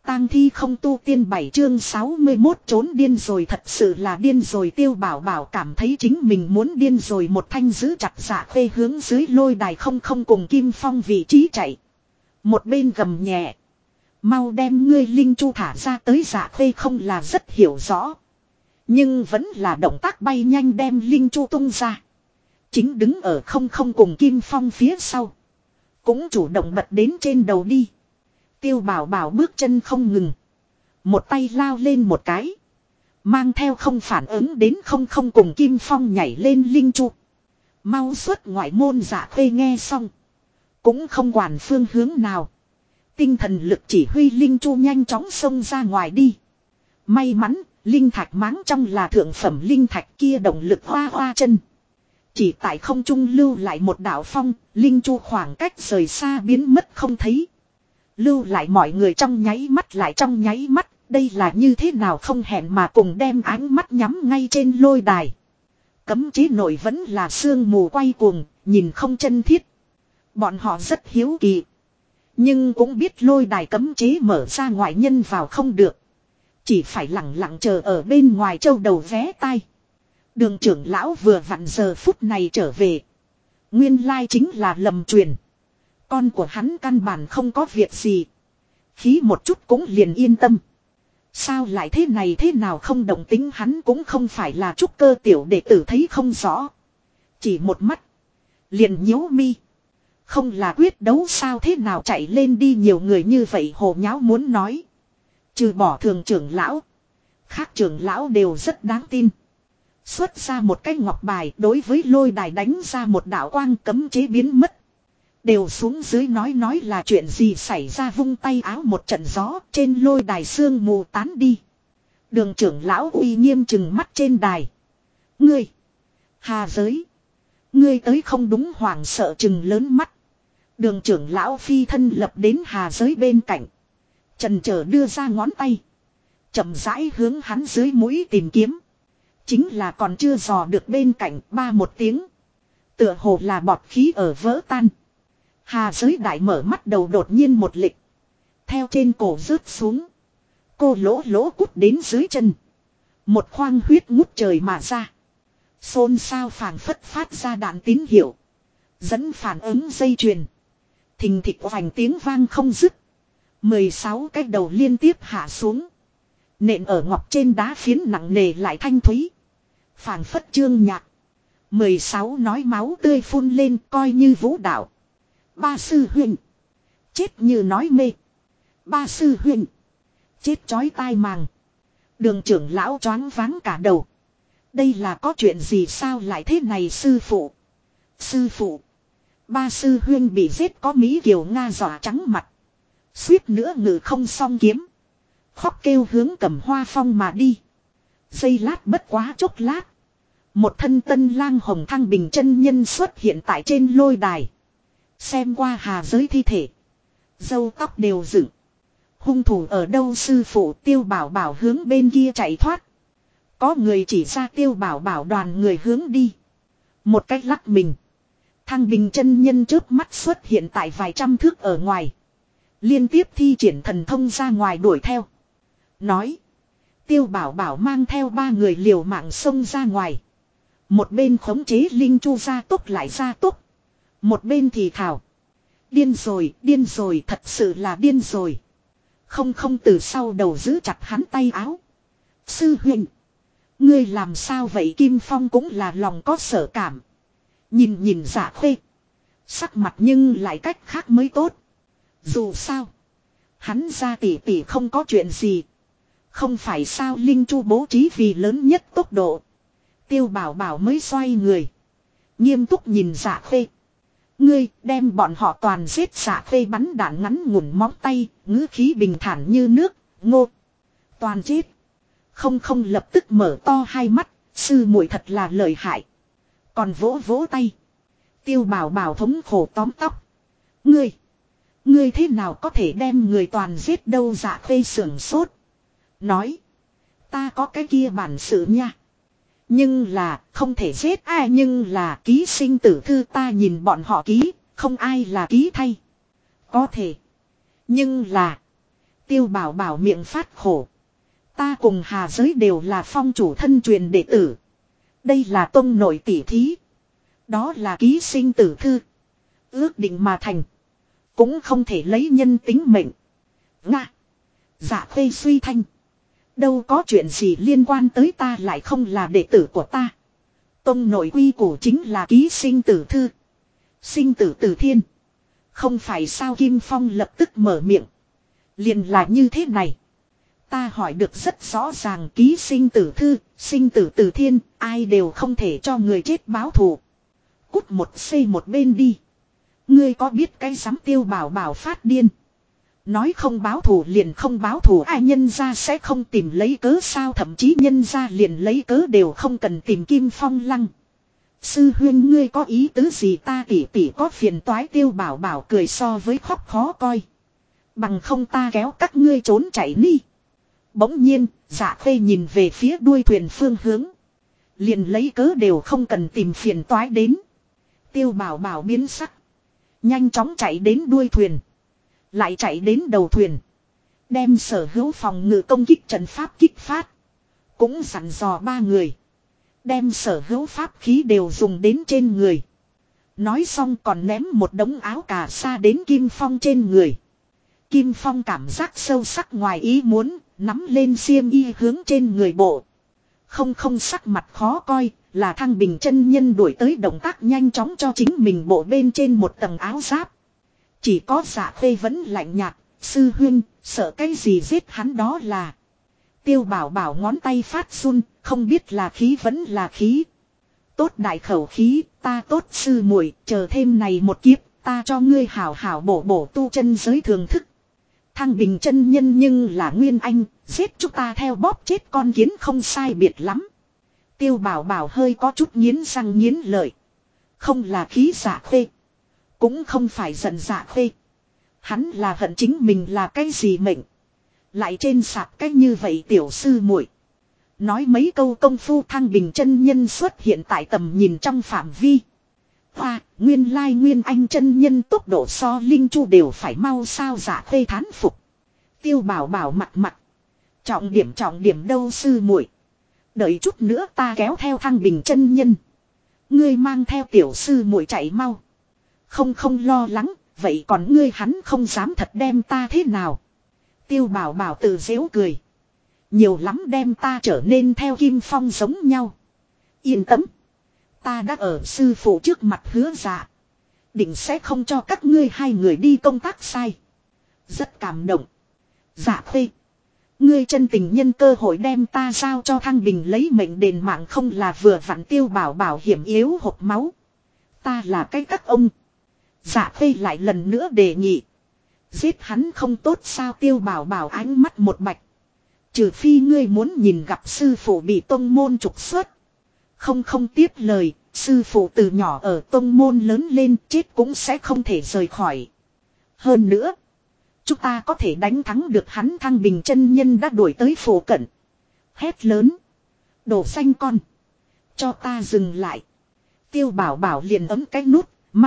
tang thi không tu tiên 7 chương 61 trốn điên rồi, thật sự là điên rồi. Tiêu Bảo Bảo cảm thấy chính mình muốn điên rồi, một thanh giữ chặt Dạ Khê hướng dưới lôi đài không cùng Kim Phong vị trí chạy. Một bên gầm nhẹ. Mau đem ngươi linh chu thả ra tới. Dạ Khê không là rất hiểu rõ. Nhưng vẫn là động tác bay nhanh đem linh chu tung ra. Chính đứng ở không cùng Kim Phong phía sau. Cũng chủ động bật đến trên đầu đi. Tiêu Bảo Bảo bước chân không ngừng. Một tay lao lên một cái. Mang theo không phản ứng đến không cùng Kim Phong nhảy lên linh chu. Mau xuất ngoại môn. Dạ Khê nghe xong. Cũng không quản phương hướng nào. Tinh thần lực chỉ huy linh chu nhanh chóng xông ra ngoài đi. May mắn, linh thạch máng trong là thượng phẩm linh thạch kia động lực hoa chân. Chỉ tại không trung lưu lại một đạo phong, linh chu khoảng cách rời xa biến mất không thấy. Lưu lại mọi người trong nháy mắt lại trong nháy mắt, đây là như thế nào không hẹn mà cùng đem ánh mắt nhắm ngay trên lôi đài. Cấm chế nội vẫn là sương mù quay cuồng, nhìn không chân thiết. Bọn họ rất hiếu kỳ. Nhưng cũng biết lôi đài cấm chế mở ra ngoại nhân vào không được. Chỉ phải lặng lặng chờ ở bên ngoài châu đầu vé tai. Đường trưởng lão vừa vặn giờ phút này trở về. Nguyên lai chính là lầm truyền. Con của hắn căn bản không có việc gì. Khí một chút cũng liền yên tâm. Sao lại thế này thế nào không động tính, hắn cũng không phải là trúc cơ tiểu đệ tử thấy không rõ. Chỉ một mắt. Liền nhíu mi. Không là quyết đấu sao, thế nào chạy lên đi nhiều người như vậy hồ nháo muốn nói. Trừ bỏ thường trưởng lão. Khác trưởng lão đều rất đáng tin. Xuất ra một cái ngọc bài đối với lôi đài đánh ra một đạo quang, cấm chế biến mất. Đều xuống dưới nói là chuyện gì xảy ra, vung tay áo một trận gió, trên lôi đài sương mù tán đi. Đường trưởng lão uy nghiêm chừng mắt trên đài. Ngươi! Hà giới! Ngươi tới không đúng, hoảng sợ chừng lớn mắt. Đường trưởng lão phi thân lập đến Hà giới bên cạnh. Chần chờ đưa ra ngón tay. Chậm rãi hướng hắn dưới mũi tìm kiếm. Chính là còn chưa dò được bên cạnh, ba một tiếng. Tựa hồ là bọt khí ở vỡ tan. Hà giới đại mở mắt đầu đột nhiên một lịch. Theo trên cổ rớt xuống. Cô lỗ cút đến dưới chân. Một khoang huyết ngút trời mà ra. Xôn xao phảng phất phát ra đạn tín hiệu. Dẫn phản ứng dây chuyền. Thình thịch vành tiếng vang không dứt. 16 cái đầu liên tiếp hạ xuống. Nện ở ngọc trên đá phiến nặng nề lại thanh thúy. Phảng phất chương nhạc. 16 nói máu tươi phun lên coi như vũ đạo. Ba sư huynh. Chết như nói mê. Ba sư huynh. Chết chói tai màng. Đường trưởng lão choáng váng cả đầu. Đây là có chuyện gì sao lại thế này sư phụ. Sư phụ. Ba sư huynh bị giết, có Mỹ Kiều Nga dọa trắng mặt. Suýt nữa ngự không song kiếm. Khóc kêu hướng Cẩm Hoa Phong mà đi. Giây lát bất quá chốc lát. Một thân tân lang hồng thăng bình chân nhân xuất hiện tại trên lôi đài. Xem qua Hà giới thi thể. Râu tóc đều dựng. Hung thủ ở đâu sư phụ? Tiêu Bảo Bảo hướng bên kia chạy thoát. Có người chỉ ra Tiêu Bảo Bảo đoàn người hướng đi. Một cách lắc mình. Thăng bình chân nhân chớp mắt xuất hiện tại vài trăm thước ở ngoài. Liên tiếp thi triển thần thông ra ngoài đuổi theo. Nói. Tiêu Bảo Bảo mang theo ba người liều mạng xông ra ngoài. Một bên khống chế linh chu ra tốc lại ra tốc. Một bên thì thào. Điên rồi, thật sự là điên rồi. Không từ sau đầu giữ chặt hắn tay áo. Sư huynh. Ngươi làm sao vậy? Kim Phong cũng là lòng có sở cảm. Nhìn Dạ Khê. Sắc mặt nhưng lại cách khác mới tốt. Dù sao. Hắn ra tỷ không có chuyện gì. Không phải sao linh chu bố trí vì lớn nhất tốc độ. Tiêu Bảo Bảo mới xoay người. Nghiêm túc nhìn Dạ Khê. Ngươi đem bọn họ toàn giết. Dạ Khê bắn đạn ngắn ngủn móng tay. Ngữ khí bình thản như nước. Ngô. Toàn chết. Không lập tức mở to hai mắt. Sư muội thật là lợi hại. Còn vỗ tay. Tiêu Bảo Bảo thống khổ tóm tóc. Ngươi thế nào có thể đem người toàn giết đâu? Dạ Khê sưởng sốt. Nói. Ta có cái kia bản sự nha. Nhưng là không thể giết ai, nhưng là ký sinh tử thư ta nhìn bọn họ ký. Không ai là ký thay. Có thể. Nhưng là. Tiêu Bảo Bảo miệng phát khổ. Ta cùng Hà Giới đều là phong chủ thân truyền đệ tử. Đây là tông nội tỷ thí. Đó là ký sinh tử thư. Ước định mà thành. Cũng không thể lấy nhân tính mệnh. Nga. Dạ Khê suy thanh. Đâu có chuyện gì liên quan tới ta lại không là đệ tử của ta. Tông nội quy củ chính là ký sinh tử thư. Sinh tử tử thiên. Không phải sao Kim Phong lập tức mở miệng. Liền là như thế này. Ta hỏi được rất rõ ràng ký sinh tử thư, sinh tử tử thiên, ai đều không thể cho người chết báo thù. Cút một xây một bên đi. Ngươi có biết cái dám Tiêu Bảo Bảo phát điên. Nói không báo thù liền không báo thù, ai nhân ra sẽ không tìm lấy cớ sao, thậm chí nhân ra liền lấy cớ đều không cần tìm Kim Phong lăng. Sư huynh ngươi có ý tứ gì, ta tỉ tỉ có phiền toái. Tiêu Bảo Bảo cười so với khóc khó coi. Bằng không ta kéo các ngươi trốn chạy đi. Bỗng nhiên, Dạ Khê nhìn về phía đuôi thuyền phương hướng. Liền lấy cớ đều không cần tìm phiền toái đến. Tiêu Bảo Bảo biến sắc. Nhanh chóng chạy đến đuôi thuyền. Lại chạy đến đầu thuyền. Đem sở hữu phòng ngự công kích trận pháp kích phát. Cũng dặn dò ba người. Đem sở hữu pháp khí đều dùng đến trên người. Nói xong còn ném một đống áo cà sa đến Kim Phong trên người. Kim Phong cảm giác sâu sắc ngoài ý muốn, nắm lên xiêm y hướng trên người bộ. Không sắc mặt khó coi, là Thăng Bình chân nhân đuổi tới, động tác nhanh chóng cho chính mình bộ bên trên một tầng áo giáp. Chỉ có Dạ Khê vẫn lạnh nhạt, sư huynh, sợ cái gì giết hắn đó là. Tiêu Bảo Bảo ngón tay phát run, không biết là khí vẫn là khí. Tốt đại khẩu khí, ta tốt sư muội, chờ thêm này một kiếp, ta cho ngươi hảo hảo bổ tu chân giới thường thức. Thăng Bình chân nhân nhưng là nguyên anh, giết chúng ta theo bóp chết con kiến không sai biệt lắm. Tiêu Bảo Bảo hơi có chút nghiến răng nghiến lợi. Không là khí Dạ Khê. Cũng không phải giận Dạ Khê. Hắn là hận chính mình là cái gì mệnh. Lại trên sạp cách như vậy tiểu sư muội. Nói mấy câu công phu, Thăng Bình chân nhân xuất hiện tại tầm nhìn trong phạm vi. Hoa, nguyên lai nguyên anh chân nhân tốc độ so Linh Chu đều phải mau sao, Dạ Khê thán phục. Tiêu Bảo Bảo mặt. Trọng điểm đâu sư muội. Đợi chút nữa ta kéo theo Thăng Bình chân nhân. Ngươi mang theo tiểu sư muội chạy mau. Không lo lắng, vậy còn ngươi hắn không dám thật đem ta thế nào. Tiêu Bảo Bảo tự giễu cười. Nhiều lắm đem ta trở nên theo Kim Phong giống nhau. Yên tâm. Ta đã ở sư phụ trước mặt hứa dạ. Định sẽ không cho các ngươi hai người đi công tác sai. Rất cảm động. Dạ Khê. Ngươi chân tình nhân cơ hội đem ta giao cho Thăng Bình lấy mệnh đền mạng, không là vừa vặn. Tiêu Bảo Bảo hiểm yếu hộc máu. Ta là cái các ông. Dạ Khê lại lần nữa đề nghị. Giết hắn không tốt sao? Tiêu Bảo Bảo ánh mắt một bạch. Trừ phi ngươi muốn nhìn gặp sư phụ bị tông môn trục xuất. Không tiếp lời, sư phụ từ nhỏ ở tông môn lớn lên, chết cũng sẽ không thể rời khỏi. Hơn nữa, chúng ta có thể đánh thắng được hắn. Thăng Bình chân nhân đã đuổi tới phủ cận. Hét lớn. Đồ xanh con. Cho ta dừng lại. Tiêu Bảo Bảo liền ấm cái nút.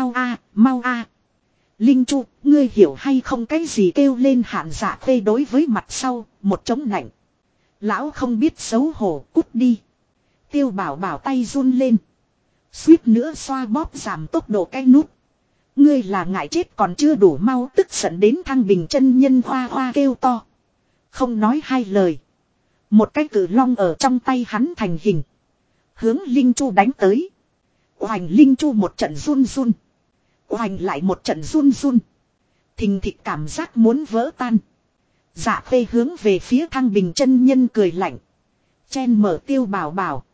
Mau a. Linh Chu, ngươi hiểu hay không cái gì kêu lên hạn. Dạ Khê đối với mặt sau, một trống nạnh. Lão không biết xấu hổ, cút đi. Tiêu Bảo Bảo tay run lên. Suýt nữa xoa bóp giảm tốc độ cái nút. Ngươi là ngại chết còn chưa đủ mau, tức giận đến Thăng Bình chân nhân hoa kêu to. Không nói hai lời. Một cái cử long ở trong tay hắn thành hình. Hướng Linh Chu đánh tới. Oành, Linh Chu một trận run. Oành lại một trận run. Thình thịch cảm giác muốn vỡ tan. Dạ Khê hướng về phía Thăng Bình chân nhân cười lạnh. Chen mở Tiêu Bảo Bảo.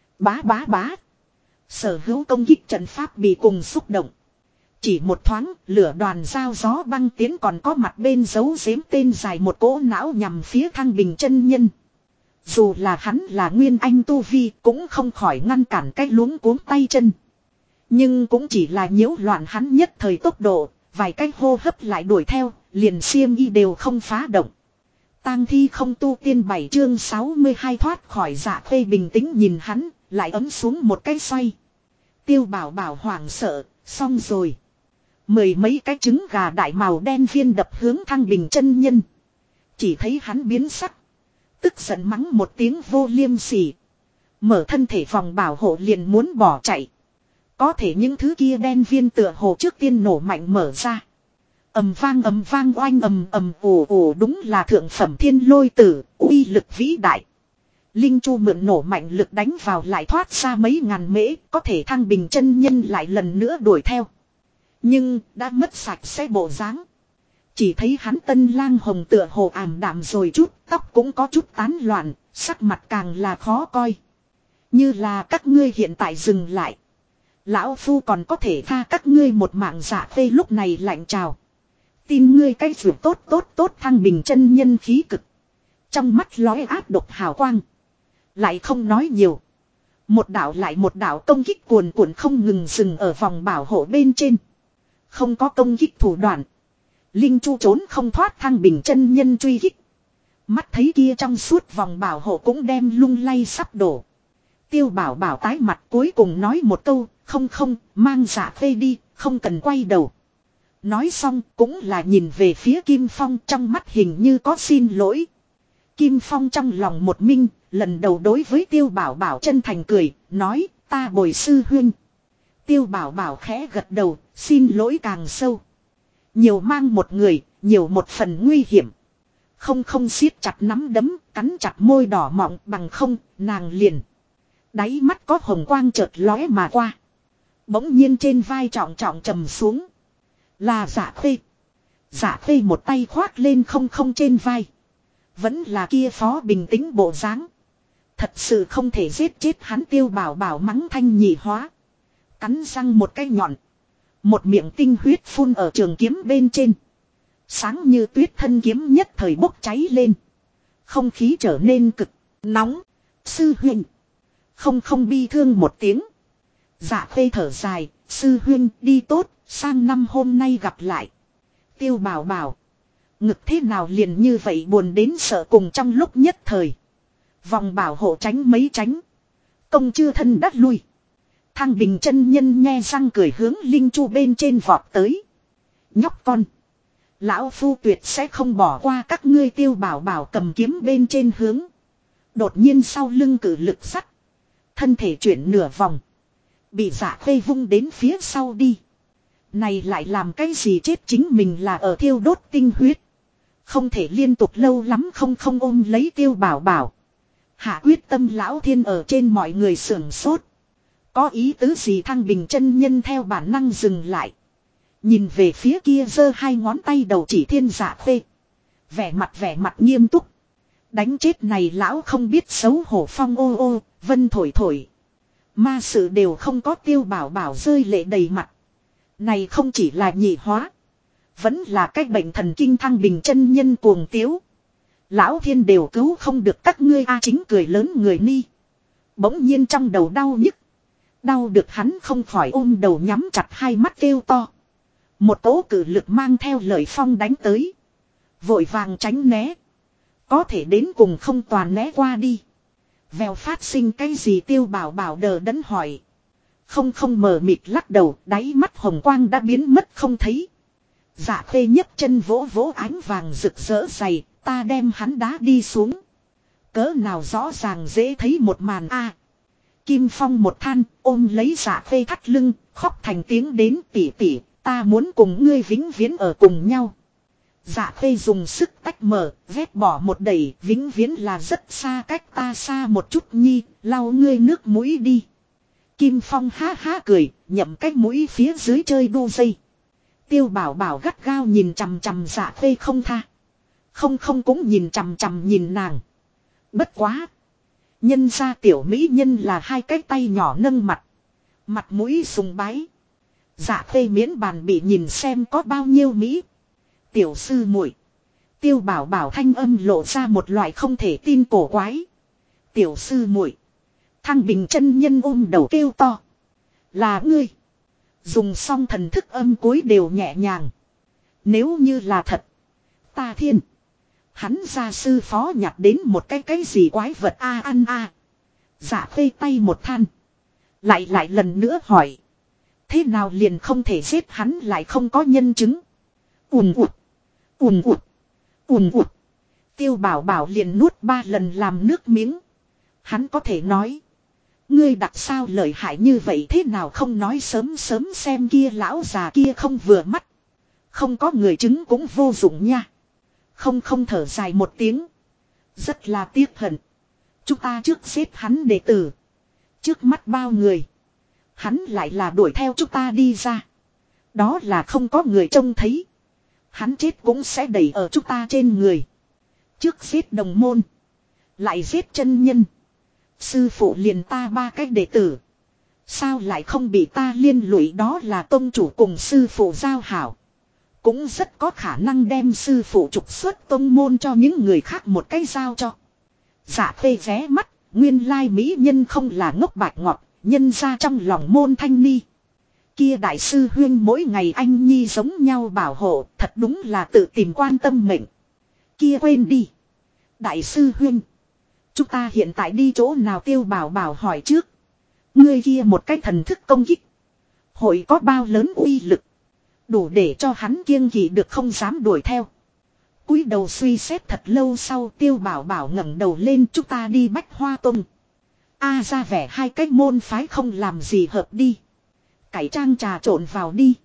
Bá. Sở hữu công kích trận pháp bị cùng xúc động. Chỉ một thoáng, lửa đoàn dao gió băng tiến, còn có mặt bên giấu giếm tên dài một cỗ não nhằm phía Thăng Bình chân nhân. Dù là hắn là nguyên anh tu vi, cũng không khỏi ngăn cản cái luống cuống tay chân. Nhưng cũng chỉ là nhiễu loạn hắn nhất thời tốc độ, vài cái hô hấp lại đuổi theo, liền xiêm y đều không phá động. Tang thi không tu tiên 7 chương 62 thoát khỏi. Dạ Khê bình tĩnh nhìn hắn, lại ấm xuống một cái xoay. Tiêu Bảo Bảo hoảng sợ, xong rồi. Mười mấy cái trứng gà đại màu đen viên đập hướng Thăng Bình chân nhân. Chỉ thấy hắn biến sắc. Tức giận mắng một tiếng vô liêm sỉ. Mở thân thể vòng bảo hộ liền muốn bỏ chạy. Có thể những thứ kia đen viên tựa hồ trước tiên nổ mạnh mở ra. Ầm vang oanh ầm ồ đúng là thượng phẩm thiên lôi tử, uy lực vĩ đại. Linh Chu mượn nổ mạnh lực đánh vào lại thoát ra mấy ngàn mễ, có thể Thăng Bình chân nhân lại lần nữa đuổi theo. Nhưng đã mất sạch sẽ bộ dáng. Chỉ thấy hắn tân lang hồng tựa hồ ảm đạm rồi chút, tóc cũng có chút tán loạn, sắc mặt càng là khó coi. Như là các ngươi hiện tại dừng lại. Lão Phu còn có thể tha các ngươi một mạng dạ phê lúc này lạnh trào. Tin ngươi cái vượt tốt Thăng Bình chân nhân khí cực. Trong mắt lóe áp độc hào quang. Lại không nói nhiều. Một đạo lại một đạo công kích cuồn cuộn không ngừng dừng ở vòng bảo hộ bên trên. Không có công kích thủ đoạn. Linh Chu trốn không thoát Thăng Bình chân nhân truy kích. Mắt thấy kia trong suốt vòng bảo hộ cũng đem lung lay sắp đổ. Tiêu Bảo Bảo tái mặt cuối cùng nói một câu, không, mang Dạ Phê đi, không cần quay đầu. Nói xong cũng là nhìn về phía Kim Phong, trong mắt hình như có xin lỗi. Kim Phong trong lòng một minh, lần đầu đối với Tiêu Bảo Bảo chân thành cười, nói, ta bồi sư huynh. Tiêu Bảo Bảo khẽ gật đầu, xin lỗi càng sâu. Nhiều mang một người, nhiều một phần nguy hiểm. Không siết chặt nắm đấm, cắn chặt môi đỏ mọng bằng không, nàng liền. Đáy mắt có hồng quang chợt lóe mà qua. Bỗng nhiên trên vai trọng trầm xuống. Là Dạ Phê. Dạ Phê một tay khoác lên không trên vai. Vẫn là kia phó bình tĩnh bộ dáng. Thật sự không thể giết chết hắn. Tiêu Bảo Bảo mắng thanh nhị hóa. Cắn răng một cái nhọn. Một miệng tinh huyết phun ở trường kiếm bên trên. Sáng như tuyết thân kiếm nhất thời bốc cháy lên. Không khí trở nên cực nóng. Sư huynh. Không bi thương một tiếng. Dạ Phê thở dài. Sư huynh đi tốt. Sang năm hôm nay gặp lại. Tiêu Bảo Bảo. Ngực thế nào liền như vậy buồn đến sợ cùng trong lúc nhất thời. Vòng bảo hộ tránh mấy tránh. Công chưa thân đắt lui. Thăng Bình chân nhân nghe răng cười hướng Linh Chu bên trên vọt tới. Nhóc con. Lão Phu tuyệt sẽ không bỏ qua các ngươi. Tiêu Bảo Bảo cầm kiếm bên trên hướng. Đột nhiên sau lưng cử lực sắt. Thân thể chuyển nửa vòng. Bị Dạ Phê vung đến phía sau đi. Này lại làm cái gì chết chính mình là ở thiêu đốt tinh huyết. Không thể liên tục lâu lắm không ôm lấy Tiêu Bảo Bảo. Hạ quyết tâm lão thiên ở trên mọi người sưởng sốt. Có ý tứ gì? Thăng Bình chân nhân theo bản năng dừng lại. Nhìn về phía kia giơ hai ngón tay đầu chỉ thiên Dạ Phê. Vẻ mặt nghiêm túc. Đánh chết này lão không biết xấu hổ. Phong ô vân thổi. Ma sự đều không có. Tiêu Bảo Bảo rơi lệ đầy mặt. Này không chỉ là nhị hóa. Vẫn là cái bệnh thần kinh. Thăng Bình chân nhân cuồng tiếu. Lão thiên đều cứu không được các ngươi a. Chính cười lớn người ni. Bỗng nhiên trong đầu đau nhức. Đau được hắn không khỏi ôm đầu nhắm chặt hai mắt kêu to. Một tố cử lực mang theo lợi phong đánh tới. Vội vàng tránh né. Có thể đến cùng không toàn né qua đi. Vèo phát sinh cái gì? Tiêu Bảo Bảo đờ đẫn hỏi. Không mờ mịt lắc đầu. Đáy mắt hồng quang đã biến mất không thấy. Dạ Phê nhấc chân vỗ ánh vàng rực rỡ dày. Ta đem hắn đá đi xuống. Cỡ nào rõ ràng dễ thấy một màn a. Kim Phong một than ôm lấy Dạ Phê thắt lưng. Khóc thành tiếng đến. Tỷ ta muốn cùng ngươi vĩnh viễn ở cùng nhau. Dạ Phê dùng sức tách mở, vét bỏ một đẩy, vĩnh viễn là rất xa cách ta xa một chút nhi, lau ngươi nước mũi đi. Kim Phong ha cười, nhậm cái mũi phía dưới chơi đu dây. Tiêu Bảo Bảo gắt gao nhìn chằm Dạ Phê không tha. Không cũng nhìn chằm nhìn nàng. Bất quá. Nhân ra tiểu mỹ nhân là hai cái tay nhỏ nâng mặt. Mặt mũi sùng bái. Dạ Phê miễn bàn bị nhìn xem có bao nhiêu mỹ. Tiểu sư muội. Tiêu Bảo Bảo thanh âm lộ ra một loại không thể tin cổ quái. Tiểu sư muội. Thăng Bình chân nhân ôm đầu kêu to. Là ngươi. Dùng xong thần thức âm cuối đều nhẹ nhàng. Nếu như là thật. Ta thiên. Hắn gia sư phó nhặt đến một cái gì quái vật a ăn a. Dạ Phê tay một than. Lại lần nữa hỏi. Thế nào liền không thể giết hắn lại không có nhân chứng. Ùn ụt. Tiêu Bảo Bảo liền nuốt 3 lần làm nước miếng. Hắn có thể nói. Ngươi đặt sao lợi hại như vậy thế nào không nói sớm sớm xem kia lão già kia không vừa mắt. Không có người chứng cũng vô dụng nha. Không thở dài một tiếng. Rất là tiếc hận. Chúng ta trước xếp hắn đệ tử. Trước mắt bao người. Hắn lại là đuổi theo chúng ta đi ra. Đó là không có người trông thấy. Hắn chết cũng sẽ đẩy ở chúng ta trên người. Trước giết đồng môn. Lại giết chân nhân. Sư phụ liền ta 3 cái đệ tử. Sao lại không bị ta liên lụy đó là tông chủ cùng sư phụ giao hảo. Cũng rất có khả năng đem sư phụ trục xuất tông môn cho những người khác một cái giao cho. Dạ phê vé mắt. Nguyên lai mỹ nhân không là ngốc bạch ngọt. Nhân ra trong lòng môn thanh ni. Kia đại sư huyên mỗi ngày anh nhi giống nhau bảo hộ. Thật đúng là tự tìm quan tâm mệnh. Kia quên đi. Đại sư huyên. Chúng ta hiện tại đi chỗ nào Tiêu Bảo Bảo hỏi trước. Ngươi kia một cái thần thức công kích. Hội có bao lớn uy lực. Đủ để cho hắn kiêng kỵ được không dám đuổi theo. Cúi đầu suy xét thật lâu sau Tiêu Bảo Bảo ngẩng đầu lên chúng ta đi Bách Hoa Tông. A ra vẻ 2 cái môn phái không làm gì hợp đi. Cải trang trà trộn vào đi.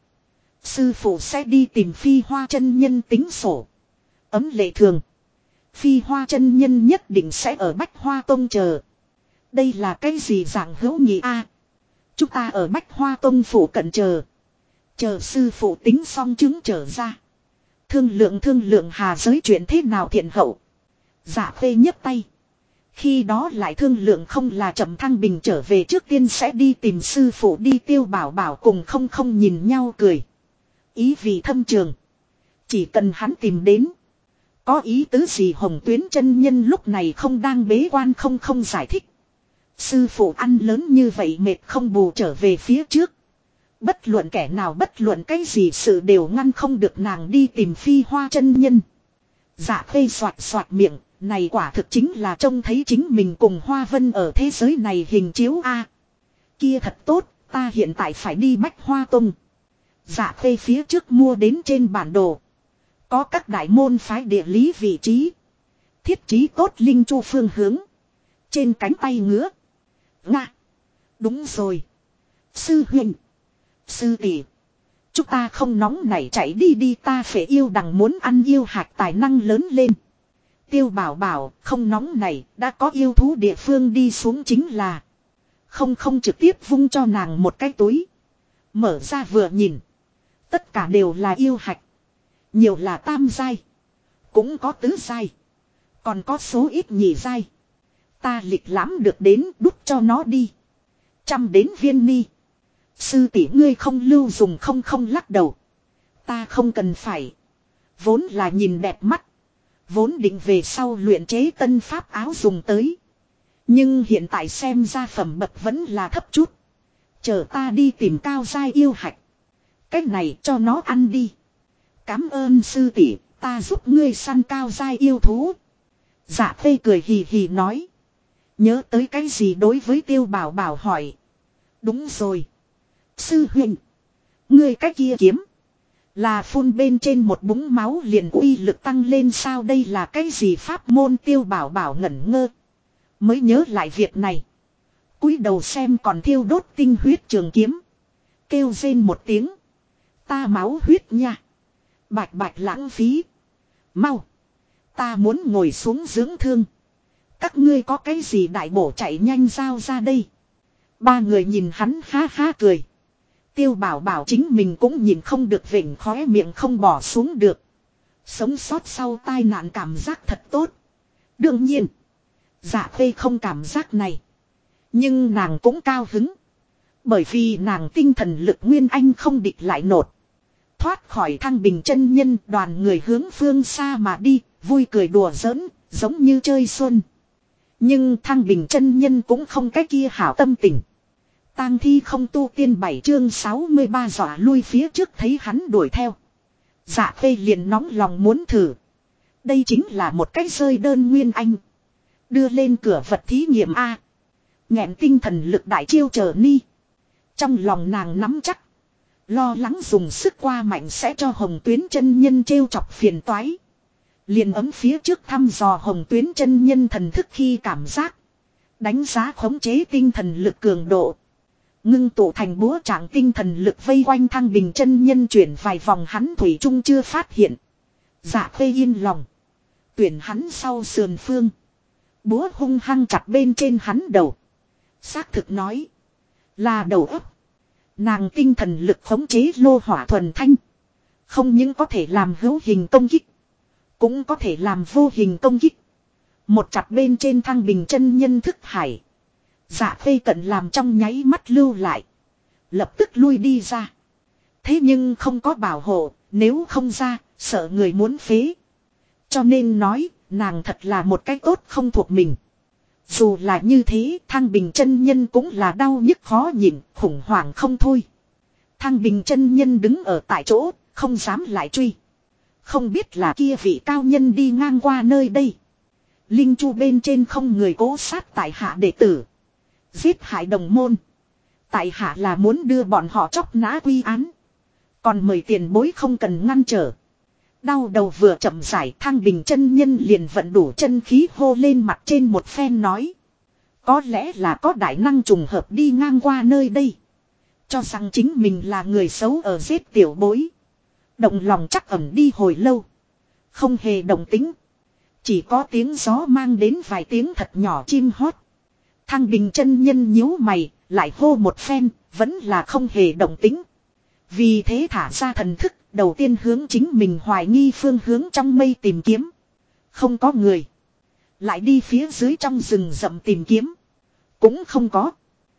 Sư phụ sẽ đi tìm Phi Hoa chân nhân tính sổ. Ấm lệ thường. Phi Hoa chân nhân nhất định sẽ ở Bách Hoa Tông chờ. Đây là cái gì dạng hữu nghị a? Chúng ta ở Bách Hoa Tông phủ cận chờ. Chờ sư phụ tính xong chứng trở ra. Thương lượng hà giới chuyện thế nào thiện hậu. Dạ phê nhấc tay. Khi đó lại thương lượng không là Trầm Thăng Bình trở về trước tiên sẽ đi tìm sư phụ đi Tiêu Bảo Bảo cùng không nhìn nhau cười. Ý vì thâm trường. Chỉ cần hắn tìm đến. Có ý tứ gì Hồng Tuyến chân nhân lúc này không đang bế quan không giải thích. Sư phụ ăn lớn như vậy mệt không bù trở về phía trước. Bất luận kẻ nào bất luận cái gì sự đều ngăn không được nàng đi tìm Phi Hoa chân nhân. Dạ phê soạt miệng, này quả thực chính là trông thấy chính mình cùng Hoa Vân ở thế giới này hình chiếu A. Kia thật tốt, ta hiện tại phải đi Bách Hoa Tông. Dạ phê phía trước mua đến trên bản đồ. Có các đại môn phái địa lý vị trí. Thiết trí tốt linh chu phương hướng. Trên cánh tay ngứa. Nga. Đúng rồi. Sư huynh. Sư tỷ. Chúng ta không nóng nảy chạy đi ta phải yêu đằng muốn ăn yêu hạt tài năng lớn lên. Tiêu Bảo Bảo không nóng nảy đã có yêu thú địa phương đi xuống chính là. Không trực tiếp vung cho nàng một cái túi. Mở ra vừa nhìn. Tất cả đều là yêu hạch. Nhiều là tam giai. Cũng có tứ giai. Còn có số ít nhị giai. Ta lịch lãm được đến đút cho nó đi. 100 đến viên ni. Sư tỷ ngươi không lưu dùng không lắc đầu. Ta không cần phải. Vốn là nhìn đẹp mắt. Vốn định về sau luyện chế tân pháp áo dùng tới. Nhưng hiện tại xem ra phẩm bậc vẫn là thấp chút. Chờ ta đi tìm cao giai yêu hạch. Cách này cho nó ăn đi. Cám ơn sư tỷ, ta giúp ngươi săn cao giai yêu thú. Dạ phê cười hì hì nói. Nhớ tới cái gì đối với Tiêu Bảo Bảo hỏi. Đúng rồi. Sư huynh. Ngươi cái kia kiếm. Là phun bên trên một búng máu liền uy lực tăng lên sao đây là cái gì pháp môn Tiêu Bảo Bảo ngẩn ngơ. Mới nhớ lại việc này. Cúi đầu xem còn thiêu đốt tinh huyết trường kiếm. Kêu rên một tiếng. Ta máu huyết nha. Bạch lãng phí. Mau. Ta muốn ngồi xuống dưỡng thương. Các ngươi có cái gì đại bổ chạy nhanh giao ra đây. 3 người nhìn hắn ha ha cười. Tiêu Bảo Bảo chính mình cũng nhìn không được vểnh khóe miệng không bỏ xuống được. Sống sót sau tai nạn cảm giác thật tốt. Đương nhiên. Dạ phê không cảm giác này. Nhưng nàng cũng cao hứng. Bởi vì nàng tinh thần lực nguyên anh không địch lại nột. Thoát khỏi Thăng Bình chân nhân đoàn người hướng phương xa mà đi. Vui cười đùa giỡn. Giống như chơi xuân. Nhưng Thăng Bình chân nhân cũng không cái kia hảo tâm tình. Tang thi không tu tiên 7 chương 63 dọa lui phía trước thấy hắn đuổi theo. Dạ phê liền nóng lòng muốn thử. Đây chính là một cái rơi đơn nguyên anh. Đưa lên cửa vật thí nghiệm A. Nghẹn tinh thần lực đại chiêu chờ ni. Trong lòng nàng nắm chắc. Lo lắng dùng sức qua mạnh sẽ cho Hồng Tuyến chân nhân trêu chọc phiền toái. Liền ấm phía trước thăm dò Hồng Tuyến chân nhân thần thức khi cảm giác. Đánh giá khống chế tinh thần lực cường độ. Ngưng tụ thành búa trạng tinh thần lực vây quanh Thăng Bình chân nhân chuyển vài vòng hắn thủy chung chưa phát hiện. Dạ Khê yên lòng. Tuyển hắn sau sườn phương. Búa hung hăng chặt bên trên hắn đầu. Xác thực nói. Là đầu óc. Nàng tinh thần lực khống chế lô hỏa thuần thanh. Không những có thể làm hữu hình công kích. Cũng có thể làm vô hình công kích. Một chặt bên trên Thăng Bình chân nhân thức hải. Dạ Khê cận làm trong nháy mắt lưu lại. Lập tức lui đi ra. Thế nhưng không có bảo hộ. Nếu không ra sợ người muốn phế. Cho nên nói nàng thật là một cái tốt không thuộc mình. Dù là như thế Thăng Bình chân nhân cũng là đau nhức khó nhịn, khủng hoảng không thôi. Thăng Bình chân nhân đứng ở tại chỗ, không dám lại truy. Không biết là kia vị cao nhân đi ngang qua nơi đây. Linh chu bên trên không người cố sát tại hạ đệ tử. Giết hại đồng môn. Tại hạ là muốn đưa bọn họ chóc nã quy án. Còn mời tiền bối không cần ngăn trở. Đau đầu vừa chậm giải Thăng Bình chân nhân liền vận đủ chân khí hô lên mặt trên một phen nói. Có lẽ là có đại năng trùng hợp đi ngang qua nơi đây. Cho rằng chính mình là người xấu ở giết tiểu bối. Động lòng chắc ẩn đi hồi lâu. Không hề động tính. Chỉ có tiếng gió mang đến vài tiếng thật nhỏ chim hót. Thăng Bình chân nhân nhíu mày, lại hô một phen, vẫn là không hề động tính. Vì thế thả ra thần thức, đầu tiên hướng chính mình hoài nghi phương hướng trong mây tìm kiếm. Không có người. Lại đi phía dưới trong rừng rậm tìm kiếm. Cũng không có.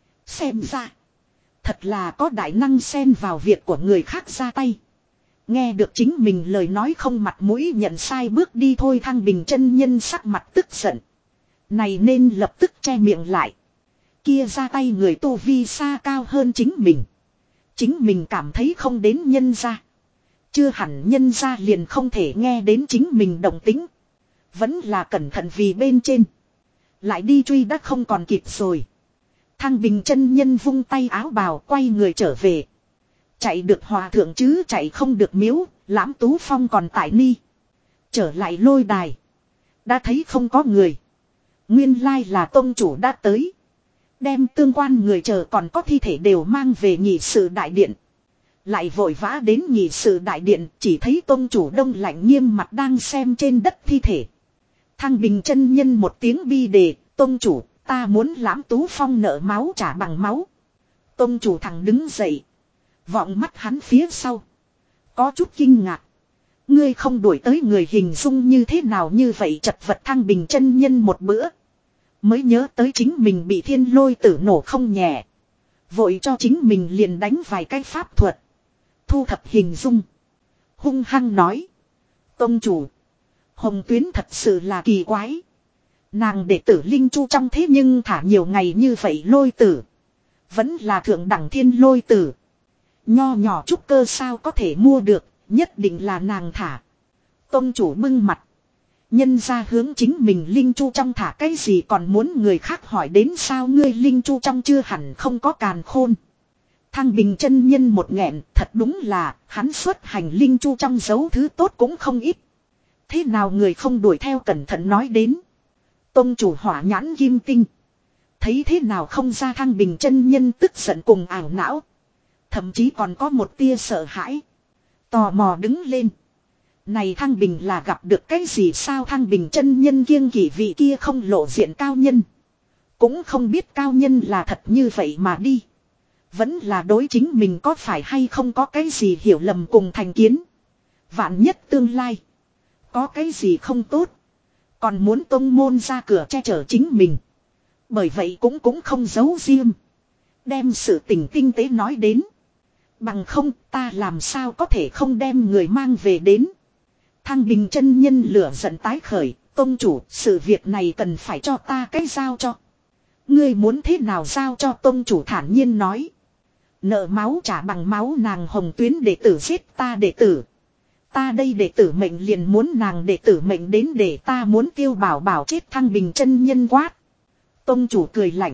Xem ra. Thật là có đại năng xen vào việc của người khác ra tay. Nghe được chính mình lời nói không mặt mũi nhận sai bước đi thôi Thăng Bình chân nhân sắc mặt tức giận. Này nên lập tức che miệng lại. Kia ra tay người tu vi xa cao hơn chính mình. Chính mình cảm thấy không đến nhân ra. Chưa hẳn nhân ra liền không thể nghe đến chính mình động tính. Vẫn là cẩn thận vì bên trên. Lại đi truy đã không còn kịp rồi. Thăng Bình chân nhân vung tay áo bào quay người trở về. Chạy được hòa thượng chứ chạy không được miếu. Lãm Tú Phong còn tại ni. Trở lại lôi đài. Đã thấy không có người. Nguyên lai là tông chủ đã tới. Đem tương quan người chờ còn có thi thể đều mang về nhị sự đại điện. Lại vội vã đến nhị sự đại điện chỉ thấy tông chủ đông lạnh nghiêm mặt đang xem trên đất thi thể. Thăng Bình chân nhân một tiếng bi đề, tông chủ ta muốn Lãm Tú Phong nợ máu trả bằng máu. Tông chủ thẳng đứng dậy. Vọng mắt hắn phía sau. Có chút kinh ngạc. Ngươi không đuổi tới người hình dung như thế nào như vậy chật vật Thăng Bình chân nhân một bữa. Mới nhớ tới chính mình bị thiên lôi tử nổ không nhẹ. Vội cho chính mình liền đánh vài cái pháp thuật. Thu thập hình dung. Hung hăng nói. Tông chủ. Hồng Tuyến thật sự là kỳ quái. Nàng đệ tử Linh Chu trong thế nhưng thả nhiều ngày như vậy lôi tử. Vẫn là thượng đẳng thiên lôi tử. Nho nhỏ trúc cơ sao có thể mua được. Nhất định là nàng thả. Tông chủ bưng mặt. Nhân ra hướng chính mình Linh Chu trong thả cái gì còn muốn người khác hỏi đến sao ngươi Linh Chu trong chưa hẳn không có càn khôn. Thăng Bình chân nhân một nghẹn thật đúng là hắn xuất hành Linh Chu trong dấu thứ tốt cũng không ít. Thế nào người không đuổi theo cẩn thận nói đến. Tông chủ hỏa nhãn kim tinh. Thấy thế nào không ra Thăng Bình chân nhân tức giận cùng ảo não. Thậm chí còn có một tia sợ hãi. Tò mò đứng lên. Này Thăng Bình là gặp được cái gì sao Thăng Bình chân nhân kiêng kỵ vị kia không lộ diện cao nhân. Cũng không biết cao nhân là thật như vậy mà đi. Vẫn là đối chính mình có phải hay không có cái gì hiểu lầm cùng thành kiến. Vạn nhất tương lai. Có cái gì không tốt. Còn muốn tông môn ra cửa che chở chính mình. Bởi vậy cũng không giấu riêng. Đem sự tình tinh tế nói đến. Bằng không ta làm sao có thể không đem người mang về đến. Thăng Bình chân nhân lửa giận tái khởi. Tông chủ sự việc này cần phải cho ta cái giao cho. Ngươi muốn thế nào giao cho tông chủ thản nhiên nói. Nợ máu trả bằng máu nàng Hồng Tuyến đệ tử giết ta đệ tử. Ta đây đệ tử mệnh liền muốn nàng đệ tử mệnh đến để ta muốn tiêu bảo bảo chết Thăng Bình chân nhân quát. Tông chủ cười lạnh.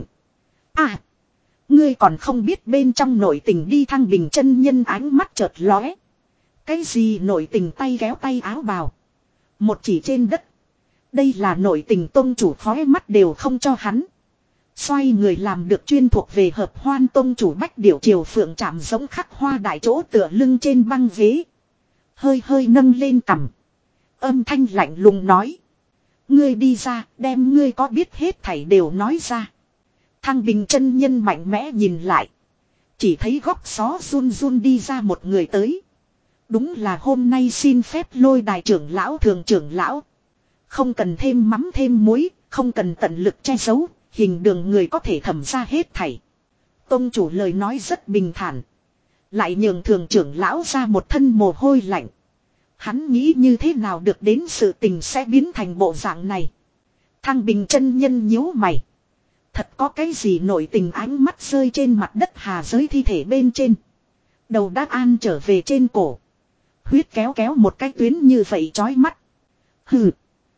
À. Ngươi còn không biết bên trong nội tình đi Thăng Bình chân nhân ánh mắt chợt lóe. Cái gì nội tình tay kéo tay áo bào. Một chỉ trên đất. Đây là nội tình tông chủ khói mắt đều không cho hắn. Xoay người làm được chuyên thuộc về hợp hoan tông chủ Bách Điểu Triều Phượng chạm giống khắc hoa đại chỗ tựa lưng trên băng ghế. Hơi hơi nâng lên cằm. Âm thanh lạnh lùng nói. Ngươi đi ra, đem ngươi có biết hết thảy đều nói ra. Thăng Bình chân nhân mạnh mẽ nhìn lại. Chỉ thấy góc xó run run đi ra một người tới. Đúng là hôm nay xin phép lôi đài trưởng lão thường trưởng lão. Không cần thêm mắm thêm muối, không cần tận lực che giấu, hình đường người có thể thẩm ra hết thảy. Tông chủ lời nói rất bình thản. Lại nhường thường trưởng lão ra một thân mồ hôi lạnh. Hắn nghĩ như thế nào được đến sự tình sẽ biến thành bộ dạng này. Thăng Bình chân nhân nhíu mày. Thật có cái gì nội tình ánh mắt rơi trên mặt đất hà giới thi thể bên trên. Đầu đã an trở về trên cổ. Huyết kéo kéo một cái tuyến như vậy chói mắt. Hừ.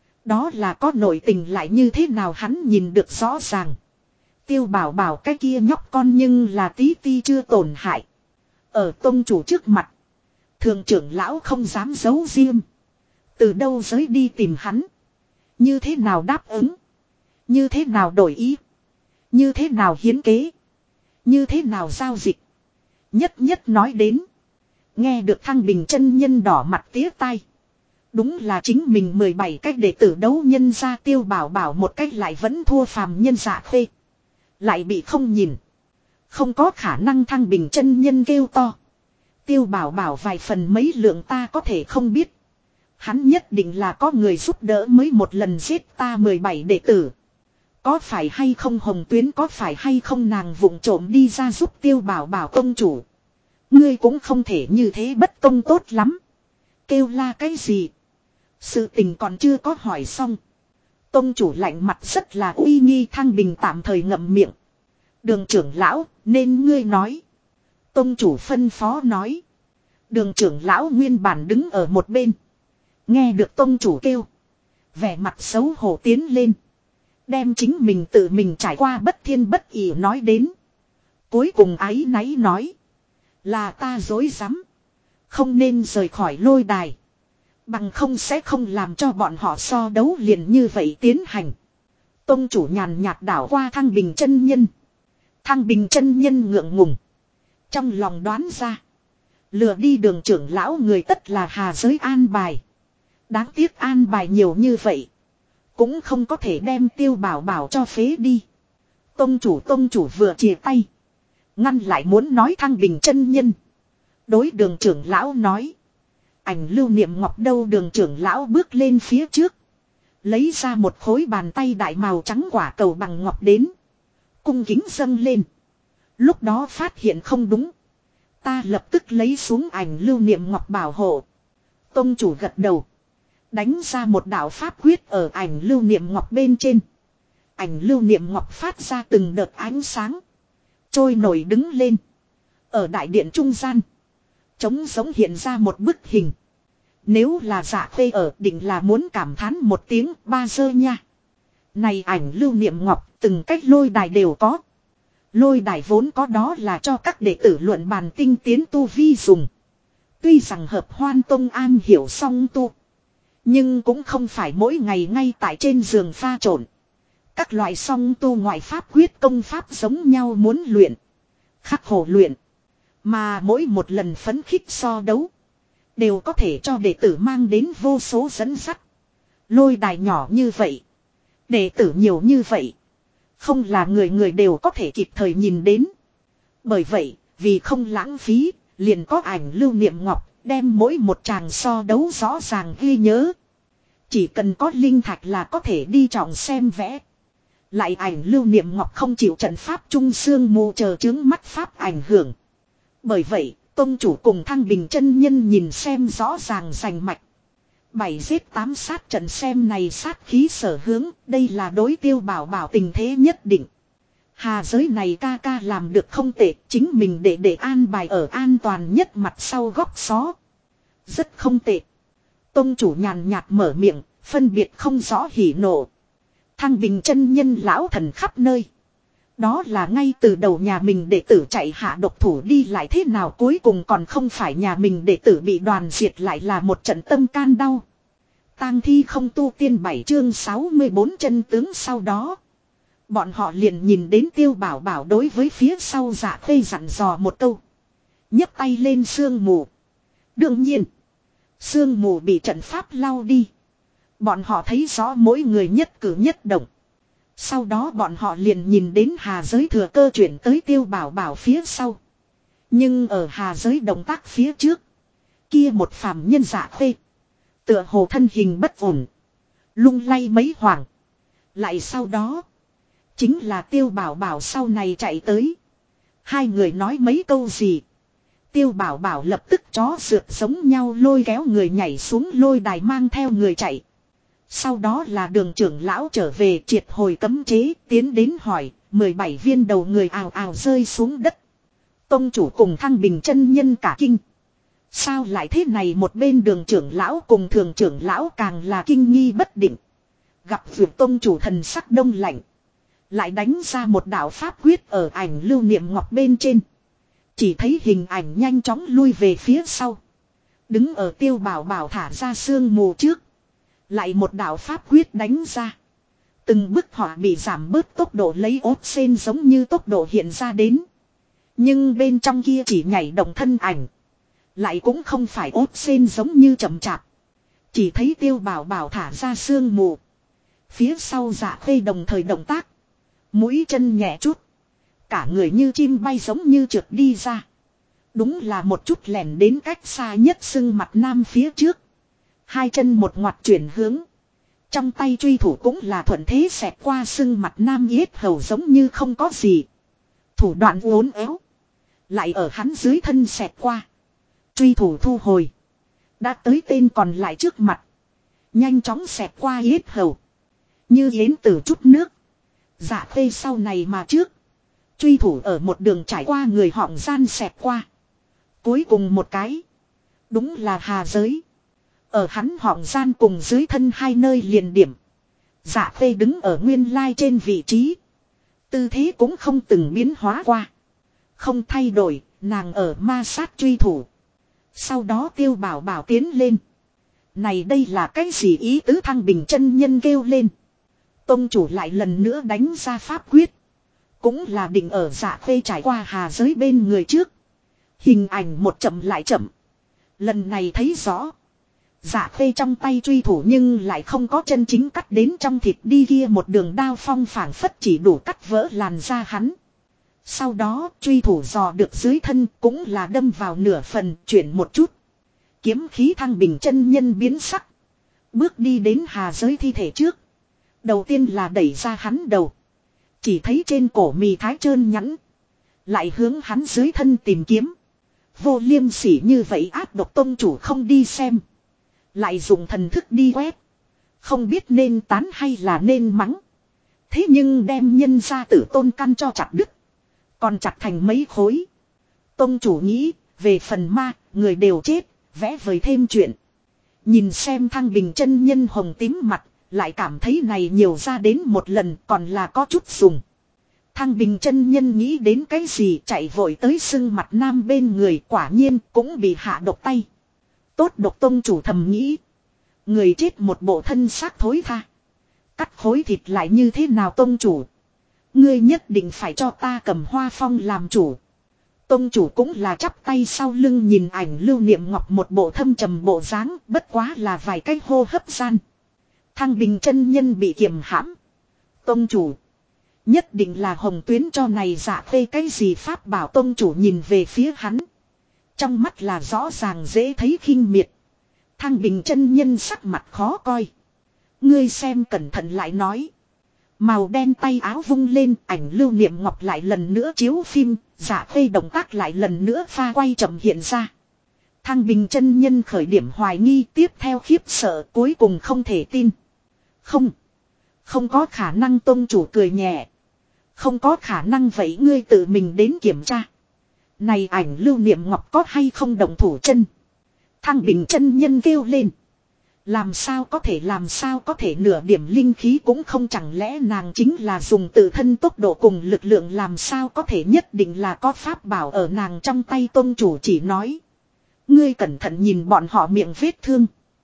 Đó là có nội tình lại như thế nào hắn nhìn được rõ ràng. Tiêu bảo bảo cái kia nhóc con nhưng là tí ti chưa tổn hại. Ở tông chủ trước mặt. Thường trưởng lão không dám giấu riêng. Từ đâu giới đi tìm hắn. Như thế nào đáp ứng. Như thế nào đổi ý. Như thế nào hiến kế. Như thế nào giao dịch. Nhất nhất nói đến. Nghe được Thăng Bình chân nhân đỏ mặt tía tai. Đúng là chính mình 17 cách đệ tử đấu nhân ra Tiêu bảo bảo một cách lại vẫn thua phàm nhân dạ khê. Lại bị không nhìn. Không có khả năng Thăng Bình chân nhân kêu to. Tiêu bảo bảo vài phần mấy lượng ta có thể không biết. Hắn nhất định là có người giúp đỡ mới một lần giết ta 17 đệ tử. Có phải hay không Hồng Tuyến, có phải hay không nàng vụng trộm đi ra giúp Tiêu bảo bảo công chủ. Ngươi cũng không thể như thế bất công tốt lắm. Kêu la cái gì. Sự tình còn chưa có hỏi xong. Tông chủ lạnh mặt rất là uy nghi. Thăng Bình tạm thời ngậm miệng. Đường trưởng lão nên ngươi nói. Tông chủ phân phó nói. Đường trưởng lão nguyên bản đứng ở một bên. Nghe được tông chủ kêu. Vẻ mặt xấu hổ tiến lên. Đem chính mình tự mình trải qua bất thiên bất ỷ nói đến. Cuối cùng áy náy nói. Là ta dối rắm. Không nên rời khỏi lôi đài. Bằng không sẽ không làm cho bọn họ so đấu liền như vậy tiến hành. Tông chủ nhàn nhạt đảo qua Thăng Bình chân nhân. Thăng Bình chân nhân ngượng ngùng. Trong lòng đoán ra. Lừa đi đường trưởng lão người tất là hà giới an bài. Đáng tiếc an bài nhiều như vậy. Cũng không có thể đem Tiêu bảo bảo cho phế đi. Tông chủ vừa chìa tay. Ngăn lại muốn nói Thăng Bình chân nhân. Đối đường trưởng lão nói. Ảnh lưu niệm ngọc đâu, đường trưởng lão bước lên phía trước. Lấy ra một khối bàn tay đại màu trắng quả cầu bằng ngọc đến. Cung kính dâng lên. Lúc đó phát hiện không đúng. Ta lập tức lấy xuống ảnh lưu niệm ngọc bảo hộ. Tông chủ gật đầu. Đánh ra một đạo pháp quyết ở ảnh lưu niệm ngọc bên trên. Ảnh lưu niệm ngọc phát ra từng đợt ánh sáng. Trôi nổi đứng lên. Ở đại điện trung gian. Trống giống hiện ra một bức hình. Nếu là dạ phê ở định là muốn cảm thán một tiếng ba dơ nha. Này ảnh lưu niệm ngọc từng cách lôi đài đều có. Lôi đài vốn có đó là cho các đệ tử luận bàn tinh tiến tu vi dùng. Tuy rằng hợp hoan tông an hiểu song tu. Nhưng cũng không phải mỗi ngày ngay tại trên giường pha trộn. Các loại song tu ngoại pháp quyết công pháp giống nhau muốn luyện. Khắc khổ luyện. Mà mỗi một lần phấn khích so đấu. Đều có thể cho đệ tử mang đến vô số dẫn dắt. Lôi đài nhỏ như vậy. Đệ tử nhiều như vậy. Không là người người đều có thể kịp thời nhìn đến. Bởi vậy, vì không lãng phí, liền có ảnh lưu niệm ngọc, đem mỗi một tràng so đấu rõ ràng ghi nhớ. Chỉ cần có linh thạch là có thể đi trọng xem vẽ. Lại ảnh lưu niệm ngọc không chịu trận pháp trung xương mù chờ chứng mắt pháp ảnh hưởng. Bởi vậy, tông chủ cùng Thăng Bình chân nhân nhìn xem rõ ràng rành mạch. 7 giết 8 sát trận xem này sát khí sở hướng, đây là đối Tiêu bảo bảo tình thế nhất định. Hà giới này ca ca làm được không tệ, chính mình để an bài ở an toàn nhất mặt sau góc xó. Rất không tệ. Tông chủ nhàn nhạt mở miệng, phân biệt không rõ hỉ nộ. Thăng Bình chân nhân lão thần khắp nơi. Đó là ngay từ đầu nhà mình đệ tử chạy hạ độc thủ đi lại thế nào cuối cùng còn không phải nhà mình đệ tử bị đoàn diệt lại là một trận tâm can đau. Tang thi không tu tiên 7 chương 64 chân tướng sau đó. Bọn họ liền nhìn đến Tiêu Bảo Bảo đối với phía sau Dạ Khê dặn dò một câu. Nhấc tay lên sương mù. Đương nhiên. Sương mù bị trận pháp lau đi. Bọn họ thấy rõ mỗi người nhất cử nhất động. Sau đó bọn họ liền nhìn đến Hà Giới thừa cơ chuyển tới Tiêu Bảo Bảo phía sau. Nhưng ở Hà Giới động tác phía trước. Kia một phàm nhân Dạ Khê. Tựa hồ thân hình bất ổn. Lung lay mấy hoàng. Lại sau đó. Chính là Tiêu Bảo Bảo sau này chạy tới. Hai người nói mấy câu gì. Tiêu Bảo Bảo lập tức chó sượt giống nhau lôi kéo người nhảy xuống lôi đài mang theo người chạy. Sau đó là Đường trưởng lão trở về triệt hồi cấm chế tiến đến hỏi. 17 viên đầu người ào ào rơi xuống đất. Tông chủ cùng Thăng Bình chân nhân cả kinh. Sao lại thế này, một bên Đường trưởng lão cùng Thường trưởng lão càng là kinh nghi bất định. Gặp việc tông chủ thần sắc đông lạnh. Lại đánh ra một đạo pháp quyết ở ảnh lưu niệm ngọc bên trên. Chỉ thấy hình ảnh nhanh chóng lui về phía sau. Đứng ở Tiêu Bảo Bảo thả ra sương mù trước. Lại một đạo pháp quyết đánh ra. Từng bức họa bị giảm bớt tốc độ lấy ốp sen giống như tốc độ hiện ra đến. Nhưng bên trong kia chỉ nhảy động thân ảnh. Lại cũng không phải ốp sen giống như chậm chạp. Chỉ thấy Tiêu Bảo Bảo thả ra sương mù. Phía sau Dạ Khê đồng thời động tác. Mũi chân nhẹ chút. Cả người như chim bay giống như trượt đi ra. Đúng là một chút lẻn đến cách xa nhất sưng mặt nam phía trước. Hai chân một ngoặt chuyển hướng. Trong tay truy thủ cũng là thuận thế xẹt qua sưng mặt nam yết hầu giống như không có gì. Thủ đoạn uốn éo. Lại ở hắn dưới thân xẹt qua. Truy thủ thu hồi. Đã tới tên còn lại trước mặt. Nhanh chóng xẹt qua yết hầu. Như yến từ chút nước. Dạ Khê sau này mà trước. Truy thủ ở một đường trải qua người họng gian xẹt qua. Cuối cùng một cái. Đúng là Hà Giới. Ở hắn họng gian cùng dưới thân hai nơi liền điểm. Dạ Khê đứng ở nguyên lai trên vị trí. Tư thế cũng không từng biến hóa qua. Không thay đổi, nàng ở ma sát truy thủ. Sau đó Tiêu Bảo Bảo tiến lên. Này đây là cái gì ý tứ, Thăng Bình chân nhân kêu lên. Tông chủ lại lần nữa đánh ra pháp quyết. Cũng là định ở Dạ Khê trải qua Hà Giới bên người trước. Hình ảnh một chậm lại chậm. Lần này thấy rõ. Dạ Khê trong tay truy thủ nhưng lại không có chân chính cắt đến trong thịt đi, kia một đường đao phong phảng phất chỉ đủ cắt vỡ làn da hắn. Sau đó truy thủ dò được dưới thân cũng là đâm vào nửa phần, chuyển một chút. Kiếm khí Thăng Bình chân nhân biến sắc. Bước đi đến Hà Giới thi thể trước. Đầu tiên là đẩy ra hắn đầu. Chỉ thấy trên cổ mì thái trơn nhẵn. Lại hướng hắn dưới thân tìm kiếm. Vô liêm sỉ như vậy áp độc tông chủ không đi xem. Lại dùng thần thức đi quét. Không biết nên tán hay là nên mắng. Thế nhưng đem nhân ra tử tôn căn cho chặt đứt. Còn chặt thành mấy khối. Tông chủ nghĩ, về phần ma, người đều chết, vẽ vời thêm chuyện. Nhìn xem Thăng Bình chân nhân hồng tím mặt, lại cảm thấy này nhiều ra đến một lần còn là có chút dùng. Thăng Bình chân nhân nghĩ đến cái gì chạy vội tới sưng mặt nam bên người, quả nhiên cũng bị hạ độc tay. Tốt độc, tông chủ thầm nghĩ. Người chết một bộ thân xác thối tha. Cắt khối thịt lại như thế nào tông chủ? Ngươi nhất định phải cho ta cầm Hoa Phong làm chủ. Tông chủ cũng là chắp tay sau lưng nhìn ảnh lưu niệm ngọc một bộ thâm trầm bộ dáng, bất quá là vài cái hô hấp gian. Thăng Bình chân nhân bị kiềm hãm. Tông chủ. Nhất định là hồng tuyến cho này Dạ Khê cái gì pháp bảo, tông chủ nhìn về phía hắn. Trong mắt là rõ ràng dễ thấy khinh miệt. Thăng Bình chân nhân sắc mặt khó coi. Ngươi xem cẩn thận lại nói. Màu đen tay áo vung lên, ảnh lưu niệm ngọc lại lần nữa chiếu phim, Dạ Khê động tác lại lần nữa pha quay chậm hiện ra. Thăng Bình chân nhân khởi điểm hoài nghi, tiếp theo khiếp sợ, cuối cùng không thể tin. Không có khả năng, tông chủ cười nhẹ. Không có khả năng, vậy ngươi tự mình đến kiểm tra. Này ảnh lưu niệm ngọc có hay không động thủ chân? Thăng Bình chân nhân kêu lên. Làm sao có thể nửa điểm linh khí cũng không, chẳng lẽ nàng chính là dùng tự thân tốc độ cùng lực lượng, làm sao có thể nhất định là có pháp bảo ở nàng trong tay, tông chủ chỉ nói. Ngươi cẩn thận nhìn bọn họ miệng vết thương.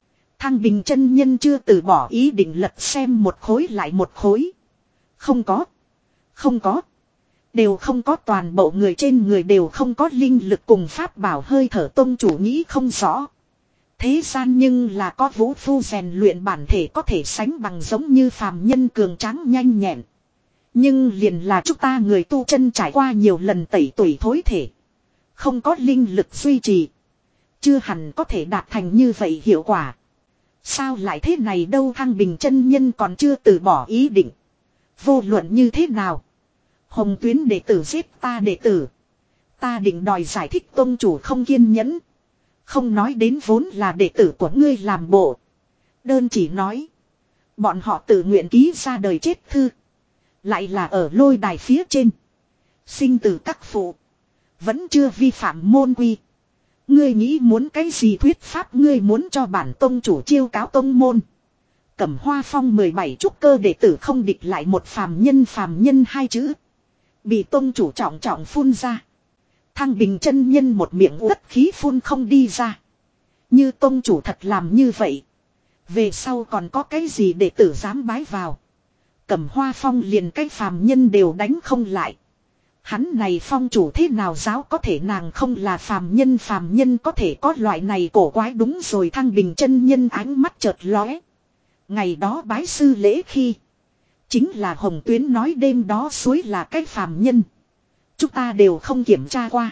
Thăng Bình chân nhân chưa từ bỏ ý định lật xem một khối lại một khối. Không có. Không có. Đều không có, toàn bộ người trên người đều không có linh lực cùng pháp bảo hơi thở. Tông chủ nghĩ không rõ. Thế gian nhưng là có vũ phu rèn luyện bản thể có thể sánh bằng giống như phàm nhân cường tráng nhanh nhẹn. Nhưng liền là chúng ta người tu chân trải qua nhiều lần tẩy tủy thối thể. Không có linh lực duy trì. Chưa hẳn có thể đạt thành như vậy hiệu quả. Sao lại thế này đâu, Thăng Bình chân nhân còn chưa từ bỏ ý định. Vô luận như thế nào. Hồng Tuyến đệ tử giết ta đệ tử. Ta định đòi giải thích. Tông chủ không kiên nhẫn. Không nói đến vốn là đệ tử của ngươi làm bộ. Đơn chỉ nói. Bọn họ tự nguyện ký ra đời chết thư. Lại là ở lôi đài phía trên. Sinh tử các phụ. Vẫn chưa vi phạm môn quy. Ngươi nghĩ muốn cái gì thuyết pháp, ngươi muốn cho bản tông chủ chiêu cáo tông môn. Cẩm Hoa Phong 17 trúc cơ đệ tử không địch lại một phàm nhân hai chữ. Bị tông chủ trọng trọng phun ra. Thăng Bình chân nhân một miệng uất khí phun không đi ra. Như tông chủ thật làm như vậy. Về sau còn có cái gì đệ tử dám bái vào. Cẩm Hoa Phong liền cái phàm nhân đều đánh không lại. Hắn này phong chủ thế nào giáo có thể, nàng không là phàm nhân có thể có loại này cổ quái. Đúng rồi, Thăng Bình chân nhân ánh mắt chợt lóe. Ngày đó bái sư lễ khi. Chính là Hồng Tuyến nói đêm đó suối là cái phàm nhân. Chúng ta đều không kiểm tra qua.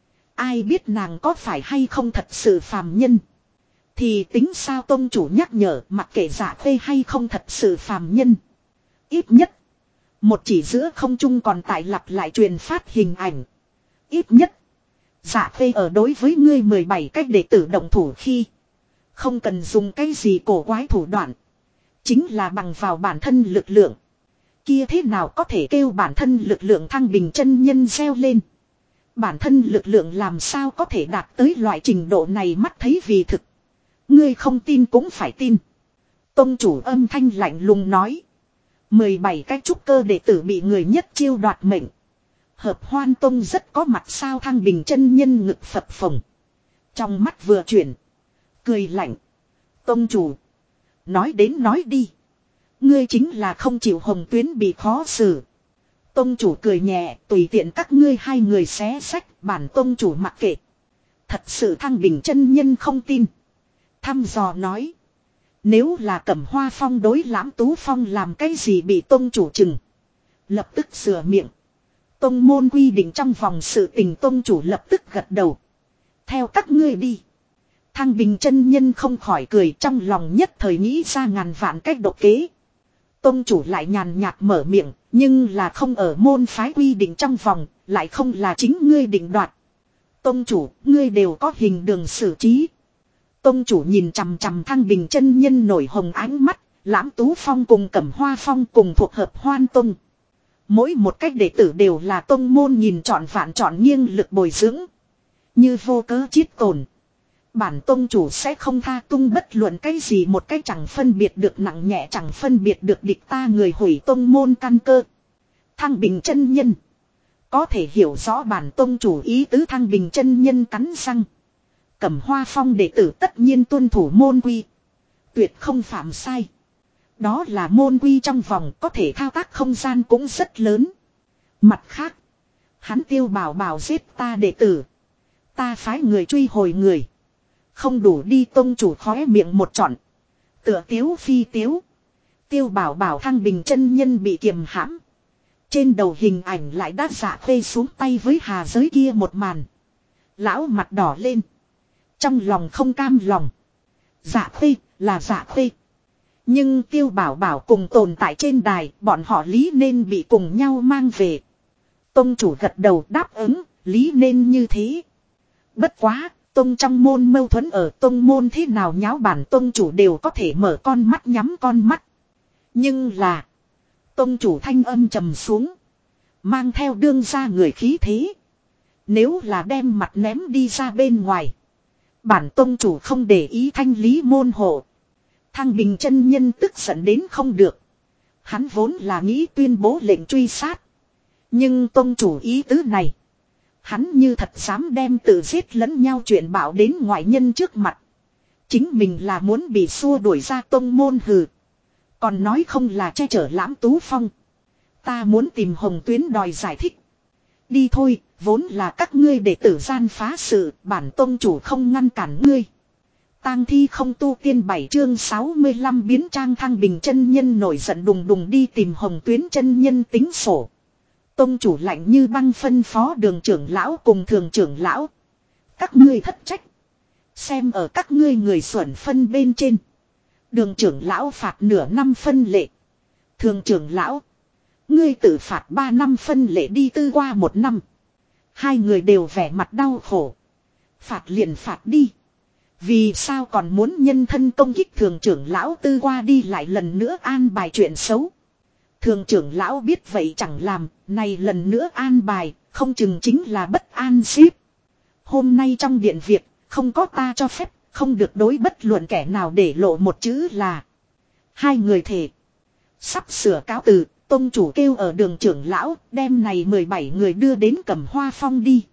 Ai biết nàng có phải hay không thật sự phàm nhân. Thì tính sao, tông chủ nhắc nhở, mặc kệ Dạ Khê hay không thật sự phàm nhân. Ít nhất. Một chỉ giữa không trung còn tại lặp lại truyền phát hình ảnh. Ít nhất. Dạ Khê ở đối với ngươi 17 cách đệ tử động thủ khi. Không cần dùng cái gì cổ quái thủ đoạn. Chính là bằng vào bản thân lực lượng. Kia thế nào có thể kêu bản thân lực lượng, Thăng Bình chân nhân reo lên. Bản thân lực lượng làm sao có thể đạt tới loại trình độ này, mắt thấy vì thực. Ngươi không tin cũng phải tin. Tông chủ âm thanh lạnh lùng nói. 17 cái trúc cơ đệ tử bị người nhất chiêu đoạt mệnh. Hợp Hoan Tông rất có mặt sao, Thăng Bình chân nhân ngực phập phồng. Trong mắt vừa chuyển. Cười lạnh. Tông chủ. Nói đến nói đi. Ngươi chính là không chịu Hồng Tuyến bị khó xử. Tông chủ cười nhẹ, tùy tiện các ngươi hai người xé sách, bản tông chủ mặc kệ. Thật sự Thăng Bình chân nhân không tin. Thăm dò nói. Nếu là Cẩm Hoa Phong đối Lãm Tú Phong làm cái gì bị tông chủ chừng. Lập tức sửa miệng. Tông môn quy định trong vòng sự tình, tông chủ lập tức gật đầu. Theo các ngươi đi. Thăng Bình chân nhân không khỏi cười, trong lòng nhất thời nghĩ ra ngàn vạn cách độc kế. Tông chủ lại nhàn nhạt mở miệng, nhưng là không ở môn phái quy định trong vòng, lại không là chính ngươi định đoạt. Tông chủ, ngươi đều có hình đường xử trí. Tông chủ nhìn chằm chằm Thăng Bình chân nhân nổi hồng ánh mắt, Lãm Tú Phong cùng Cẩm Hoa Phong cùng thuộc Hợp Hoan Tông. Mỗi một cách đệ tử đều là tông môn nhìn trọn vạn trọn nghiêng lực bồi dưỡng. Như vô cớ chiết tổn. Bản tông chủ sẽ không tha tung bất luận cái gì một cách, chẳng phân biệt được nặng nhẹ, chẳng phân biệt được địch ta người, hủy tông môn căn cơ. Thăng Bình chân nhân. Có thể hiểu rõ bản tông chủ ý tứ. Thăng Bình chân nhân cắn răng. Cẩm Hoa Phong đệ tử tất nhiên tuân thủ môn quy. Tuyệt không phạm sai. Đó là môn quy trong vòng, có thể thao tác không gian cũng rất lớn. Mặt khác. Hắn Tiêu Bảo Bảo giết ta đệ tử. Ta phái người truy hồi người. Không đủ đi, tông chủ khóe miệng một trọn. Tựa tiếu phi tiếu. Tiêu Bảo Bảo Thăng Bình chân nhân bị kiềm hãm. Trên đầu hình ảnh lại đã Dạ Khê xuống tay với hà giới kia một màn. Lão mặt đỏ lên. Trong lòng không cam lòng. Dạ Khê là Dạ Khê. Nhưng Tiêu Bảo Bảo cùng tồn tại trên đài, bọn họ lý nên bị cùng nhau mang về. Tông chủ gật đầu đáp ứng, lý nên như thế. Bất quá, tông trong môn mâu thuẫn ở tông môn thế nào nháo, bản tông chủ đều có thể mở con mắt nhắm con mắt. Nhưng là, tông chủ thanh âm trầm xuống. Mang theo đương ra người khí thế. Nếu là đem mặt ném đi ra bên ngoài. Bản tông chủ không để ý thanh lý môn hộ. Thăng Bình chân nhân tức giận đến không được. Hắn vốn là nghĩ tuyên bố lệnh truy sát. Nhưng tông chủ ý tứ này. Hắn như thật dám đem tự giết lẫn nhau chuyện bảo đến ngoại nhân trước mặt. Chính mình là muốn bị xua đuổi ra tông môn hừ. Còn nói không là che chở Lãm Tú Phong. Ta muốn tìm Hồng Tuyến đòi giải thích. Đi thôi, vốn là các ngươi đệ tử gian phá sự, bản tông chủ không ngăn cản ngươi. Tang thi không tu tiên 7 chương 65 biến trang Thăng Bình chân nhân nổi giận đùng đùng đi tìm Hồng Tuyến chân nhân tính sổ. Tông chủ lạnh như băng phân phó Đường trưởng lão cùng Thường trưởng lão. Các ngươi thất trách. Xem ở các ngươi người xuẩn phân bên trên. Đường trưởng lão phạt nửa năm phân lệ. Thường trưởng lão. Ngươi tự phạt 3 năm phân lệ đi tư qua 1 năm. Hai người đều vẻ mặt đau khổ. Phạt liền phạt đi. Vì sao còn muốn nhân thân công kích thường trưởng lão tư qua đi lại lần nữa an bài chuyện xấu. Thường trưởng lão biết vậy chẳng làm, này lần nữa an bài, không chừng chính là bất an ship. Hôm nay trong điện việc, không có ta cho phép, không được đối bất luận kẻ nào để lộ một chữ là. Hai người thề. Sắp sửa cáo từ, tông chủ kêu ở đường trưởng lão, đem này 17 người đưa đến Cẩm Hoa Phong đi.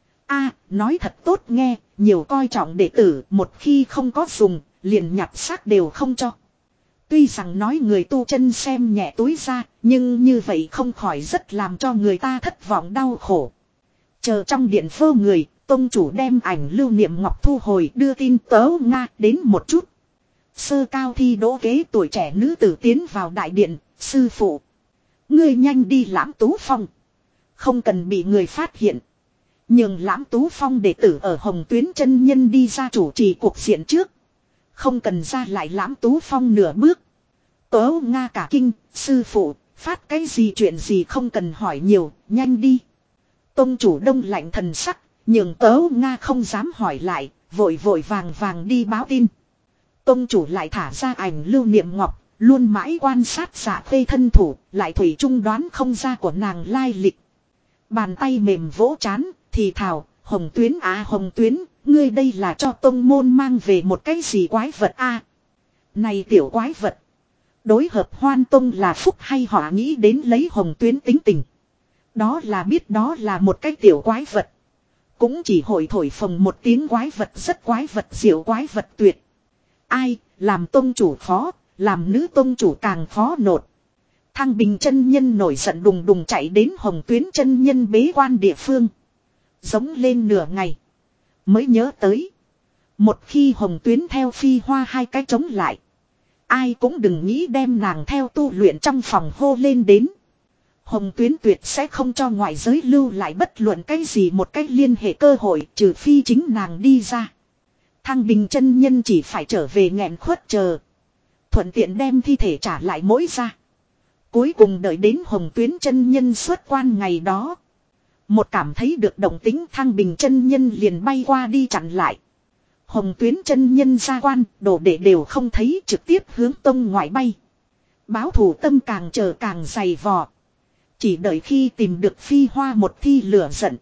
Nói thật tốt nghe, nhiều coi trọng đệ tử, một khi không có dùng, liền nhặt xác đều không cho. Tuy rằng nói người tu chân xem nhẹ túi ra, nhưng như vậy không khỏi rất làm cho người ta thất vọng đau khổ. Chờ trong điện phơ người, tông chủ đem ảnh lưu niệm ngọc thu hồi đưa tin tớ Nga đến một chút. Sơ cao thi đỗ kế tuổi trẻ nữ tử tiến vào đại điện, sư phụ. Ngươi nhanh đi Lãm Tú Phong. Không cần bị người phát hiện. Nhưng Lãm Tú Phong đệ tử ở Hồng Tuyến chân nhân đi ra chủ trì cuộc diện trước. Không cần ra lại Lãm Tú Phong nửa bước. Tớ Nga cả kinh, sư phụ, phát cái gì chuyện gì không cần hỏi nhiều, nhanh đi. Tông chủ đông lạnh thần sắc, nhưng tớ Nga không dám hỏi lại, vội vội vàng vàng đi báo tin. Tông chủ lại thả ra ảnh lưu niệm ngọc, luôn mãi quan sát Dạ Khê thân thủ, lại thủy chung đoán không ra của nàng lai lịch. Bàn tay mềm vỗ chán, thì thào, Hồng Tuyến Hồng Tuyến, ngươi đây là cho tông môn mang về một cái gì quái vật Này tiểu quái vật. Đối hợp Hoan Tông là phúc hay họa nghĩ đến lấy Hồng Tuyến tính tình. Đó là biết đó là một cái tiểu quái vật. Cũng chỉ hội thổi phồng một tiếng quái vật rất quái vật diệu quái vật tuyệt. Ai, làm tông chủ khó, làm nữ tông chủ càng khó nột. Thăng Bình chân nhân nổi giận đùng đùng chạy đến Hồng Tuyến chân nhân bế quan địa phương. Giống lên nửa ngày. Mới nhớ tới. Một khi Hồng Tuyến theo Phi Hoa hai cái chống lại. Ai cũng đừng nghĩ đem nàng theo tu luyện trong phòng hô lên đến. Hồng Tuyến tuyệt sẽ không cho ngoại giới lưu lại bất luận cái gì một cách liên hệ cơ hội trừ phi chính nàng đi ra. Thăng Bình chân nhân chỉ phải trở về nghẹn khuất chờ. Thuận tiện đem thi thể trả lại mỗi ra. Cuối cùng đợi đến Hồng Tuyến chân nhân xuất quan ngày đó. Một cảm thấy được động tính Thăng Bình chân nhân liền bay qua đi chặn lại. Hồng Tuyến chân nhân ra quan, đồ đệ đều không thấy trực tiếp hướng tông ngoại bay. Báo thủ tâm càng chờ càng dày vò. Chỉ đợi khi tìm được Phi Hoa một thi lửa giận.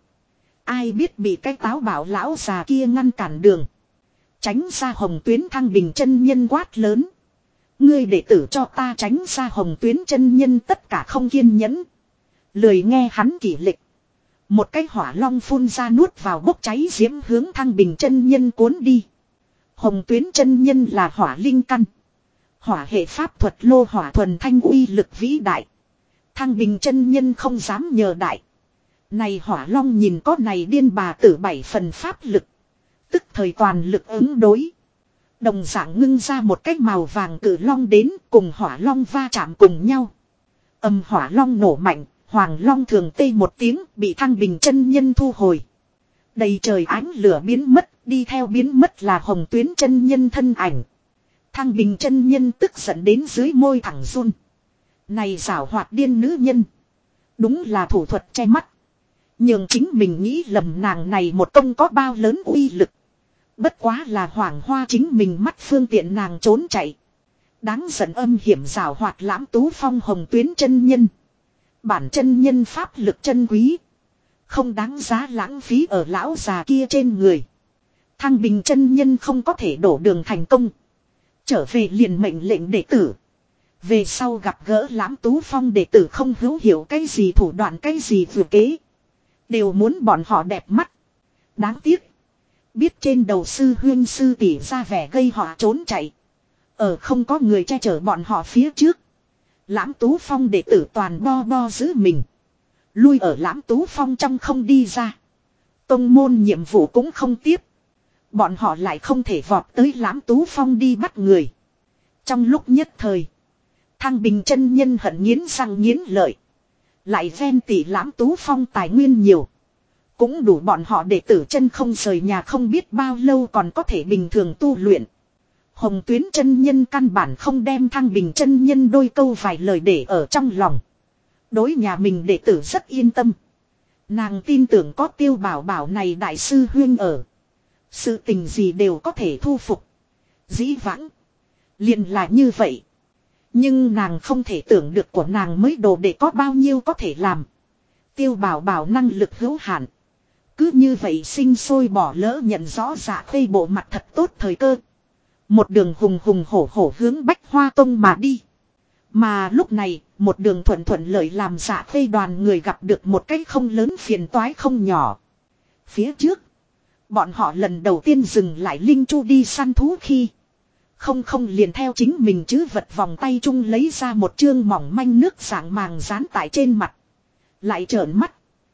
Ai biết bị cái táo bảo lão già kia ngăn cản đường. Tránh ra Hồng Tuyến Thăng Bình chân nhân quát lớn. Ngươi đệ tử cho ta tránh ra Hồng Tuyến chân nhân tất cả không kiên nhẫn. Lười nghe hắn kỷ lịch. Một cái hỏa long phun ra nuốt vào bốc cháy diễm hướng Thăng Bình chân nhân cuốn đi. Hồng Tuyến chân nhân là hỏa linh căn. Hỏa hệ pháp thuật lô hỏa thuần thanh uy lực vĩ đại. Thăng Bình chân nhân không dám nhờ đại. Này hỏa long nhìn có này điên bà tử 7 phần pháp lực. Tức thời toàn lực ứng đối. Đồng dạng ngưng ra một cái màu vàng cử long đến cùng hỏa long va chạm cùng nhau. Âm hỏa long nổ mạnh, hoàng long thường tê một tiếng bị Thăng Bình chân nhân thu hồi. Đầy trời ánh lửa biến mất, đi theo biến mất là Hồng Tuyến chân nhân thân ảnh. Thăng Bình chân nhân tức giận đến dưới môi thẳng run. Này giảo hoạt điên nữ nhân. Đúng là thủ thuật che mắt. Nhưng chính mình nghĩ lầm nàng này một công có bao lớn uy lực. Bất quá là hoàng hoa chính mình mắt phương tiện nàng trốn chạy. Đáng giận âm hiểm giảo hoạt Lãm Tú Phong Hồng Tuyến chân nhân. Bản chân nhân pháp lực chân quý. Không đáng giá lãng phí ở lão già kia trên người. Thăng Bình chân nhân không có thể đổ đường thành công. Trở về liền mệnh lệnh đệ tử. Về sau gặp gỡ Lãm Tú Phong đệ tử không hữu hiểu cái gì thủ đoạn cái gì vừa kế. Đều muốn bọn họ đẹp mắt. Đáng tiếc. Biết trên đầu sư huyên sư tỷ ra vẻ gây họ trốn chạy. Ở không có người che chở bọn họ phía trước. Lãm Tú Phong đệ tử toàn bo bo giữ mình. Lui ở Lãm Tú Phong trong không đi ra. Tông môn nhiệm vụ cũng không tiếp. Bọn họ lại không thể vọt tới Lãm Tú Phong đi bắt người. Trong lúc nhất thời. Thăng Bình chân nhân hận nghiến răng nghiến lợi. Lại ven tỉ Lãm Tú Phong tài nguyên nhiều. Cũng đủ bọn họ đệ tử chân không rời nhà không biết bao lâu còn có thể bình thường tu luyện. Hồng Tuyến chân nhân căn bản không đem Thăng Bình chân nhân đôi câu vài lời để ở trong lòng. Đối nhà mình đệ tử rất yên tâm. Nàng tin tưởng có Tiêu Bảo Bảo này đại sư huyên ở. Sự tình gì đều có thể thu phục. Dĩ vãng. Liền là như vậy. Nhưng nàng không thể tưởng được của nàng mới đồ để có bao nhiêu có thể làm. Tiêu Bảo Bảo năng lực hữu hạn. Cứ như vậy sinh sôi bỏ lỡ nhận rõ Dạ Khê bộ mặt thật tốt thời cơ. Một đường hùng hùng hổ hổ hướng Bách Hoa Tông mà đi. Mà lúc này, một đường thuận thuận lợi làm Dạ Khê đoàn người gặp được một cái không lớn phiền toái không nhỏ. Phía trước, bọn họ lần đầu tiên dừng lại Linh Chu đi săn thú khi. Không liền theo chính mình chứ vật vòng tay chung lấy ra một chương mỏng manh nước dạng màng dán tại trên mặt. Lại trợn mắt.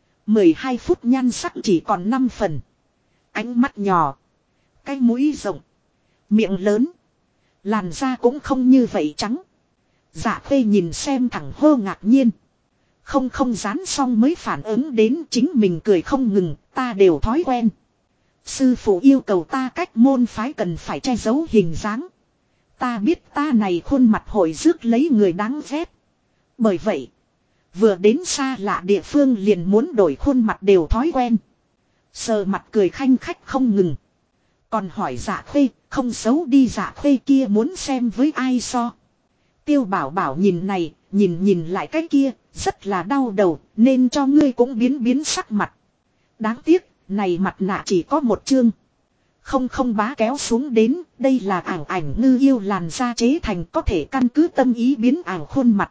12 phút nhan sắc chỉ còn 5 phần. Ánh mắt nhỏ. Cái mũi rộng. Miệng lớn. Làn da cũng không như vậy trắng. Dạ Khê nhìn xem thẳng hô ngạc nhiên. Không dán xong mới phản ứng đến chính mình cười không ngừng. Ta đều thói quen. Sư phụ yêu cầu ta cách môn phái cần phải che giấu hình dáng. Ta biết ta này khuôn mặt hội rước lấy người đáng ghét. Bởi vậy. Vừa đến xa lạ địa phương liền muốn đổi khuôn mặt đều thói quen. Sờ mặt cười khanh khách không ngừng. Còn hỏi Dạ Khê, không xấu đi Dạ Khê kia muốn xem với ai so. Tiêu Bảo Bảo nhìn này, nhìn lại cái kia, rất là đau đầu, nên cho ngươi cũng biến sắc mặt. Đáng tiếc, này mặt nạ chỉ có một chương. Không bá kéo xuống đến, đây là ảnh ngư yêu làn da chế thành có thể căn cứ tâm ý biến ảo khuôn mặt.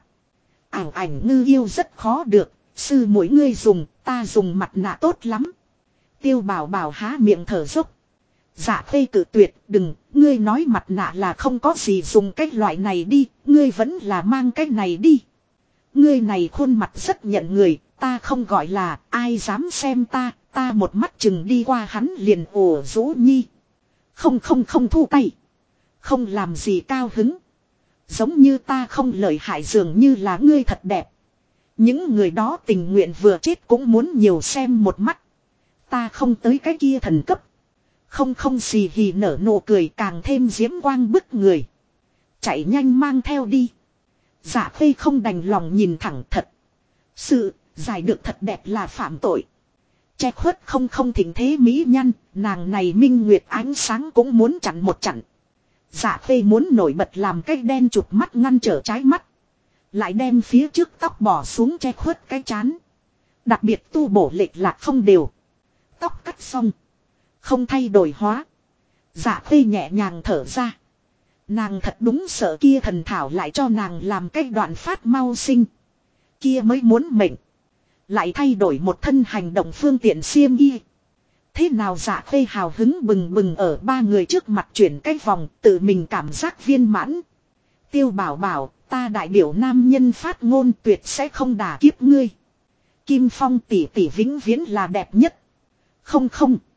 Ảnh ngư yêu rất khó được, sư mỗi ngươi dùng, ta dùng mặt nạ tốt lắm. Tiêu Bảo Bảo há miệng thở dốc. Dạ Khê cự tuyệt, đừng, ngươi nói mặt nạ là không có gì dùng cái loại này đi, ngươi vẫn là mang cái này đi. Ngươi này khuôn mặt rất nhận người, ta không gọi là ai dám xem ta một mắt chừng đi qua hắn liền ồ dỗ nhi. Không thu tay. Không làm gì cao hứng. Giống như ta không lợi hại dường như là ngươi thật đẹp. Những người đó tình nguyện vừa chết cũng muốn nhiều xem một mắt. Ta không tới cái kia thần cấp. Không xì hì nở nụ cười càng thêm diễm quang bức người. Chạy nhanh mang theo đi. Dạ Khê không đành lòng nhìn thẳng thật. Sự giải được thật đẹp là phạm tội. Che khuất không thỉnh thế mỹ nhân, nàng này minh nguyệt ánh sáng cũng muốn chặn một chặn. Dạ Khê muốn nổi bật làm cái đen chụp mắt ngăn trở trái mắt. Lại đem phía trước tóc bỏ xuống che khuất cái chán. Đặc biệt tu bổ lệch lạc không đều. Tóc cắt xong. Không thay đổi hóa. Dạ Khê nhẹ nhàng thở ra. Nàng thật đúng sợ kia thần thảo lại cho nàng làm cái đoạn phát mau sinh. Kia mới muốn mệnh. Lại thay đổi một thân hành động phương tiện xiêm y. Thế nào Dạ Khê hào hứng bừng ở ba người trước mặt chuyển cái vòng tự mình cảm giác viên mãn. Tiêu Bảo Bảo, ta đại biểu nam nhân phát ngôn tuyệt sẽ không đả kiếp ngươi. Kim Phong tỷ tỷ vĩnh viễn là đẹp nhất. Không.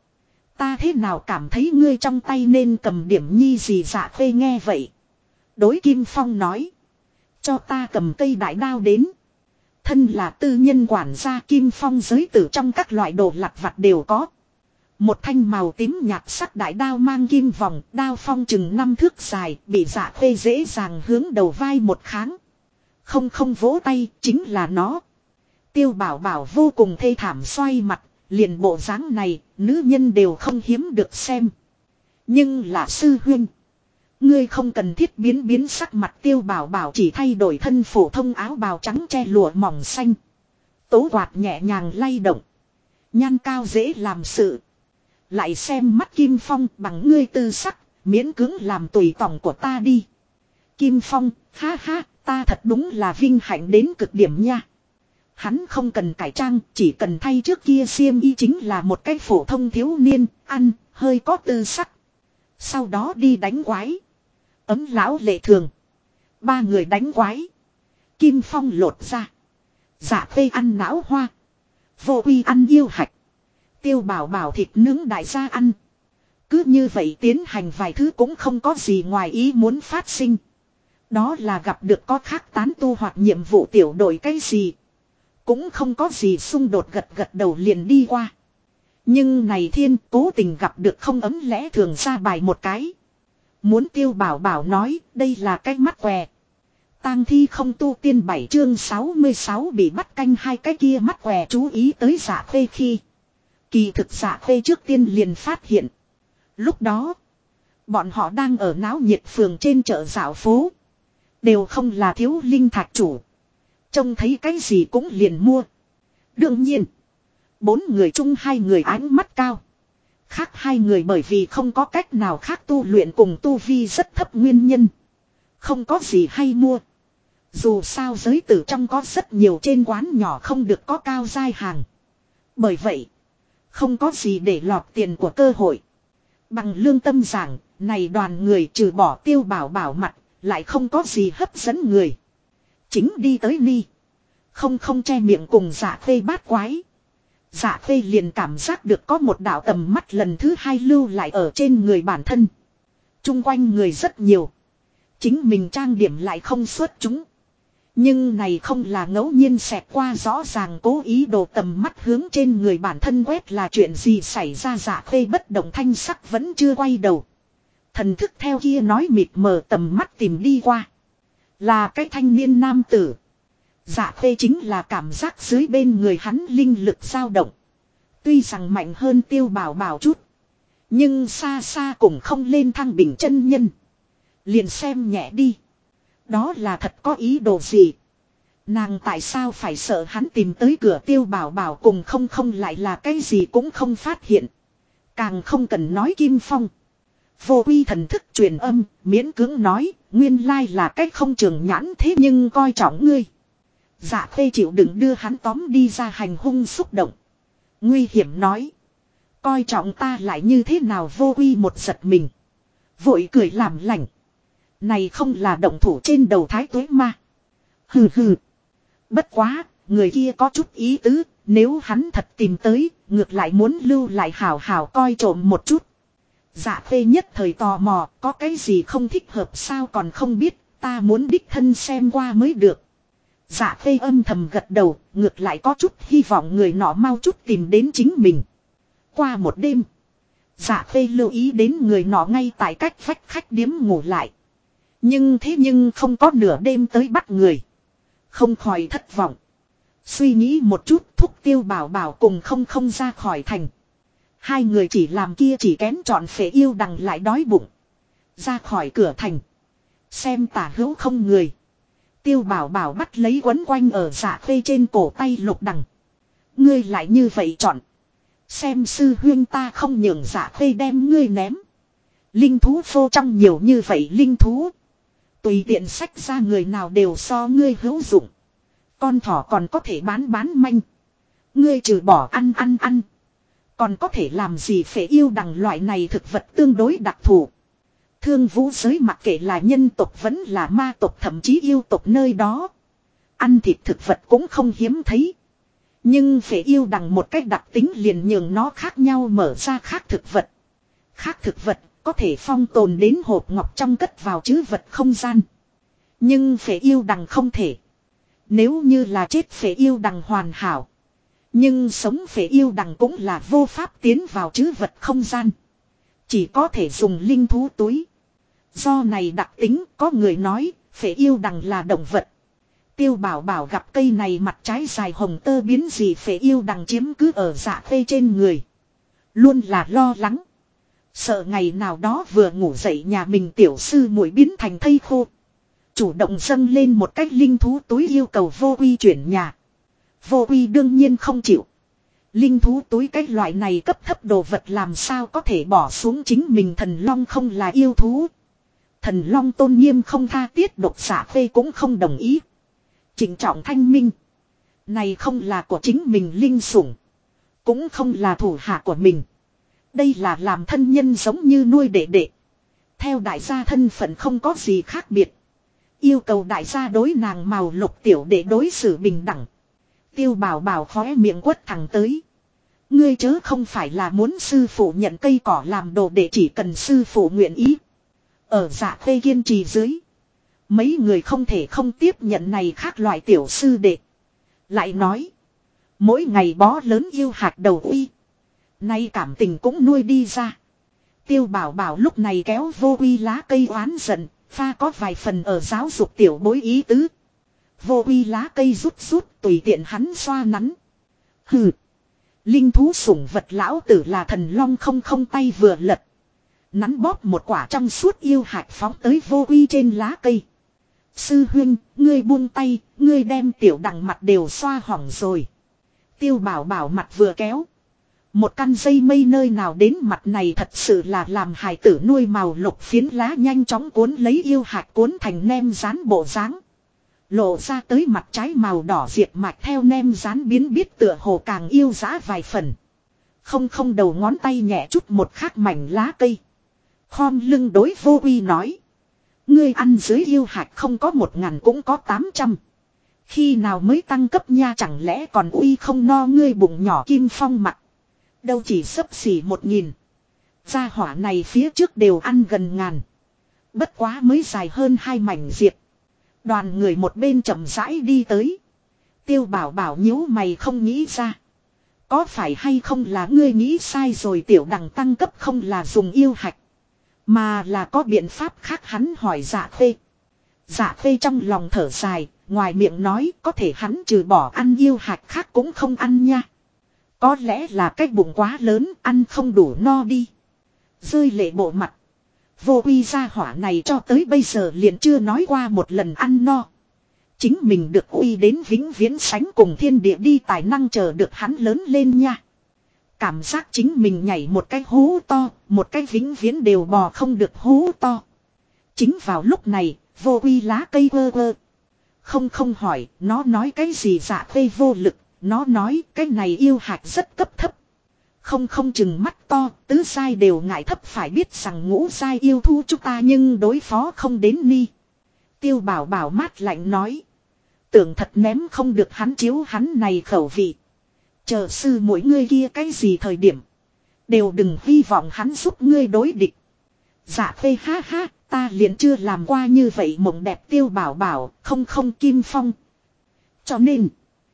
Ta thế nào cảm thấy ngươi trong tay nên cầm điểm nhi gì Dạ Khê nghe vậy. Đối Kim Phong nói. Cho ta cầm cây đại đao đến. Thân là tư nhân quản gia Kim Phong giới tử trong các loại đồ lặt vặt đều có. Một thanh màu tím nhạt sắc đại đao mang kim vòng, đao phong chừng 5 thước dài, bị Dạ Khê dễ dàng hướng đầu vai một kháng. Không vỗ tay, chính là nó. Tiêu Bảo Bảo vô cùng thê thảm xoay mặt, liền bộ dáng này, nữ nhân đều không hiếm được xem. Nhưng là sư huynh. Ngươi không cần thiết biến sắc mặt Tiêu Bảo Bảo chỉ thay đổi thân phổ thông áo bào trắng che lụa mỏng xanh. Tố quạt nhẹ nhàng lay động. Nhan cao dễ làm sự. Lại xem mắt Kim Phong bằng ngươi tư sắc, miễn cưỡng làm tùy tòng của ta đi. Kim Phong, ha ha, ta thật đúng là vinh hạnh đến cực điểm nha. Hắn không cần cải trang, chỉ cần thay trước kia xiêm y chính là một cái phổ thông thiếu niên, ăn, hơi có tư sắc. Sau đó đi đánh quái. Ấm lão lệ thường. Ba người đánh quái. Kim Phong lột ra. Dạ phê ăn não hoa. Vô uy ăn yêu hạch. Tiêu bảo bảo thịt nướng đại gia ăn. Cứ như vậy tiến hành vài thứ cũng không có gì ngoài ý muốn phát sinh. Đó là gặp được có khác tán tu hoặc nhiệm vụ tiểu đội cái gì. Cũng không có gì xung đột gật gật đầu liền đi qua. Nhưng này thiên cố tình gặp được không ấm lẽ thường ra bài một cái. Muốn tiêu bảo bảo nói đây là cái mắt què. Tang thi không tu tiên 7 chương 66 bị bắt canh hai cái kia mắt què chú ý tới dạ phê khi. Kỳ thực dạ phê trước tiên liền phát hiện. Lúc đó, bọn họ đang ở náo nhiệt phường trên chợ dạo phố. Đều không là thiếu linh thạch chủ. Trông thấy cái gì cũng liền mua. Đương nhiên, 4 người chung 2 người ánh mắt cao. Khác 2 người bởi vì không có cách nào khác tu luyện cùng tu vi rất thấp nguyên nhân. Không có gì hay mua. Dù sao giới tử trong có rất nhiều trên quán nhỏ không được có cao giai hàng. Bởi vậy, không có gì để lọt tiền của cơ hội. Bằng lương tâm giảng, này đoàn người trừ bỏ tiêu bảo bảo mặt, lại không có gì hấp dẫn người. Chính đi tới ni. Không che miệng cùng dạ phê bát quái. Dạ phê liền cảm giác được có một đạo tầm mắt lần thứ 2 lưu lại ở trên người bản thân. Trung quanh người rất nhiều. Chính mình trang điểm lại không xuất chúng. Nhưng này không là ngẫu nhiên xẹt qua rõ ràng cố ý đồ tầm mắt hướng trên người bản thân quét là chuyện gì xảy ra dạ phê bất động thanh sắc vẫn chưa quay đầu. Thần thức theo kia nói mịt mờ tầm mắt tìm đi qua. Là cái thanh niên nam tử. Dạ phê chính là cảm giác dưới bên người hắn linh lực dao động. Tuy rằng mạnh hơn tiêu bảo bảo chút. Nhưng xa xa cũng không lên thăng bình chân nhân. Liền xem nhẹ đi. Đó là thật có ý đồ gì. Nàng tại sao phải sợ hắn tìm tới cửa tiêu bảo bảo cùng không lại là cái gì cũng không phát hiện. Càng không cần nói Kim Phong. Vô uy thần thức truyền âm, miễn cưỡng nói, nguyên lai là cách không trường nhãn thế nhưng coi trọng ngươi. Dạ phê chịu đựng đưa hắn tóm đi ra hành hung xúc động. Nguy hiểm nói. Coi trọng ta lại như thế nào vô uy một giật mình. Vội cười làm lành. Này không là động thủ trên đầu thái tuế ma. Hừ hừ. Bất quá, người kia có chút ý tứ, nếu hắn thật tìm tới, ngược lại muốn lưu lại hào hào coi trộm một chút. Dạ phê nhất thời tò mò, có cái gì không thích hợp sao còn không biết, ta muốn đích thân xem qua mới được. Dạ phê âm thầm gật đầu, ngược lại có chút hy vọng người nọ mau chút tìm đến chính mình. Qua một đêm, dạ phê lưu ý đến người nọ ngay tại cách vách khách điếm ngủ lại. Nhưng không có nửa đêm tới bắt người. Không khỏi thất vọng. Suy nghĩ một chút thúc tiêu bảo bảo cùng không ra khỏi thành. 2 người chỉ làm kia chỉ kén trọn phệ yêu đằng lại đói bụng. Ra khỏi cửa thành. Xem tả hữu không người. Tiêu bảo bảo bắt lấy quấn quanh ở dạ phê trên cổ tay lục đằng. Ngươi lại như vậy chọn. Xem sư huyên ta không nhường dạ phê đem ngươi ném. Linh thú phô trong nhiều như vậy linh thú. Tùy tiện sách ra người nào đều so ngươi hữu dụng. Con thỏ còn có thể bán manh. Ngươi trừ bỏ ăn. Còn có thể làm gì phệ yêu đằng loại này thực vật tương đối đặc thù. Thương vũ giới mặc kệ là nhân tộc vẫn là ma tộc thậm chí yêu tộc nơi đó. Ăn thịt thực vật cũng không hiếm thấy. Nhưng phệ yêu đằng một cách đặc tính liền nhường nó khác nhau mở ra khác thực vật. Khác thực vật có thể phong tồn đến hộp ngọc trong cất vào trữ vật không gian. Nhưng phệ yêu đằng không thể. Nếu như là chết phệ yêu đằng hoàn hảo. Nhưng sống phệ yêu đằng cũng là vô pháp tiến vào trữ vật không gian. Chỉ có thể dùng linh thú túi. Do này đặc tính có người nói phệ yêu đằng là động vật. Tiêu bảo bảo gặp cây này mặt trái dài hồng tơ biến gì phệ yêu đằng chiếm cứ ở dạ phê trên người. Luôn là lo lắng. Sợ ngày nào đó vừa ngủ dậy nhà mình tiểu sư muội biến thành thây khô. Chủ động dâng lên một cách linh thú túi yêu cầu vô uy chuyển nhà. Vô uy đương nhiên không chịu. Linh thú túi cái loại này cấp thấp đồ vật làm sao có thể bỏ xuống chính mình thần long không là yêu thú. Thần long tôn nghiêm không tha tiết độc giả phê cũng không đồng ý. Trịnh trọng thanh minh. Này không là của chính mình linh sủng. Cũng không là thủ hạ của mình. Đây là làm thân nhân giống như nuôi đệ đệ. Theo đại gia thân phận không có gì khác biệt. Yêu cầu đại gia đối nàng màu lục tiểu đệ đối xử bình đẳng. Tiêu Bảo Bảo khóe miệng quất thẳng tới. Ngươi chớ không phải là muốn sư phụ nhận cây cỏ làm đồ để chỉ cần sư phụ nguyện ý. Ở Dạ Khê kiên trì dưới. Mấy người không thể không tiếp nhận này khác loại tiểu sư đệ. Lại nói. Mỗi ngày bó lớn yêu hạt đầu uy. Nay cảm tình cũng nuôi đi ra. Tiêu Bảo Bảo lúc này kéo Vô Uy lá cây oán giận. Pha có vài phần ở giáo dục tiểu bối ý tứ. Vô Uy lá cây rút rút tùy tiện hắn xoa nắn. Hừ. Linh thú sủng vật lão tử là thần long không tay vừa lật. Nắn bóp một quả trong suốt yêu hạt phóng tới Vô Uy trên lá cây. Sư huynh, ngươi buông tay, ngươi đem tiểu đằng mặt đều xoa hỏng rồi. Tiêu Bảo Bảo mặt vừa kéo. Một căn dây mây nơi nào đến mặt này thật sự là làm hài tử nuôi màu lục phiến lá nhanh chóng cuốn lấy yêu hạt cuốn thành nem rán bộ dáng. Lộ ra tới mặt trái màu đỏ diệt mạch theo nem rán biến biết tựa hồ càng yêu dã vài phần. Không đầu ngón tay nhẹ chút một khắc mảnh lá cây. Khom lưng đối Vô Uy nói. Ngươi ăn dưới yêu hạt không có 1000 cũng có 800. Khi nào mới tăng cấp nha chẳng lẽ còn uy không no ngươi bụng nhỏ Kim Phong mặt. Đâu chỉ xấp xỉ 1000. Gia hỏa này phía trước đều ăn gần ngàn. Bất quá mới dài hơn 2 mảnh diệp. Đoàn người một bên chậm rãi đi tới. Tiêu Bảo Bảo nhíu mày không nghĩ ra. Có phải hay không là ngươi nghĩ sai rồi tiểu đằng tăng cấp không là dùng yêu hạch. Mà là có biện pháp khác hắn hỏi Dạ Khê. Dạ Khê trong lòng thở dài. Ngoài miệng nói có thể hắn trừ bỏ ăn yêu hạch khác cũng không ăn nha. Có lẽ là cái bụng quá lớn ăn không đủ no đi. Rơi lệ bộ mặt. Vô Uy gia hỏa này cho tới bây giờ liền chưa nói qua một lần ăn no. Chính mình được uy đến vĩnh viễn sánh cùng thiên địa đi tài năng chờ được hắn lớn lên nha. Cảm giác chính mình nhảy một cái hố to, một cái vĩnh viễn đều bò không được hố to. Chính vào lúc này, Vô Uy lá cây vơ vơ. Không hỏi, nó nói cái gì Dạ Khê vô lực, nó nói cái này yêu hạt rất cấp thấp. Không chừng mắt to, tứ sai đều ngại thấp phải biết rằng ngũ sai yêu thu chúng ta nhưng đối phó không đến ni. Tiêu Bảo Bảo mát lạnh nói. Tưởng thật ném không được hắn chiếu hắn này khẩu vị. Chờ sư mỗi ngươi kia cái gì thời điểm. Đều đừng hy vọng hắn giúp ngươi đối địch. Dạ Khê ha ha, ta liền chưa làm qua như vậy mộng đẹp Tiêu Bảo Bảo, không Kim Phong. Cho nên,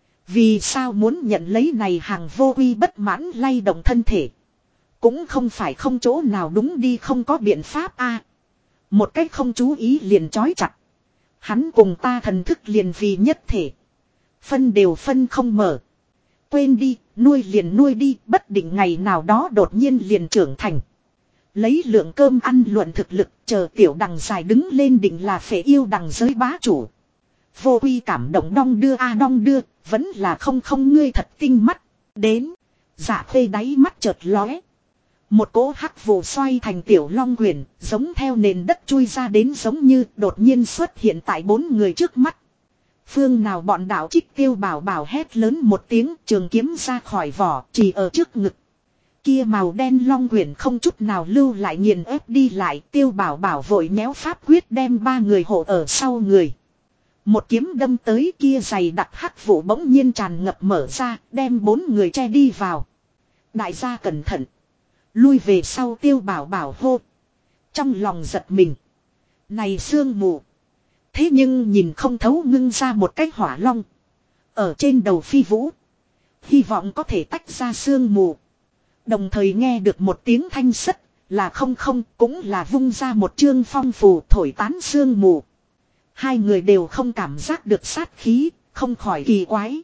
vì sao muốn nhận lấy này hàng Vô Uy bất mãn lay động thân thể. Cũng không phải không chỗ nào đúng đi không có biện pháp a. Một cách không chú ý liền trói chặt. Hắn cùng ta thần thức liền vì nhất thể. Phân đều phân không mở. Quên đi, nuôi liền nuôi đi, bất định ngày nào đó đột nhiên liền trưởng thành. Lấy lượng cơm ăn luận thực lực, chờ tiểu đằng dài đứng lên định là phệ yêu đằng giới bá chủ. Vô Uy cảm động đong đưa đong đưa, vẫn là không ngươi thật tinh mắt. Đến, Dạ Khê đáy mắt chợt lóe. Một cỗ hắc vụ xoay thành tiểu long quyển, giống theo nền đất chui ra đến giống như đột nhiên xuất hiện tại 4 người trước mắt. Phương nào bọn đạo trích Tiêu Bảo Bảo hét lớn một tiếng trường kiếm ra khỏi vỏ chỉ ở trước ngực. Kia màu đen long quyển không chút nào lưu lại nghiền ép đi lại Tiêu Bảo Bảo vội méo pháp quyết đem 3 người hộ ở sau người. Một kiếm đâm tới kia dày đặc hắc vụ bỗng nhiên tràn ngập mở ra đem 4 người che đi vào. Đại gia cẩn thận. Lui về sau Tiêu Bảo Bảo hô. Trong lòng giật mình. Này sương mù. Thế nhưng nhìn không thấu ngưng ra một cái hỏa long. Ở trên đầu phi vũ. Hy vọng có thể tách ra sương mù. Đồng thời nghe được một tiếng thanh sất. Là không cũng là vung ra một chương phong phù thổi tán sương mù. Hai người đều không cảm giác được sát khí. Không khỏi kỳ quái.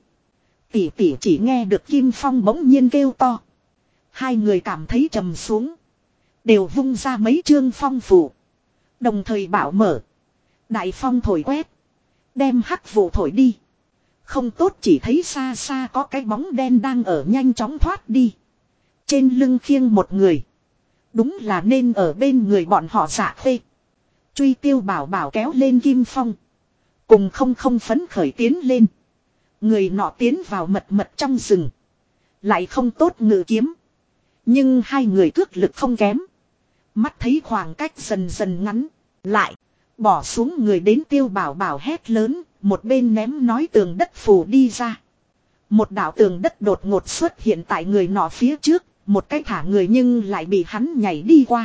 Tỷ chỉ nghe được Kim Phong bỗng nhiên kêu to. Hai người cảm thấy trầm xuống. Đều vung ra mấy chương phong phù. Đồng thời bảo mở. Đại phong thổi quét. Đem hắc vụ thổi đi. Không tốt chỉ thấy xa xa có cái bóng đen đang ở nhanh chóng thoát đi. Trên lưng khiêng một người. Đúng là nên ở bên người bọn họ Dạ Khê. Truy Tiêu Bảo Bảo kéo lên Kim Phong. Cùng không phấn khởi tiến lên. Người nọ tiến vào mật trong rừng. Lại không tốt ngự kiếm. Nhưng hai người cước lực không kém. Mắt thấy khoảng cách dần dần ngắn. Lại. Bỏ xuống người đến Tiêu Bảo Bảo hét lớn. Một bên ném nói tường đất phù đi ra. Một đạo tường đất đột ngột xuất hiện tại người nọ phía trước. Một cái thả người nhưng lại bị hắn nhảy đi qua.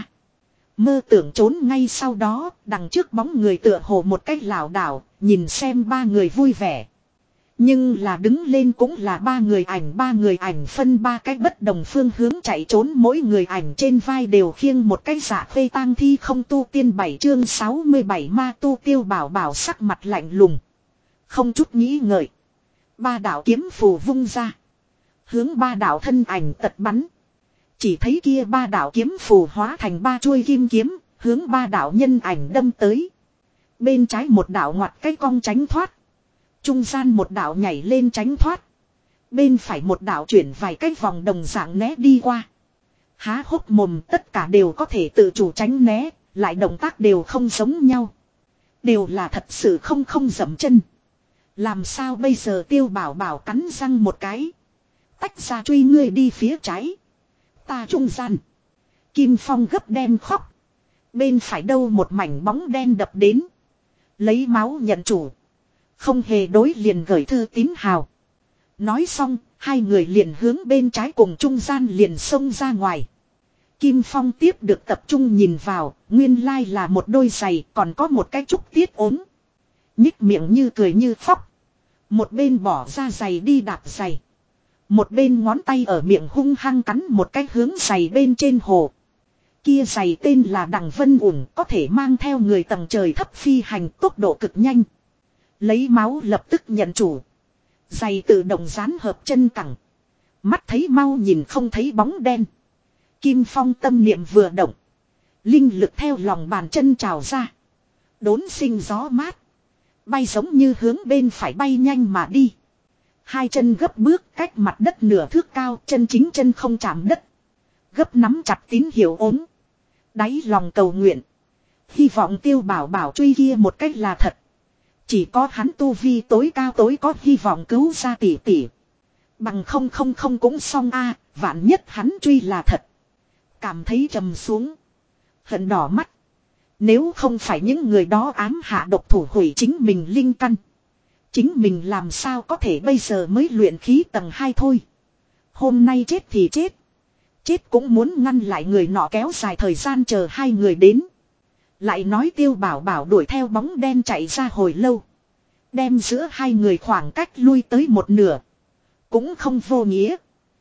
Mơ tưởng trốn ngay sau đó. Đằng trước bóng người tựa hồ một cách lảo đảo. Nhìn xem ba người vui vẻ. Nhưng là đứng lên cũng là ba người ảnh phân ba cách bất đồng phương hướng chạy trốn, mỗi người ảnh trên vai đều khiêng một cái dạ phê tang thi không tu tiên 7 chương 67 ma tu. Tiêu Bảo Bảo sắc mặt lạnh lùng. Không chút nghĩ ngợi. Ba đạo kiếm phù vung ra. Hướng ba đạo thân ảnh tật bắn. Chỉ thấy kia ba đạo kiếm phù hóa thành ba chuôi kim kiếm, hướng ba đạo nhân ảnh đâm tới. Bên trái một đạo ngoặt cái cong tránh thoát. Trung gian một đạo nhảy lên tránh thoát. Bên phải một đạo chuyển vài cái vòng đồng dạng né đi qua. Há hốc mồm tất cả đều có thể tự chủ tránh né. Lại động tác đều không giống nhau. Đều là thật sự không dậm chân. Làm sao bây giờ Tiêu Bảo Bảo cắn răng một cái. Tách ra truy ngươi đi phía trái. Ta trung gian. Kim Phong gấp đem khóc. Bên phải đâu một mảnh bóng đen đập đến. Lấy máu nhận chủ. Không hề đối liền gửi thư tín hào. Nói xong, hai người liền hướng bên trái cùng trung gian liền xông ra ngoài. Kim Phong tiếp được tập trung nhìn vào, nguyên lai là một đôi giày, còn có một cái trúc tiết ốm. Nhích miệng như cười như phóc. Một bên bỏ ra giày đi đạp giày. Một bên ngón tay ở miệng hung hăng cắn một cái hướng giày bên trên hồ. Kia giày tên là Đằng Vân Ủng, có thể mang theo người tầng trời thấp phi hành, tốc độ cực nhanh. Lấy máu lập tức nhận chủ. Giày tự động dán hợp chân cẳng. Mắt thấy mau nhìn không thấy bóng đen. Kim Phong tâm niệm vừa động. Linh lực theo lòng bàn chân trào ra. Đốn sinh gió mát. Bay giống như hướng bên phải bay nhanh mà đi. Hai chân gấp bước cách mặt đất nửa thước cao, chân chính chân không chạm đất. Gấp nắm chặt tín hiệu ốm. Đáy lòng cầu nguyện. Hy vọng Tiêu Bảo Bảo truy kia một cách là thật. Chỉ có hắn tu vi tối cao tối có hy vọng cứu ra tỷ tỷ. Bằng không cũng xong a, vạn nhất hắn truy là thật. Cảm thấy trầm xuống. Hận đỏ mắt. Nếu không phải những người đó ám hạ độc thủ hủy chính mình linh căn. Chính mình làm sao có thể bây giờ mới luyện khí tầng 2 thôi. Hôm nay chết thì chết. Chết cũng muốn ngăn lại người nọ kéo dài thời gian chờ hai người đến. Lại nói Tiêu Bảo Bảo đuổi theo bóng đen chạy ra hồi lâu. Đem giữa hai người khoảng cách lui tới một nửa. Cũng không vô nghĩa.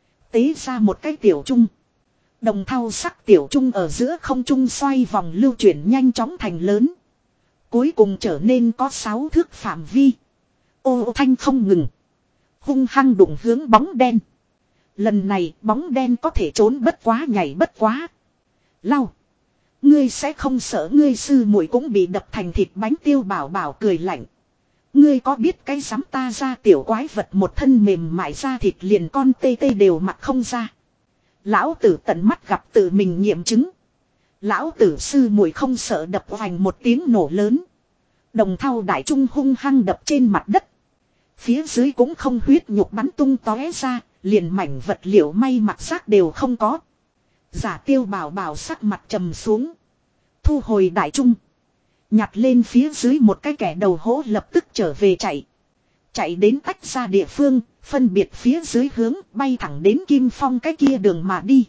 Tế ra một cái tiểu trung. Đồng thau sắc tiểu trung ở giữa không trung xoay vòng lưu chuyển nhanh chóng thành lớn. Cuối cùng trở nên có 6 thước phạm vi. Ô thanh không ngừng. Hung hăng đụng hướng bóng đen. Lần này bóng đen có thể trốn bất quá nhảy bất quá. Lau. Ngươi sẽ không sợ ngươi sư muội cũng bị đập thành thịt bánh. Tiêu Bảo Bảo cười lạnh. Ngươi có biết cái dám ta ra tiểu quái vật một thân mềm mại ra thịt liền con tê tê đều mặc không ra. Lão tử tận mắt gặp tự mình nghiệm chứng. Lão tử sư muội không sợ đập hoành một tiếng nổ lớn. Đồng thau đại trung hung hăng đập trên mặt đất. Phía dưới cũng không huyết nhục bắn tung tóe ra, liền mảnh vật liệu may mặc xác đều không có. Giả Tiêu Bảo Bảo sắc mặt trầm xuống. Thu hồi đại trung. Nhặt lên phía dưới một cái kẻ đầu hố lập tức trở về chạy. Chạy đến tách ra địa phương, phân biệt phía dưới hướng bay thẳng đến Kim Phong cái kia đường mà đi.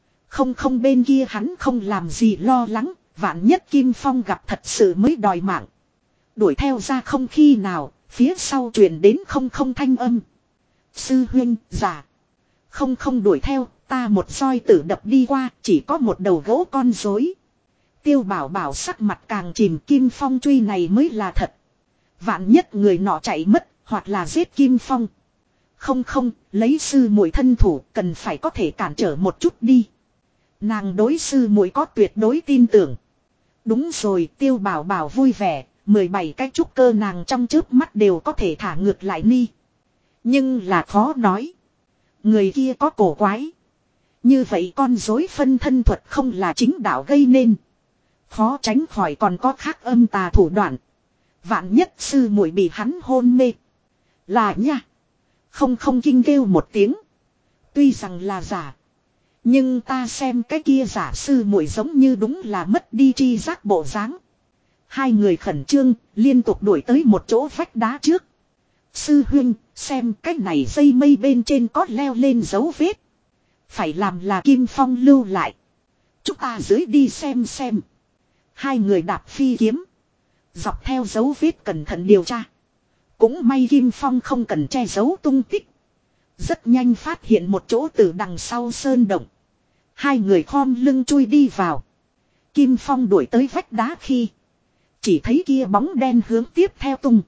Không bên kia hắn không làm gì lo lắng, vạn nhất Kim Phong gặp thật sự mới đòi mạng. Đuổi theo ra không khi nào, phía sau truyền đến không thanh âm. Sư huynh, giả. Không đuổi theo, ta một roi tử đập đi qua, chỉ có một đầu gỗ con rối. Tiêu Bảo Bảo sắc mặt càng chìm, Kim Phong truy này mới là thật. Vạn nhất người nọ chạy mất, hoặc là giết Kim Phong. Không, lấy sư muội thân thủ, cần phải có thể cản trở một chút đi. Nàng đối sư muội có tuyệt đối tin tưởng. Đúng rồi, Tiêu Bảo Bảo vui vẻ, 17 cái trúc cơ nàng trong chớp mắt đều có thể thả ngược lại ni. Nhưng là khó nói. Người kia có cổ quái. Như vậy con rối phân thân thuật không là chính đạo gây nên. Khó tránh khỏi còn có khác âm tà thủ đoạn. Vạn nhất sư muội bị hắn hôn mê. Là nha. Không kinh kêu một tiếng. Tuy rằng là giả. Nhưng ta xem cái kia giả sư muội giống như đúng là mất đi tri giác bộ dáng. Hai người khẩn trương, liên tục đuổi tới một chỗ vách đá trước. Sư huynh, xem cái này dây mây bên trên có leo lên dấu vết. Phải làm là Kim Phong lưu lại. Chúng ta dưới đi xem xem. Hai người đạp phi kiếm. Dọc theo dấu vết cẩn thận điều tra. Cũng may Kim Phong không cần che giấu tung tích. Rất nhanh phát hiện một chỗ từ đằng sau sơn động. Hai người khom lưng chui đi vào. Kim Phong đuổi tới vách đá khi. Chỉ thấy kia bóng đen hướng tiếp theo tung.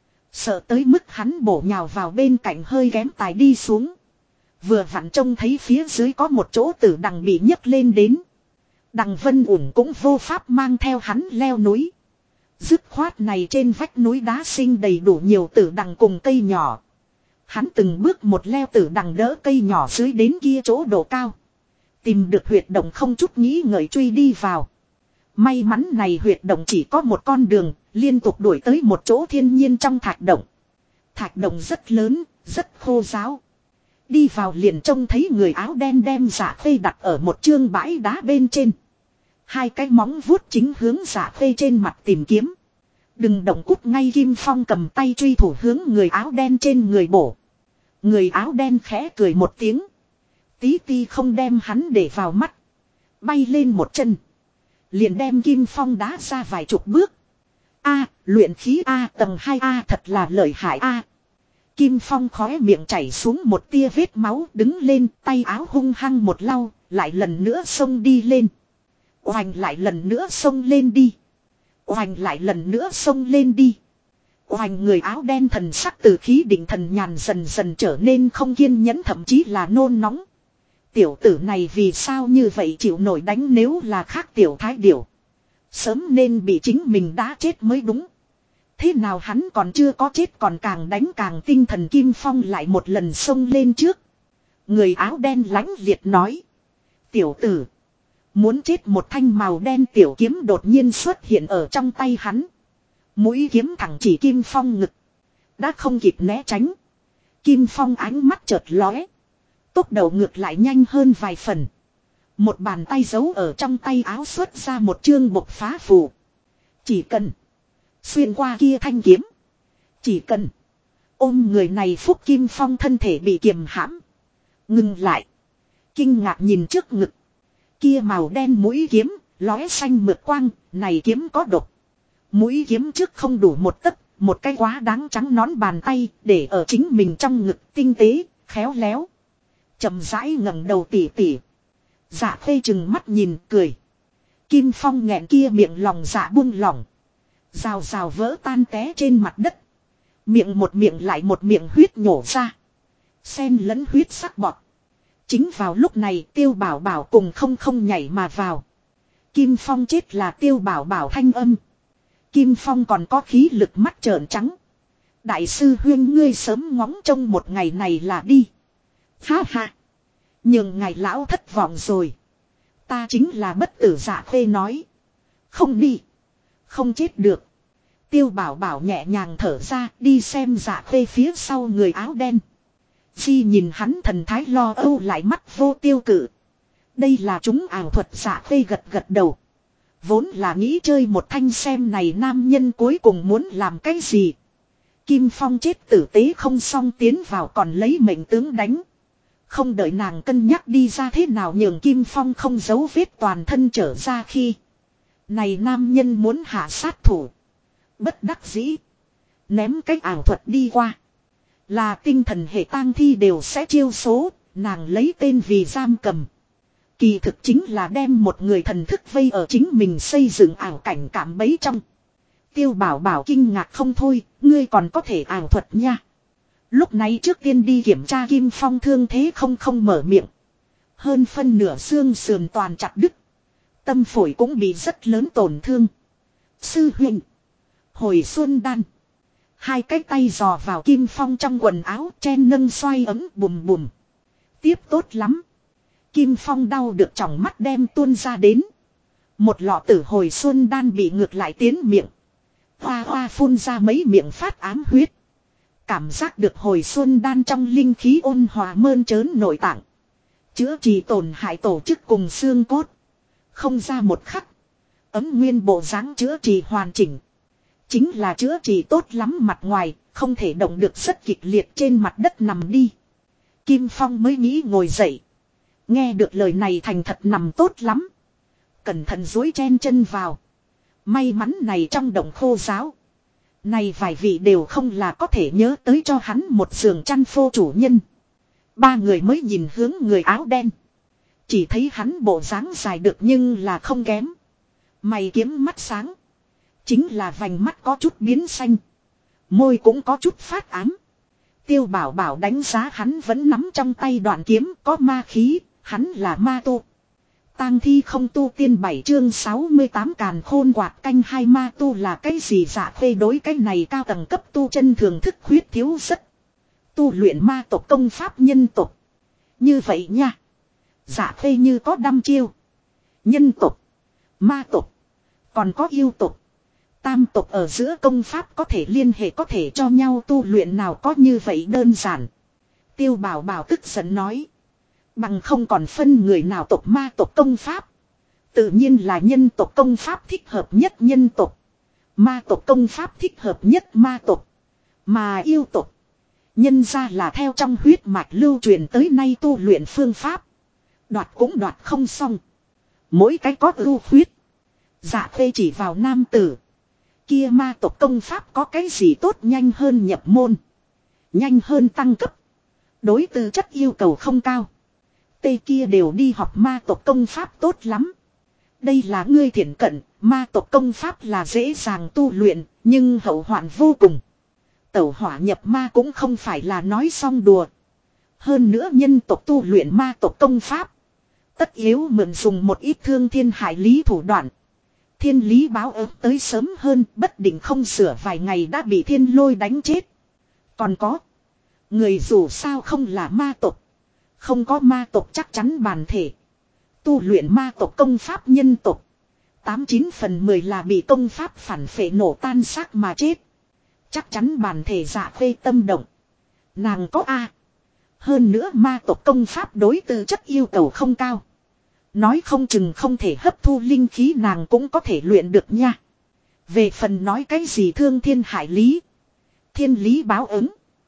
Sợ tới mức hắn bổ nhào vào bên cạnh hơi kém tài đi xuống. Vừa vặn trông thấy phía dưới có một chỗ tử đằng bị nhấc lên đến. Đằng Vân Uẩn cũng vô pháp mang theo hắn leo núi. Dứt khoát này trên vách núi đá sinh đầy đủ nhiều tử đằng cùng cây nhỏ. Hắn từng bước một leo tử đằng đỡ cây nhỏ dưới đến kia chỗ độ cao. Tìm được huyệt động không chút nghĩ ngợi truy đi vào. May mắn này huyệt động chỉ có một con đường, liên tục đuổi tới một chỗ thiên nhiên trong thạch động. Thạch động rất lớn, rất khô ráo. Đi vào liền trông thấy người áo đen đem Dạ Khê đặt ở một chương bãi đá bên trên. Hai cái móng vuốt chính hướng Dạ Khê trên mặt tìm kiếm. Đừng động, cút ngay. Kim Phong cầm tay truy thủ hướng người áo đen trên người bổ. Người áo đen khẽ cười một tiếng. Tí ti không đem hắn để vào mắt. Bay lên một chân. Liền đem Kim Phong đá ra vài chục bước. A, luyện khí A, tầng 2A, thật là lợi hại A. Kim Phong khóe miệng chảy xuống một tia vết máu, đứng lên, tay áo hung hăng một lau, lại lần nữa xông đi lên. Oành lại lần nữa xông lên đi. Oành lại lần nữa xông lên đi. Oành, người áo đen thần sắc từ khí định thần nhàn dần dần trở nên không kiên nhẫn, thậm chí là nôn nóng. Tiểu tử này vì sao như vậy chịu nổi đánh, nếu là khác tiểu thái điểu. Sớm nên bị chính mình đá chết mới đúng. Thế nào hắn còn chưa có chết còn càng đánh càng tinh thần. Kim Phong lại một lần xông lên trước. Người áo đen lãnh liệt nói. Tiểu tử. Muốn chết. Một thanh màu đen tiểu kiếm đột nhiên xuất hiện ở trong tay hắn. Mũi kiếm thẳng chỉ Kim Phong ngực. Đã không kịp né tránh. Kim Phong ánh mắt chợt lóe. Tốc độ ngược lại nhanh hơn vài phần. Một bàn tay giấu ở trong tay áo xuất ra một chương bộc phá phù. Chỉ cần xuyên qua kia thanh kiếm. Chỉ cần ôm người này phúc. Kim Phong thân thể bị kiềm hãm. Ngừng lại. Kinh ngạc nhìn trước ngực. Kia màu đen mũi kiếm, lóe xanh mượt quang, này kiếm có độc. Mũi kiếm trước không đủ một tấc, một cái quá đáng trắng nón bàn tay, để ở chính mình trong ngực, tinh tế, khéo léo. Chậm rãi ngẩng đầu tỉ tỉ. Dạ Khê chừng mắt nhìn, cười. Kim Phong nghẹn kia miệng lòng dạ buông lỏng. Rào rào vỡ tan té trên mặt đất. Miệng một miệng lại một miệng huyết nhổ ra. Xen lẫn huyết sắc bọt. Chính vào lúc này Tiêu Bảo Bảo cùng không nhảy mà vào. Kim Phong chết là Tiêu Bảo Bảo thanh âm. Kim Phong còn có khí lực mắt trợn trắng. Đại sư huyên, ngươi sớm ngóng trông một ngày này là đi. Ha ha. Nhưng ngài lão thất vọng rồi. Ta chính là bất tử. Dạ Khê nói. Không đi. Không chết được. Tiêu Bảo Bảo nhẹ nhàng thở ra, đi xem Dạ Khê phía sau người áo đen. Di nhìn hắn thần thái lo âu lại mắt vô tiêu cự. Đây là chúng ảo thuật. Dạ Khê gật gật đầu. Vốn là nghĩ chơi một thanh xem này nam nhân cuối cùng muốn làm cái gì. Kim Phong chết tử tế không xong tiến vào còn lấy mệnh tướng đánh. Không đợi nàng cân nhắc đi ra thế nào nhường Kim Phong không giấu vết toàn thân trở ra khi. Này nam nhân muốn hạ sát thủ. Bất đắc dĩ. Ném cái ảo thuật đi qua. Là tinh thần hệ tang thi đều sẽ chiêu số. Nàng lấy tên vì giam cầm. Kỳ thực chính là đem một người thần thức vây ở chính mình xây dựng ảo cảnh cảm bấy trong. Tiêu Bảo Bảo kinh ngạc không thôi. Ngươi còn có thể ảo thuật nha. Lúc này trước tiên đi kiểm tra Kim Phong thương thế không mở miệng. Hơn phân nửa xương sườn toàn chặt đứt. Tâm phổi cũng bị rất lớn tổn thương. Sư huynh. Hồi xuân đan. Hai cái tay dò vào Kim Phong trong quần áo chen nâng xoay ấm bùm bùm. Tiếp tốt lắm. Kim Phong đau được tròng mắt đem tuôn ra đến. Một lọ tử hồi xuân đan bị ngược lại tiến miệng. Hoa hoa phun ra mấy miệng phát ám huyết. Cảm giác được hồi xuân đan trong linh khí ôn hòa mơn trớn nội tạng. Chữa trị tổn hại tổ chức cùng xương cốt. Không ra một khắc. Ấm nguyên bộ dáng chữa trị hoàn chỉnh. Chính là chữa trị tốt lắm mặt ngoài, không thể động được rất kịch liệt trên mặt đất nằm đi. Kim Phong mới nghĩ ngồi dậy. Nghe được lời này thành thật nằm tốt lắm. Cẩn thận duỗi chen chân vào. May mắn này trong động khô giáo. Này vài vị đều không là có thể nhớ tới cho hắn một giường chăn phô chủ nhân. Ba người mới nhìn hướng người áo đen. Chỉ thấy hắn bộ dáng dài được nhưng là không kém. Mày kiếm mắt sáng. Chính là vành mắt có chút biến xanh. Môi cũng có chút phát ám. Tiêu Bảo Bảo đánh giá hắn vẫn nắm trong tay đoạn kiếm có ma khí. Hắn là ma tu. Tang thi không tu tiên 7 chương 68 càn khôn quạt canh hai ma tu là cái gì dạ phê đối cái này cao tầng cấp tu chân thường thức khuyết thiếu rất. Tu luyện ma tộc công pháp nhân tộc. Như vậy nha. Dạ phê như có 5 chiêu. Nhân tộc. Ma tộc. Còn có yêu tộc. Tam tộc ở giữa công pháp có thể liên hệ có thể cho nhau tu luyện nào có như vậy đơn giản. Tiêu Bảo Bảo tức giận nói. Bằng không còn phân người nào tộc ma tộc công pháp. Tự nhiên là nhân tộc công pháp thích hợp nhất nhân tộc. Ma tộc công pháp thích hợp nhất ma tộc. Mà yêu tộc. Nhân ra là theo trong huyết mạch lưu truyền tới nay tu luyện phương pháp. Đoạt cũng đoạt không xong. Mỗi cái có ưu huyết. Dạ phê chỉ vào nam tử. Kia ma tộc công pháp có cái gì tốt nhanh hơn nhập môn. Nhanh hơn tăng cấp. Đối tư chất yêu cầu không cao. Tây kia đều đi học ma tộc công pháp tốt lắm. Đây là ngươi thiện cận, ma tộc công pháp là dễ dàng tu luyện, nhưng hậu hoạn vô cùng. Tẩu hỏa nhập ma cũng không phải là nói xong đùa. Hơn nữa nhân tộc tu luyện ma tộc công pháp. Tất yếu mượn dùng một ít thương thiên hại lý thủ đoạn. Thiên lý báo ứng tới sớm hơn, bất định không sửa vài ngày đã bị thiên lôi đánh chết. Còn có, người dù sao không là ma tộc. Không có ma tộc chắc chắn bản thể. Tu luyện ma tộc công pháp nhân tộc. 89/10 là bị công pháp phản phệ nổ tan xác mà chết. Chắc chắn bản thể dạ phê tâm động. Nàng có A. Hơn nữa ma tộc công pháp đối tư chất yêu cầu không cao. Nói không chừng không thể hấp thu linh khí nàng cũng có thể luyện được nha. Về phần nói cái gì thương thiên hại lý. Thiên lý báo ứng.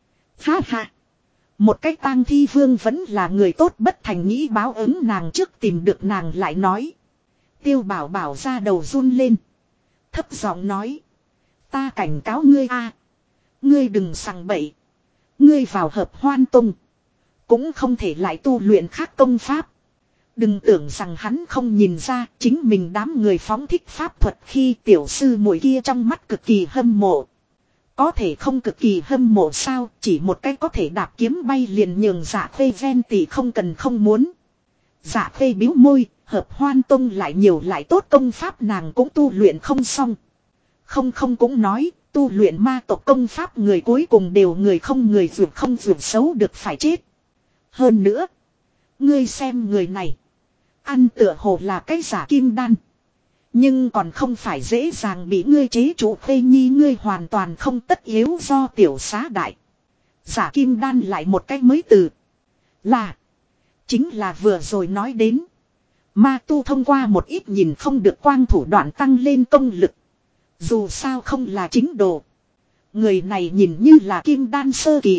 Ha ha. Một cái tang thi vương vẫn là người tốt bất thành nghĩ báo ứng nàng trước tìm được nàng lại nói. Tiêu Bảo Bảo ra đầu run lên. Thấp giọng nói. Ta cảnh cáo ngươi a, ngươi đừng sằng bậy. Ngươi vào hợp hoan tông. Cũng không thể lại tu luyện khác công pháp. Đừng tưởng rằng hắn không nhìn ra chính mình đám người phóng thích pháp thuật khi tiểu sư muội kia trong mắt cực kỳ hâm mộ. Có thể không cực kỳ hâm mộ sao, chỉ một cái có thể đạp kiếm bay liền nhường dạ phê ven tỷ không cần không muốn. Dạ phê biếu môi, hợp hoan tông lại nhiều lại tốt công pháp nàng cũng tu luyện không xong. Không cũng nói, tu luyện ma tộc công pháp người cuối cùng đều người không vượt xấu được phải chết. Hơn nữa, ngươi xem người này, ăn tựa hồ là cái giả kim đan. Nhưng còn không phải dễ dàng bị ngươi chế trụ phê nhi ngươi hoàn toàn không tất yếu do tiểu xá đại. Giả kim đan lại một cách mới từ. Là. Chính là vừa rồi nói đến. Ma tu thông qua một ít nhìn không được quang thủ đoạn tăng lên công lực. Dù sao không là chính đồ. Người này nhìn như là kim đan sơ kỳ.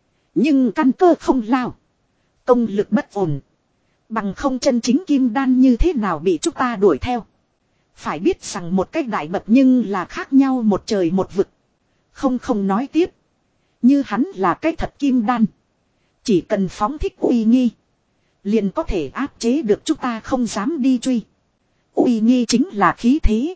Nhưng căn cơ không lao. Công lực bất ổn. Bằng không chân chính kim đan như thế nào bị chúng ta đuổi theo. Phải biết rằng một cách đại bậc nhưng là khác nhau một trời một vực. Không nói tiếp. Như hắn là cái thật kim đan. Chỉ cần phóng thích uy nghi. Liền có thể áp chế được chúng ta không dám đi truy. Uy nghi chính là khí thế.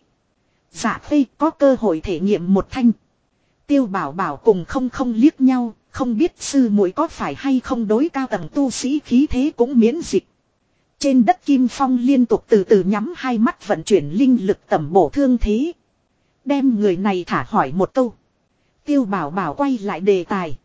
Dạ phê có cơ hội thể nghiệm một thanh. Tiêu Bảo Bảo cùng không liếc nhau. Không biết sư muội có phải hay không đối cao tầng tu sĩ khí thế cũng miễn dịch. Trên đất Kim Phong liên tục từ từ nhắm hai mắt vận chuyển linh lực tẩm bổ thương thế. Đem người này thả hỏi một câu. Tiêu Bảo Bảo quay lại đề tài.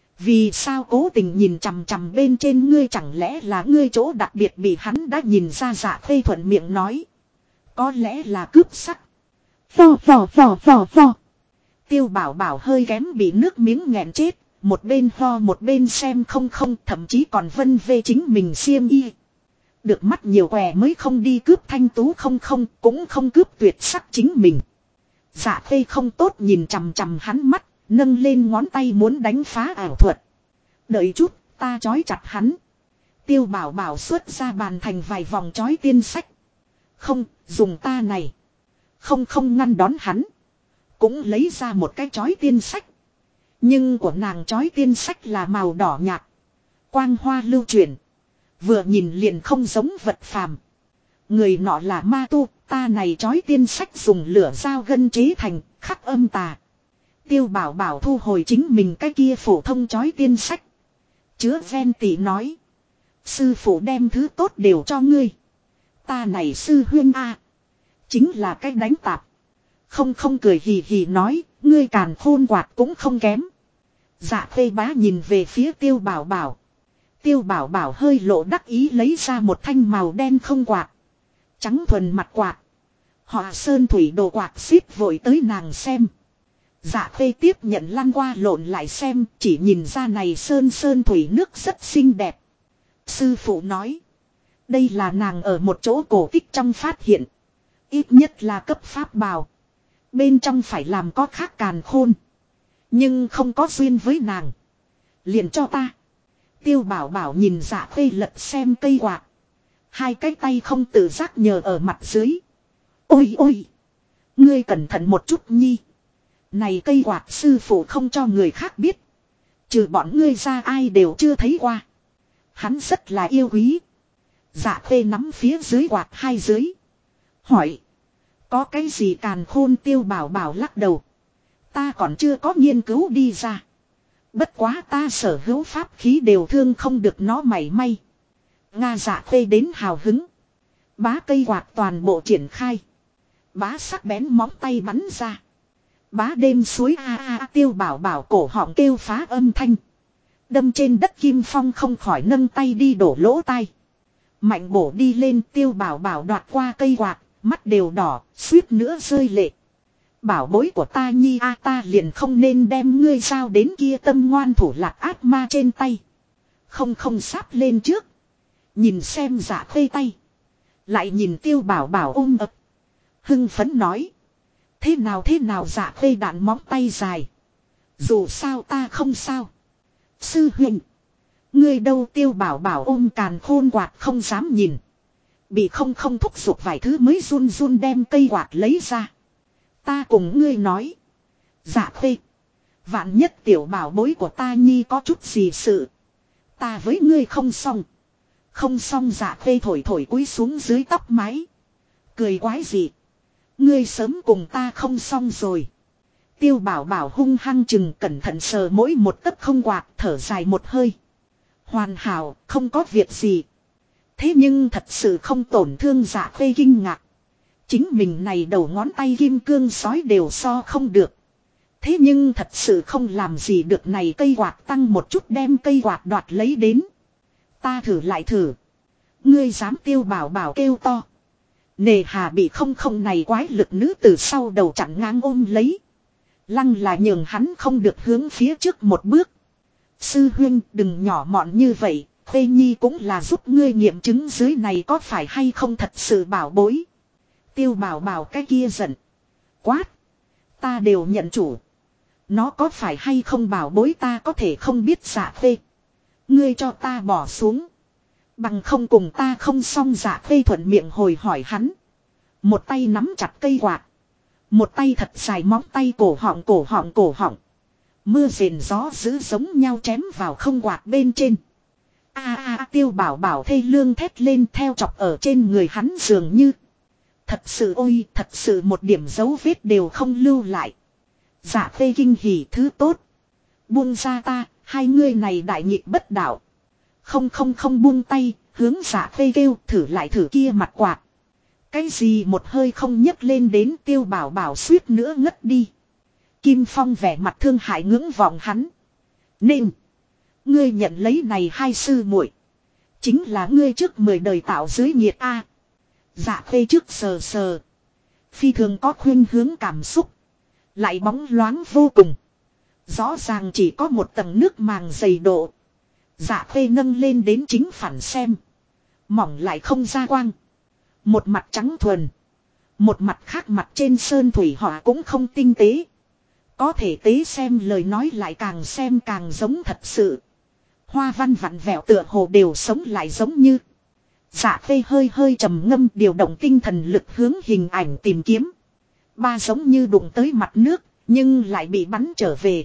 Vì sao cố tình nhìn chằm chằm bên trên ngươi, chẳng lẽ là ngươi chỗ đặc biệt bị hắn đã nhìn ra? Dạ phê thuận miệng nói. Có lẽ là cướp sắc. Phò. Tiêu Bảo Bảo hơi kém bị nước miếng nghẹn chết. một bên ho một bên xem không không, thậm chí còn vân vê chính mình xiêm y. Được mắt nhiều què mới không đi cướp thanh tú không không, cũng không cướp tuyệt sắc chính mình. Dạ khê không tốt nhìn chằm chằm hắn mắt, nâng lên ngón tay muốn đánh phá ảo thuật. Đợi chút, ta trói chặt hắn. Tiêu bảo bảo xuất ra bàn thành vài vòng trói tiên sách. Không, dùng ta này. Không không ngăn đón hắn. Cũng lấy ra một cái trói tiên sách. Nhưng của nàng trói tiên sách là màu đỏ nhạt. Quang hoa lưu chuyển. Vừa nhìn liền không giống vật phàm. Người nọ là ma tu, ta này trói tiên sách dùng lửa dao gân chế thành, khắc âm tà. Tiêu bảo bảo thu hồi chính mình cái kia phổ thông trói tiên sách. Chứa ven tỉ nói. Sư phụ đem thứ tốt đều cho ngươi. Ta này sư huyên a, chính là cách đánh tạp. Không không cười hì hì nói, ngươi càn khôn quạt cũng không kém. Dạ khê bá nhìn về phía tiêu bảo bảo. Tiêu bảo bảo hơi lộ đắc ý lấy ra một thanh màu đen không quạt. Trắng thuần mặt quạt. Họ sơn thủy đồ quạt xíp vội tới nàng xem. Dạ khê tiếp nhận lăn qua lộn lại xem, chỉ nhìn ra này sơn thủy nước rất xinh đẹp. Sư phụ nói. Đây là nàng ở một chỗ cổ tích trong phát hiện. Ít nhất là cấp pháp bào. Bên trong phải làm có khác càn khôn. Nhưng không có duyên với nàng. Liền cho ta. Tiêu bảo bảo nhìn dạ khê lật xem cây quạt. Hai cái tay không tự giác nhờ ở mặt dưới. Ôi ôi. Ngươi cẩn thận một chút nhi. Này cây quạt sư phụ không cho người khác biết. Trừ bọn ngươi ra ai đều chưa thấy qua. Hắn rất là yêu quý. Dạ khê nắm phía dưới quạt hai dưới. Hỏi. Có cái gì càn khôn tiêu bảo bảo lắc đầu. Ta còn chưa có nghiên cứu đi ra. Bất quá ta sở hữu pháp khí đều thương không được nó mảy may. Nga dạ khê đến hào hứng. Bá cây quạt toàn bộ triển khai. Bá sắc bén móng tay bắn ra. Bá đêm suối a a tiêu bảo bảo cổ họng kêu phá âm thanh. Đâm trên đất kim phong không khỏi nâng tay đi đổ lỗ tai. Mạnh bổ đi lên tiêu bảo bảo đoạt qua cây quạt. Mắt đều đỏ, suýt nữa rơi lệ. Bảo bối của ta nhi a ta liền không nên đem ngươi giao đến kia tâm ngoan thủ lạc ác ma trên tay. Không không sáp lên trước. Nhìn xem dạ khê tay. Lại nhìn tiêu bảo bảo ôm ập. Hưng phấn nói. Thế nào dạ khê đạn móng tay dài. Dù sao ta không sao. Sư huynh. Ngươi đâu tiêu bảo bảo ôm càn khôn quạt không dám nhìn. Bị không không thúc giục vài thứ mới run run đem cây quạt lấy ra. Ta cùng ngươi nói. Dạ khê. Vạn nhất tiểu bảo bối của ta nhi có chút gì sự. Ta với ngươi không xong. Không xong dạ khê thổi thổi cúi xuống dưới tóc mái. Cười quái gì. Ngươi sớm cùng ta không xong rồi. Tiêu bảo bảo hung hăng chừng cẩn thận sờ mỗi một tấc không quạt thở dài một hơi. Hoàn hảo không có việc gì. Thế nhưng thật sự không tổn thương dạ khê kinh ngạc. Chính mình này đầu ngón tay kim cương sói đều so không được. Thế nhưng thật sự không làm gì được này cây quạt tăng một chút đem cây quạt đoạt lấy đến. Ta thử lại thử. Ngươi dám tiêu bảo bảo kêu to. Nề hà bị không không này quái lực nữ từ sau đầu chặn ngang ôm lấy. Lăng là nhường hắn không được hướng phía trước một bước. Sư huynh đừng nhỏ mọn như vậy. Khê Nhi cũng là giúp ngươi nghiệm chứng dưới này có phải hay không thật sự bảo bối. Tiêu bảo bảo cái kia giận. Quát. Ta đều nhận chủ. Nó có phải hay không bảo bối ta có thể không biết dạ khê. Ngươi cho ta bỏ xuống. Bằng không cùng ta không xong dạ khê thuận miệng hồi hỏi hắn. Một tay nắm chặt cây quạt. Một tay thật dài móng tay cổ họng. Mưa rền gió dữ giống nhau chém vào không quạt bên trên. Tiêu bảo bảo thê lương thét lên theo chọc ở trên người hắn dường như. Thật sự ôi, thật sự một điểm dấu vết đều không lưu lại. Dạ khê kinh hỉ thứ tốt. Buông ra ta, hai người này đại nghịch bất đạo. Không buông tay, hướng dạ khê kêu thử lại thử kia mặt quạt. Cái gì một hơi không nhấc lên đến tiêu bảo bảo suýt nữa ngất đi. Kim Phong vẻ mặt thương hại ngưỡng vọng hắn. Nên. Ngươi nhận lấy này hai sư muội, chính là ngươi trước 10 đời tạo dưới nhiệt a. Dạ khê trước sờ. Phi thường có khuynh hướng cảm xúc. Lại bóng loáng vô cùng. Rõ ràng chỉ có một tầng nước màng dày độ. Dạ khê nâng lên đến chính phản xem. Mỏng lại không ra quang. Một mặt trắng thuần. Một mặt khác mặt trên sơn thủy họa cũng không tinh tế. Có thể tế xem lời nói lại càng xem càng giống thật sự. Hoa văn vặn vẹo tựa hồ đều sống lại giống như. Dạ khê hơi hơi trầm ngâm điều động tinh thần lực hướng hình ảnh tìm kiếm. Ba giống như đụng tới mặt nước, nhưng lại bị bắn trở về.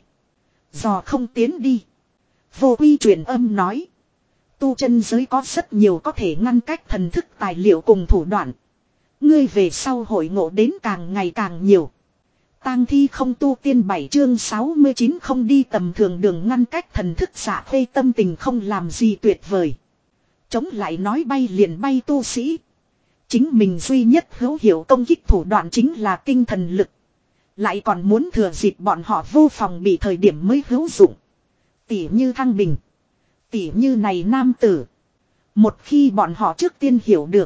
Dò không tiến đi. Vô quy truyền âm nói. Tu chân giới có rất nhiều có thể ngăn cách thần thức tài liệu cùng thủ đoạn. Ngươi về sau hội ngộ đến càng ngày càng nhiều. Tang thi không tu tiên 7 chương 69 không đi tầm thường đường ngăn cách thần thức dạ khê tâm tình không làm gì tuyệt vời. Chống lại nói bay liền bay tu sĩ. Chính mình duy nhất hữu hiệu công kích thủ đoạn chính là tinh thần lực. Lại còn muốn thừa dịp bọn họ vô phòng bị thời điểm mới hữu dụng. Tỉ như Thăng Bình. Tỉ như này nam tử. Một khi bọn họ trước tiên hiểu được.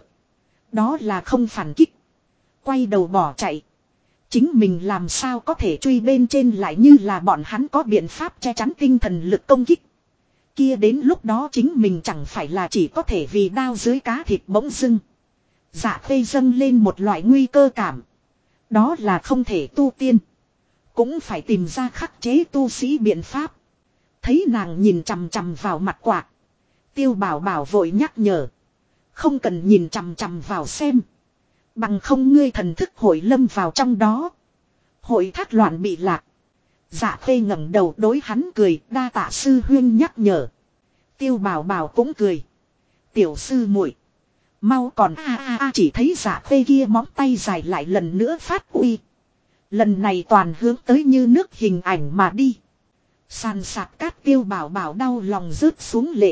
Đó là không phản kích. Quay đầu bỏ chạy. Chính mình làm sao có thể truy bên trên lại như là bọn hắn có biện pháp che chắn tinh thần lực công kích. Kia đến lúc đó chính mình chẳng phải là chỉ có thể vì đao dưới cá thịt bỗng dưng. Dạ khê dâng lên một loại nguy cơ cảm. Đó là không thể tu tiên. Cũng phải tìm ra khắc chế tu sĩ biện pháp. Thấy nàng nhìn chằm chằm vào mặt quạt. Tiêu bảo bảo vội nhắc nhở. Không cần nhìn chằm chằm vào xem. Bằng không ngươi thần thức hội lâm vào trong đó. Hội thác loạn bị lạc. Dạ khê ngẩng đầu đối hắn cười đa tạ sư huyên nhắc nhở. Tiêu bảo bảo cũng cười. Tiểu sư muội mau còn chỉ thấy dạ khê kia móng tay dài lại lần nữa phát uy. Lần này toàn hướng tới như nước hình ảnh mà đi. Sàn sạt cát tiêu bảo bảo đau lòng rớt xuống lệ.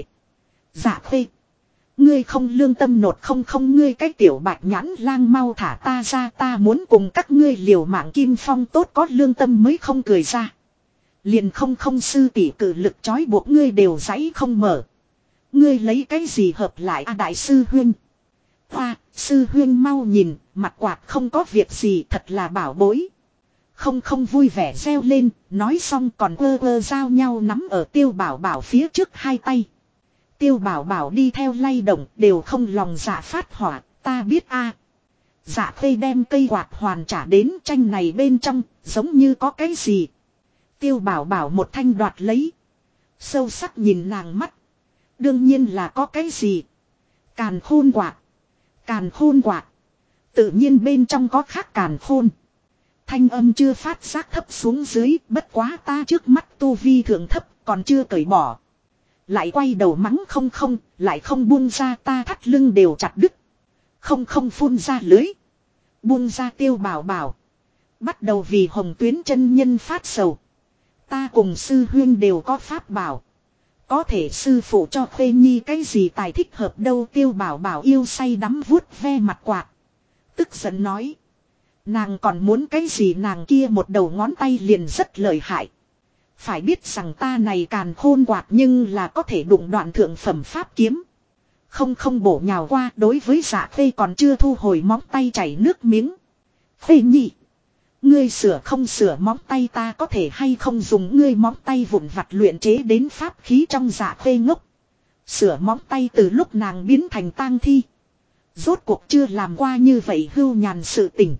Dạ khê. Ngươi không lương tâm nột không ngươi cái tiểu bạch nhãn lang mau thả ta ra ta muốn cùng các ngươi liều mạng kim phong tốt có lương tâm mới không cười ra. Liền không sư tỷ cử lực trói buộc ngươi đều giãy không mở. Ngươi lấy cái gì hợp lại đại sư huyên. Hoa, sư huyên mau nhìn, mặt quạt không có việc gì thật là bảo bối. Không vui vẻ reo lên, nói xong còn quơ giao nhau nắm ở tiêu bảo bảo phía trước hai tay. Tiêu bảo bảo đi theo lay động đều không lòng dạ phát hỏa, ta biết a. Dạ khê đem cây quạt hoàn trả đến tranh này bên trong, giống như có cái gì. Tiêu bảo bảo một thanh đoạt lấy. Sâu sắc nhìn nàng mắt. Đương nhiên là có cái gì. Càn khôn quạt. Càn khôn quạt. Tự nhiên bên trong có khác càn khôn. Thanh âm chưa phát giác thấp xuống dưới, bất quá ta trước mắt tu vi thượng thấp, còn chưa cởi bỏ. Lại quay đầu mắng không, lại không buông ra ta thắt lưng đều chặt đứt. Không phun ra lưới. Buông ra tiêu bảo bảo. Bắt đầu vì Hồng Tuyến chân nhân phát sầu. Ta cùng sư huyên đều có pháp bảo. Có thể sư phụ cho Khuê Nhi cái gì tài thích hợp đâu tiêu bảo bảo yêu say đắm vuốt ve mặt quạt. Tức giận nói. Nàng còn muốn cái gì nàng kia một đầu ngón tay liền rất lợi hại. Phải biết rằng ta này càn khôn quạt nhưng là có thể đụng đoạn thượng phẩm pháp kiếm. Không bổ nhào qua đối với Dạ Khê còn chưa thu hồi móng tay chảy nước miếng. Khê Nhi. Ngươi sửa không sửa móng tay ta có thể hay không dùng ngươi móng tay vụn vặt luyện chế đến pháp khí trong Dạ Khê ngốc. Sửa móng tay từ lúc nàng biến thành tang thi. Rốt cuộc chưa làm qua như vậy hưu nhàn sự tình.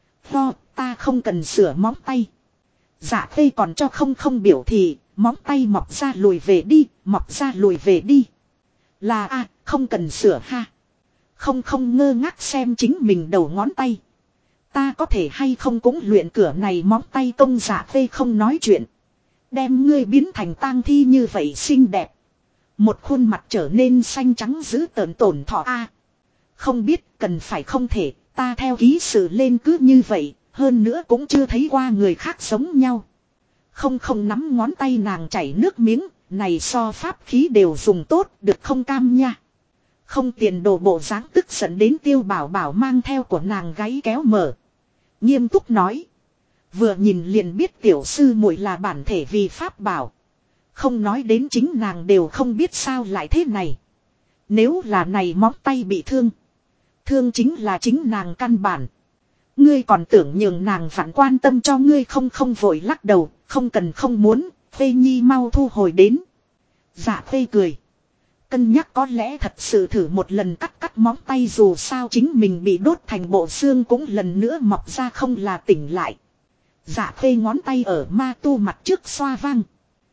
Ta không cần sửa móng tay. Dạ Khê còn cho không biểu thì móng tay mọc ra lùi về đi, mọc ra lùi về đi. Là không cần sửa ha. Không ngơ ngác xem chính mình đầu ngón tay. Ta có thể hay không cũng luyện cửa này móng tay công Dạ Khê không nói chuyện. Đem ngươi biến thành tang thi như vậy xinh đẹp. Một khuôn mặt trở nên xanh trắng dữ tợn tổn thọ không biết cần phải không thể, ta theo ký sự lên cứ như vậy, hơn nữa cũng chưa thấy qua người khác giống nhau. Không nắm ngón tay nàng chảy nước miếng, này so pháp khí đều dùng tốt, được không cam nha. Không tiền đồ bộ dáng tức giận đến tiêu bảo bảo mang theo của nàng gáy kéo mở. Nghiêm túc nói. Vừa nhìn liền biết tiểu sư muội là bản thể vì pháp bảo. Không nói đến chính nàng đều không biết sao lại thế này. Nếu là này móng tay bị thương. Thương chính là chính nàng căn bản. Ngươi còn tưởng nhường nàng phản quan tâm cho ngươi không vội lắc đầu. Không cần không muốn, Phê Nhi mau thu hồi đến. Dạ Phê cười. Cân nhắc có lẽ thật sự thử một lần cắt móng tay, dù sao chính mình bị đốt thành bộ xương cũng lần nữa mọc ra không là tỉnh lại. Dạ Phê ngón tay ở ma tu mặt trước xoa vang.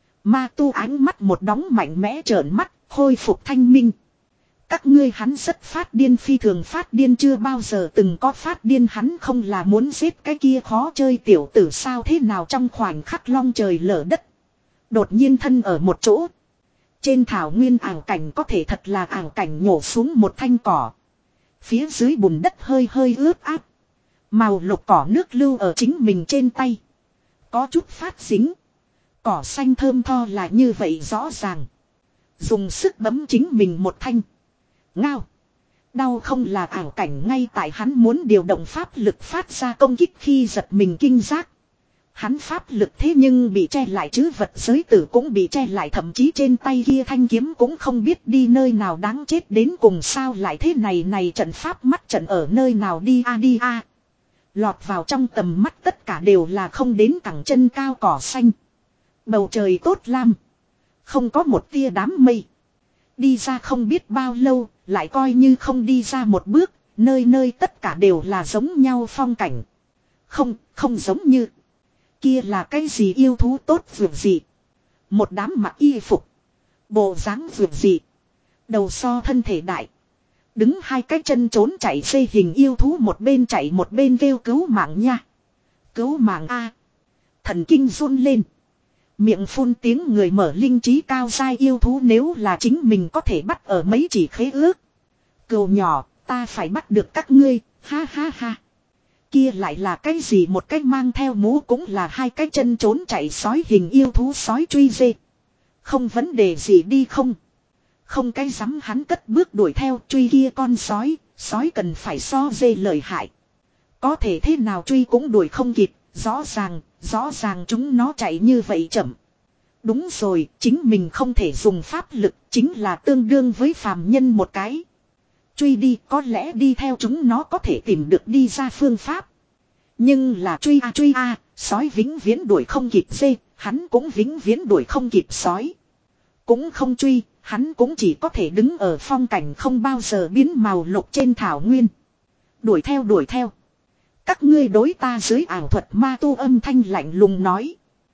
Ma tu ánh mắt một đóng mạnh mẽ trợn mắt, khôi phục thanh minh. Các ngươi hắn rất phát điên, phi thường phát điên, chưa bao giờ từng có phát điên, hắn không là muốn giết cái kia khó chơi tiểu tử sao, thế nào trong khoảnh khắc long trời lở đất. Đột nhiên thân ở một chỗ. Trên thảo nguyên ảo cảnh có thể thật là ảo cảnh, nhổ xuống một thanh cỏ. Phía dưới bùn đất hơi hơi ướt át. Màu lục cỏ nước lưu ở chính mình trên tay. Có chút phát dính. Cỏ xanh thơm tho là như vậy rõ ràng. Dùng sức bấm chính mình một thanh. Ngao. Đau không là ảo cảnh, ngay tại hắn muốn điều động pháp lực phát ra công kích khi giật mình kinh giác. Hắn pháp lực thế nhưng bị che lại, chứ vật giới tử cũng bị che lại, thậm chí trên tay kia thanh kiếm cũng không biết đi nơi nào, đáng chết đến cùng sao lại thế này, này trận pháp mắt trận ở nơi nào đi a. Lọt vào trong tầm mắt tất cả đều là không đến cẳng chân cao cỏ xanh. Bầu trời tốt lam. Không có một tia đám mây. Đi ra không biết bao lâu, lại coi như không đi ra một bước, nơi nơi tất cả đều là giống nhau phong cảnh. Không giống như. Kia là cái gì yêu thú tốt vượt gì. Một đám mặc y phục. Bộ dáng vượt gì. Đầu so thân thể đại. Đứng hai cái chân trốn chạy xê hình yêu thú, một bên chạy một bên kêu cứu mạng nha. Cứu mạng a. Thần kinh run lên. Miệng phun tiếng người mở linh trí cao giai yêu thú, nếu là chính mình có thể bắt ở mấy chỉ khế ước. Cừu nhỏ, ta phải bắt được các ngươi, ha ha ha. Kia lại là cái gì, một cái mang theo mũ cũng là hai cái chân trốn chạy sói hình yêu thú, sói truy dê. Không vấn đề gì đi không? Không cái dám, hắn cất bước đuổi theo truy kia con sói, sói cần phải so dê lợi hại. Có thể thế nào truy cũng đuổi không kịp, rõ ràng chúng nó chạy như vậy chậm. Đúng rồi, chính mình không thể dùng pháp lực, chính là tương đương với phàm nhân một cái. Truy đi, có lẽ đi theo chúng nó có thể tìm được đi ra phương pháp. Nhưng là truy a, sói vĩnh viễn đuổi không kịp dê, hắn cũng vĩnh viễn đuổi không kịp sói. Cũng không truy, hắn cũng chỉ có thể đứng ở phong cảnh không bao giờ biến màu lục trên thảo nguyên. Đuổi theo. Các ngươi đối ta dưới ảo thuật, ma tu âm thanh lạnh lùng nói.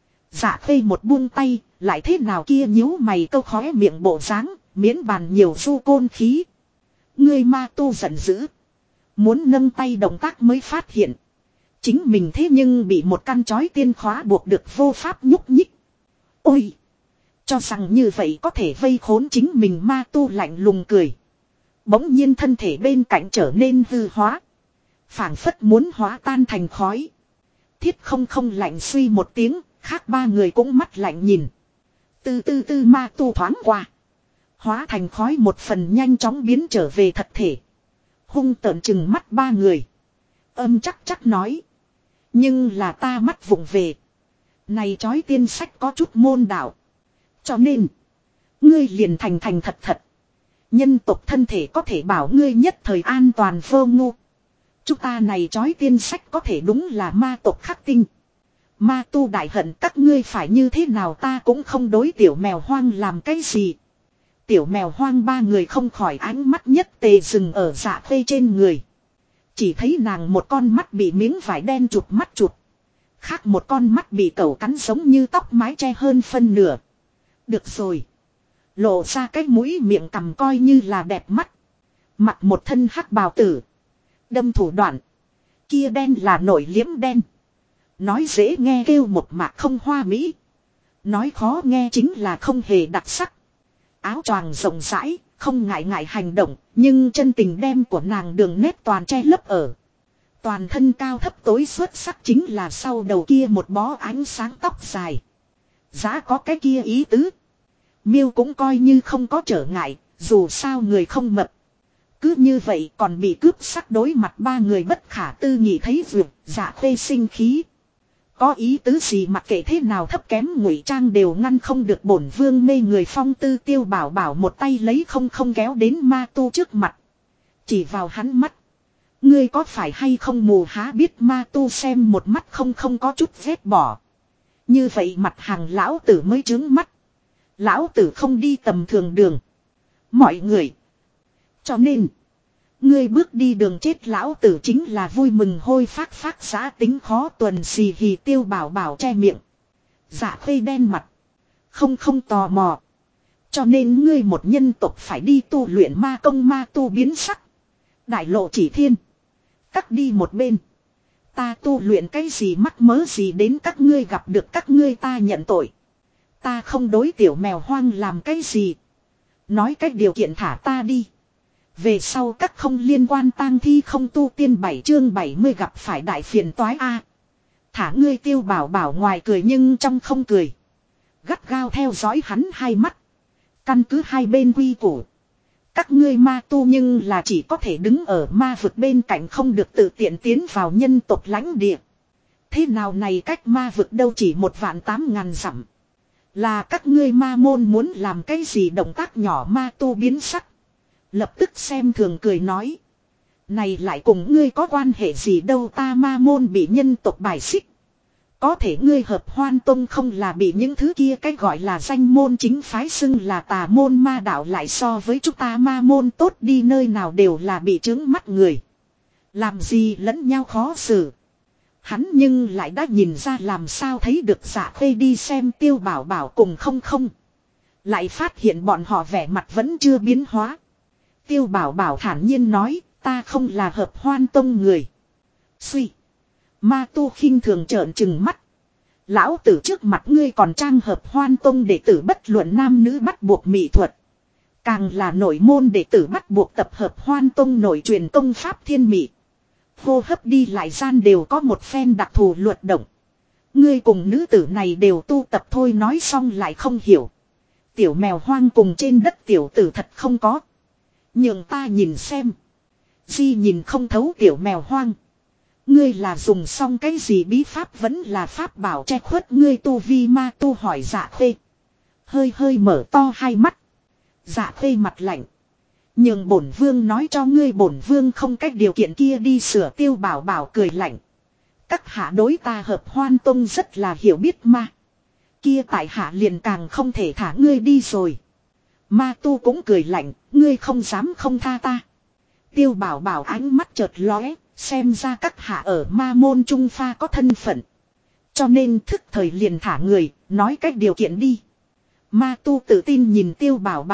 Dạ Phê một buông tay, lại thế nào kia nhíu mày câu khóe miệng bộ dáng, miễn bàn nhiều du côn khí. Ngươi ma tu giận dữ. Muốn nâng tay động tác mới phát hiện. Chính mình thế nhưng bị một căn chói tiên khóa buộc được vô pháp nhúc nhích. Ôi! Cho rằng như vậy có thể vây khốn chính mình, ma tu lạnh lùng cười. Bỗng nhiên thân thể bên cạnh trở nên hư hóa. Phảng phất muốn hóa tan thành khói. Thiết không lạnh suy một tiếng, khác ba người cũng mắt lạnh nhìn. Từ ma tu thoáng qua. Hóa thành khói một phần, nhanh chóng biến trở về thật thể. Hung tợn chừng mắt ba người. Âm chắc nói. Nhưng là ta mắt vụng về. Này chói tiên sách có chút môn đạo. Cho nên. Ngươi liền thành thật. Nhân tộc thân thể có thể bảo ngươi nhất thời an toàn vô ngu. Chúng ta này chói tiên sách có thể đúng là ma tộc khắc tinh. Ma tu đại hận, các ngươi phải như thế nào ta cũng không đối tiểu mèo hoang làm cái gì. Tiểu mèo hoang ba người không khỏi ánh mắt nhất tề dừng ở Dạ Phê trên người. Chỉ thấy nàng một con mắt bị miếng vải đen chụp mắt chụp. Khác một con mắt bị cẩu cắn giống như tóc mái che hơn phân nửa. Được rồi. Lộ ra cái mũi miệng cằm coi như là đẹp mắt. Mặc một thân hắc bào tử. Đâm thủ đoạn. Kia đen là nổi liếm đen. Nói dễ nghe kêu một mạc không hoa mỹ. Nói khó nghe chính là không hề đặc sắc. Áo choàng rộng rãi, không ngại hành động, nhưng chân tình đem của nàng đường nét toàn che lấp ở. Toàn thân cao thấp tối xuất sắc chính là sau đầu kia một bó ánh sáng tóc dài. Giá có cái kia ý tứ. Miêu cũng coi như không có trở ngại, dù sao người không mập. Cứ như vậy còn bị cướp sắc đối mặt ba người bất khả tư nghị thấy vượt, Dạ Phê sinh khí. Có ý tứ gì mặc kệ thế nào thấp kém ngụy trang đều ngăn không được bổn vương mê người phong tư. Tiêu bảo bảo một tay lấy không kéo đến ma tu trước mặt. Chỉ vào hắn mắt. Ngươi có phải hay không mù há biết, ma tu xem một mắt không có chút vết bỏ. Như vậy mặt hàng lão tử mới trướng mắt. Lão tử không đi tầm thường đường. Mọi người. Cho nên. Ngươi bước đi đường chết lão tử chính là vui mừng hôi phát giá tính khó tuần xì hì Tiêu Bảo Bảo che miệng. Dạ Khê đen mặt. Không tò mò. Cho nên ngươi một nhân tộc phải đi tu luyện ma công ma tu biến sắc. Đại lộ chỉ thiên. Cắt đi một bên. Ta tu luyện cái gì mắc mớ gì đến các ngươi gặp được các ngươi ta nhận tội. Ta không đối tiểu mèo hoang làm cái gì. Nói cách điều kiện thả ta đi. Về sau các không liên quan tang thi không tu tiên 7 chương 70 gặp phải đại phiền toái a. Thả ngươi Tiêu Bảo Bảo ngoài cười nhưng trong không cười. Gắt gao theo dõi hắn hai mắt. Căn cứ hai bên quy củ. Các ngươi ma tu nhưng là chỉ có thể đứng ở ma vực bên cạnh không được tự tiện tiến vào nhân tộc lãnh địa. Thế nào này cách ma vực đâu chỉ 1.800.000 dặm. Là các ngươi ma môn muốn làm cái gì động tác nhỏ ma tu biến sắc. Lập tức xem thường cười nói. Này lại cùng ngươi có quan hệ gì đâu ta ma môn bị nhân tộc bài xích. Có thể ngươi hợp hoan tông không là bị những thứ kia cái gọi là danh môn chính phái xưng là tà môn ma đạo lại so với chúng ta ma môn tốt đi nơi nào đều là bị trướng mắt người. Làm gì lẫn nhau khó xử. Hắn nhưng lại đã nhìn ra làm sao thấy được Dạ Khê đi xem Tiêu Bảo Bảo cùng không. Lại phát hiện bọn họ vẻ mặt vẫn chưa biến hóa. Tiêu Bảo Bảo thản nhiên nói ta không là hợp hoan tông người. Suy. Ma tu khinh thường trợn trừng mắt. Lão tử trước mặt ngươi còn trang hợp hoan tông đệ tử bất luận nam nữ bắt buộc mỹ thuật. Càng là nội môn đệ tử bắt buộc tập hợp hoan tông nội truyền công pháp thiên mỹ. Hô hấp đi lại gian đều có một phen đặc thù luật động. Ngươi cùng nữ tử này đều tu tập thôi nói xong lại không hiểu. Tiểu mèo hoang cùng trên đất tiểu tử thật không có. Nhường ta nhìn xem. Di nhìn không thấu tiểu mèo hoang. Ngươi là dùng xong cái gì bí pháp vẫn là pháp bảo che khuất ngươi tu vi ma tu hỏi Dạ Khê. Hơi mở to hai mắt. Dạ Khê mặt lạnh. Nhưng bổn vương nói cho ngươi bổn vương không cách điều kiện kia đi sửa Tiêu Bảo Bảo cười lạnh. Các hạ đối ta hợp hoan tông rất là hiểu biết ma. Kia tại hạ liền càng không thể thả ngươi đi rồi. Ma tu cũng cười lạnh, ngươi không dám không tha ta. Tiêu Bảo Bảo ánh mắt chợt lóe, xem ra các hạ ở ma môn trung pha có thân phận. Cho nên thức thời liền thả người, nói cách điều kiện đi. Ma tu tự tin nhìn Tiêu Bảo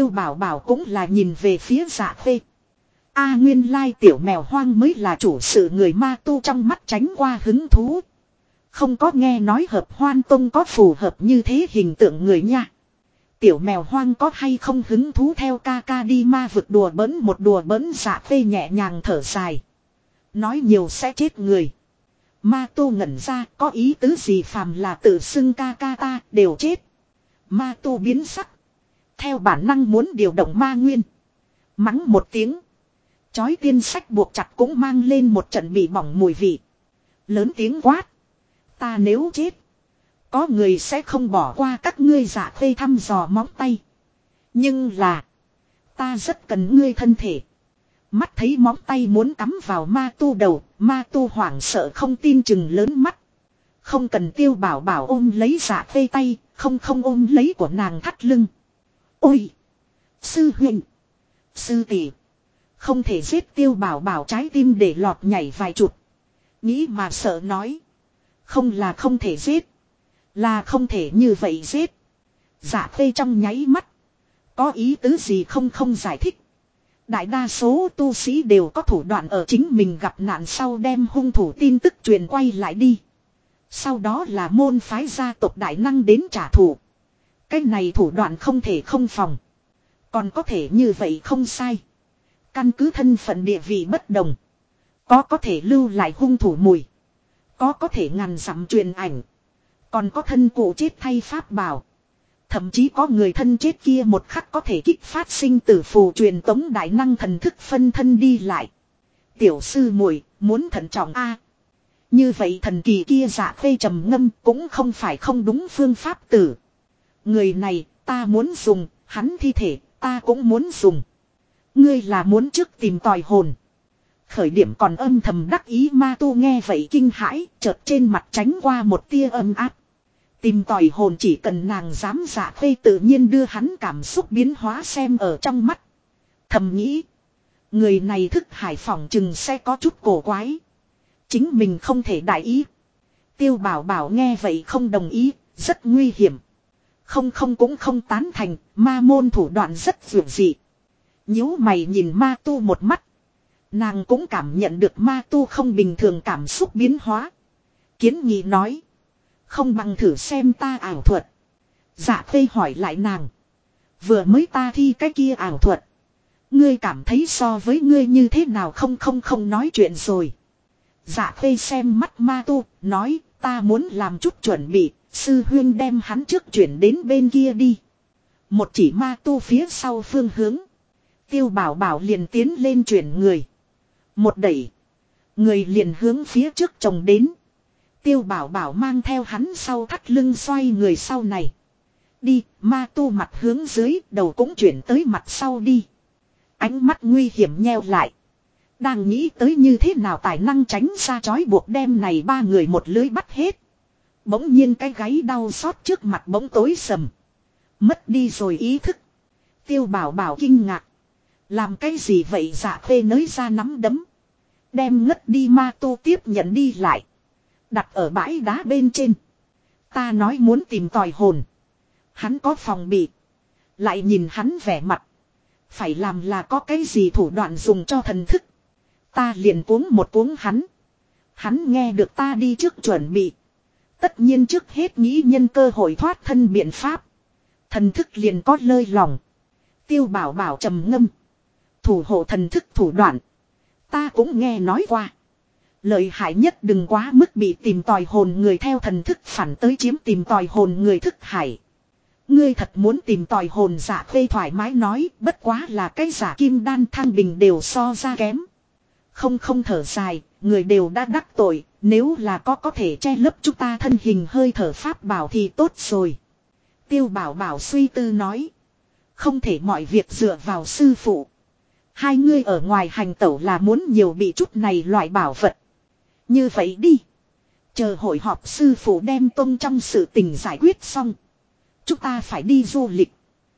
Bảo cũng là nhìn về phía Dạ Khê. Nguyên lai tiểu mèo hoang mới là chủ sự người ma tu trong mắt tránh qua hứng thú. Không có nghe nói hợp hoan tông có phù hợp như thế hình tượng người nha. Tiểu mèo hoang có hay không hứng thú theo ca ca đi ma vực đùa bỡn một đùa bỡn Dạ Khê nhẹ nhàng thở dài. Nói nhiều sẽ chết người. Ma tu ngẩn ra có ý tứ gì phàm là tự xưng ca ca ta đều chết. Ma tu biến sắc. Theo bản năng muốn điều động ma nguyên. Mắng một tiếng. Chói tiên sách buộc chặt cũng mang lên một trận bị bỏng mùi vị. Lớn tiếng quát. Ta nếu chết. Có người sẽ không bỏ qua các ngươi Dạ Khê thăm dò móng tay. Nhưng là. Ta rất cần ngươi thân thể. Mắt thấy móng tay muốn cắm vào ma tu đầu. Ma tu hoảng sợ không tin chừng lớn mắt. Không cần Tiêu Bảo Bảo ôm lấy Dạ Khê tay. Không ôm lấy của nàng thắt lưng. Ôi. Sư huynh. Sư tỷ. Không thể giết Tiêu Bảo Bảo trái tim để lọt nhảy vài chục. Nghĩ mà sợ nói. Không là không thể giết. Là không thể như vậy giết. Dạ Khê trong nháy mắt. Có ý tứ gì không giải thích. Đại đa số tu sĩ đều có thủ đoạn ở chính mình gặp nạn sau đem hung thủ tin tức truyền quay lại đi. Sau đó là môn phái gia tộc đại năng đến trả thù. Cái này thủ đoạn không thể không phòng. Còn có thể như vậy không sai. Căn cứ thân phận địa vị bất đồng. Có thể lưu lại hung thủ mùi. Có thể ngàn dặm truyền ảnh. Còn có thân cụ chết thay pháp bảo. Thậm chí có người thân chết kia một khắc có thể kích phát sinh tử phù truyền tống đại năng thần thức phân thân đi lại. Tiểu sư muội muốn thận trọng a. Như vậy thần kỳ kia Dạ Khê trầm ngâm cũng không phải không đúng phương pháp tử. Người này ta muốn dùng, hắn thi thể ta cũng muốn dùng. Ngươi là muốn trước tìm tòi hồn. Khởi điểm còn âm thầm đắc ý ma tu nghe vậy kinh hãi, chợt trên mặt tránh qua một tia âm áp. Tìm tòi hồn chỉ cần nàng dám Dạ Khê tự nhiên đưa hắn cảm xúc biến hóa xem ở trong mắt. Thầm nghĩ. Người này thức hải phỏng chừng sẽ có chút cổ quái. Chính mình không thể đại ý. Tiêu Bảo Bảo nghe vậy không đồng ý, rất nguy hiểm. Không cũng không tán thành, ma môn thủ đoạn rất vượt dị. Nhíu mày nhìn ma tu một mắt. Nàng cũng cảm nhận được ma tu không bình thường cảm xúc biến hóa. Kiến nghị nói. Không bằng thử xem ta ảo thuật. Dạ Khê hỏi lại nàng. Vừa mới ta thi cái kia ảo thuật. Ngươi cảm thấy so với ngươi như thế nào không nói chuyện rồi. Dạ Khê xem mắt ma tu, nói ta muốn làm chút chuẩn bị, sư huyên đem hắn trước chuyển đến bên kia đi. Một chỉ ma tu phía sau phương hướng. Tiêu Bảo Bảo liền tiến lên chuyển người. Một đẩy. Người liền hướng phía trước chồng đến. Tiêu Bảo Bảo mang theo hắn sau thắt lưng xoay người sau này. Đi, ma tu mặt hướng dưới, đầu cũng chuyển tới mặt sau đi. Ánh mắt nguy hiểm nheo lại. Đang nghĩ tới như thế nào tài năng tránh ra trói buộc đem này ba người một lưới bắt hết. Bỗng nhiên cái gáy đau xót trước mặt bỗng tối sầm. Mất đi rồi ý thức. Tiêu Bảo Bảo kinh ngạc. Làm cái gì vậy Dạ Khê nới ra nắm đấm. Đem ngất đi ma tu tiếp nhận đi lại. Đặt ở bãi đá bên trên. Ta nói muốn tìm tòi hồn. Hắn có phòng bị. Lại nhìn hắn vẻ mặt. Phải làm là có cái gì thủ đoạn dùng cho thần thức. Ta liền cuống một cuống hắn. Hắn nghe được ta đi trước chuẩn bị. Tất nhiên trước hết nghĩ nhân cơ hội thoát thân biện pháp. Thần thức liền có lơi lòng. Tiêu Bảo Bảo trầm ngâm. Thủ hộ thần thức thủ đoạn. Ta cũng nghe nói qua. Lợi hại nhất đừng quá mức bị tìm tòi hồn người theo thần thức phản tới chiếm tìm tòi hồn người thức hải. Ngươi thật muốn tìm tòi hồn Dạ Khê thoải mái nói, bất quá là cái giả kim đan thang bình đều so ra kém. Không thở dài, người đều đã đắc tội, nếu là có thể che lấp chúng ta thân hình hơi thở pháp bảo thì tốt rồi. Tiêu Bảo Bảo suy tư nói. Không thể mọi việc dựa vào sư phụ. Hai ngươi ở ngoài hành tẩu là muốn nhiều bị chút này loại bảo vật. Như vậy đi. Chờ hội họp sư phụ đem tông trong sự tình giải quyết xong. Chúng ta phải đi du lịch.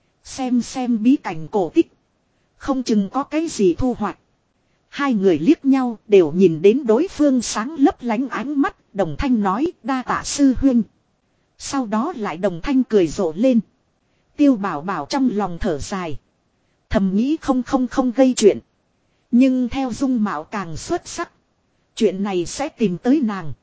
Xem bí cảnh cổ tích. Không chừng có cái gì thu hoạch. Hai người liếc nhau đều nhìn đến đối phương sáng lấp lánh ánh mắt. Đồng thanh nói đa tạ sư huynh. Sau đó lại đồng thanh cười rộ lên. Tiêu Bảo Bảo trong lòng thở dài. Thầm nghĩ không gây chuyện. Nhưng theo dung mạo càng xuất sắc. Chuyện này sẽ tìm tới nàng.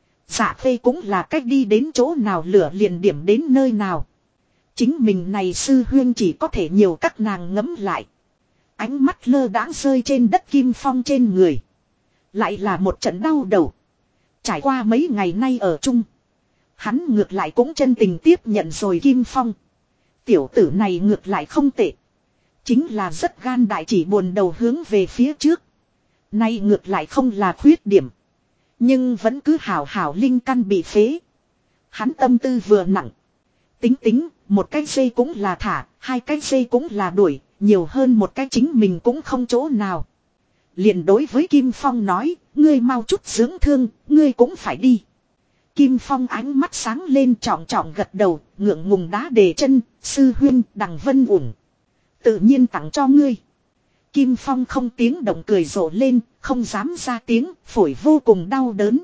Dạ Khê cũng là cách đi đến chỗ nào lửa liền điểm đến nơi nào. Chính mình này sư huyên chỉ có thể nhiều các nàng ngấm lại. Ánh mắt lơ đãng rơi trên đất Kim Phong trên người. Lại là một trận đau đầu. Trải qua mấy ngày nay ở chung. Hắn ngược lại cũng chân tình tiếp nhận rồi Kim Phong. Tiểu tử này ngược lại không tệ. Chính là rất gan đại chỉ buồn đầu hướng về phía trước. Nay ngược lại không là khuyết điểm. Nhưng vẫn cứ hảo linh căn bị phế. Hắn tâm tư vừa nặng. Tính, một cái dây cũng là thả, hai cái dây cũng là đuổi, nhiều hơn một cái chính mình cũng không chỗ nào. Liền đối với Kim Phong nói, ngươi mau chút dưỡng thương, ngươi cũng phải đi. Kim Phong ánh mắt sáng lên trọng gật đầu, ngượng ngùng đá đề chân, sư huynh đằng vân ủng. Tự nhiên tặng cho ngươi. Kim Phong không tiếng động cười rộ lên, không dám ra tiếng, phổi vô cùng đau đớn.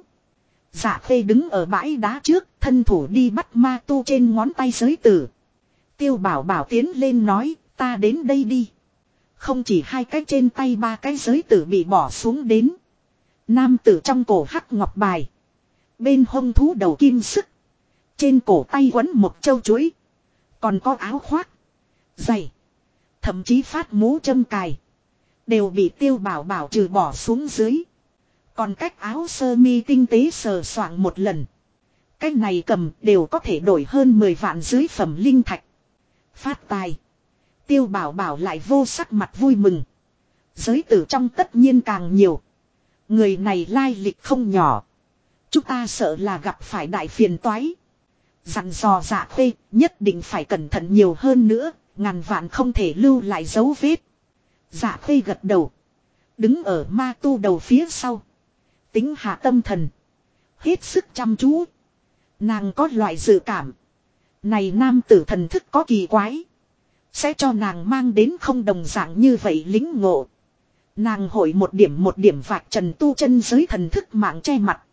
Dạ Khê đứng ở bãi đá trước, thân thủ đi bắt ma tu trên ngón tay giới tử. Tiêu Bảo Bảo tiến lên nói, ta đến đây đi. Không chỉ hai cái trên tay ba cái giới tử bị bỏ xuống đến. Nam tử trong cổ hắc ngọc bài. Bên hông thú đầu kim sức. Trên cổ tay quấn một châu chuối. Còn có áo khoác. Giày. Thậm chí phát mũ châm cài. Đều bị Tiêu Bảo Bảo trừ bỏ xuống dưới. Còn cách áo sơ mi tinh tế sờ soạng một lần. Cái này cầm đều có thể đổi hơn 10 vạn dưới phẩm linh thạch. Phát tài. Tiêu Bảo Bảo lại vô sắc mặt vui mừng. Giới tử trong tất nhiên càng nhiều. Người này lai lịch không nhỏ. Chúng ta sợ là gặp phải đại phiền toái. Dặn dò Dạ Khê nhất định phải cẩn thận nhiều hơn nữa. Ngàn vạn không thể lưu lại dấu vết. Dạ Khê gật đầu. Đứng ở ma tu đầu phía sau. Tính hạ tâm thần. Hết sức chăm chú. Nàng có loại dự cảm. Này nam tử thần thức có kỳ quái. Sẽ cho nàng mang đến không đồng dạng như vậy lính ngộ. Nàng hội một điểm vạch trần tu chân giới thần thức mạng che mặt.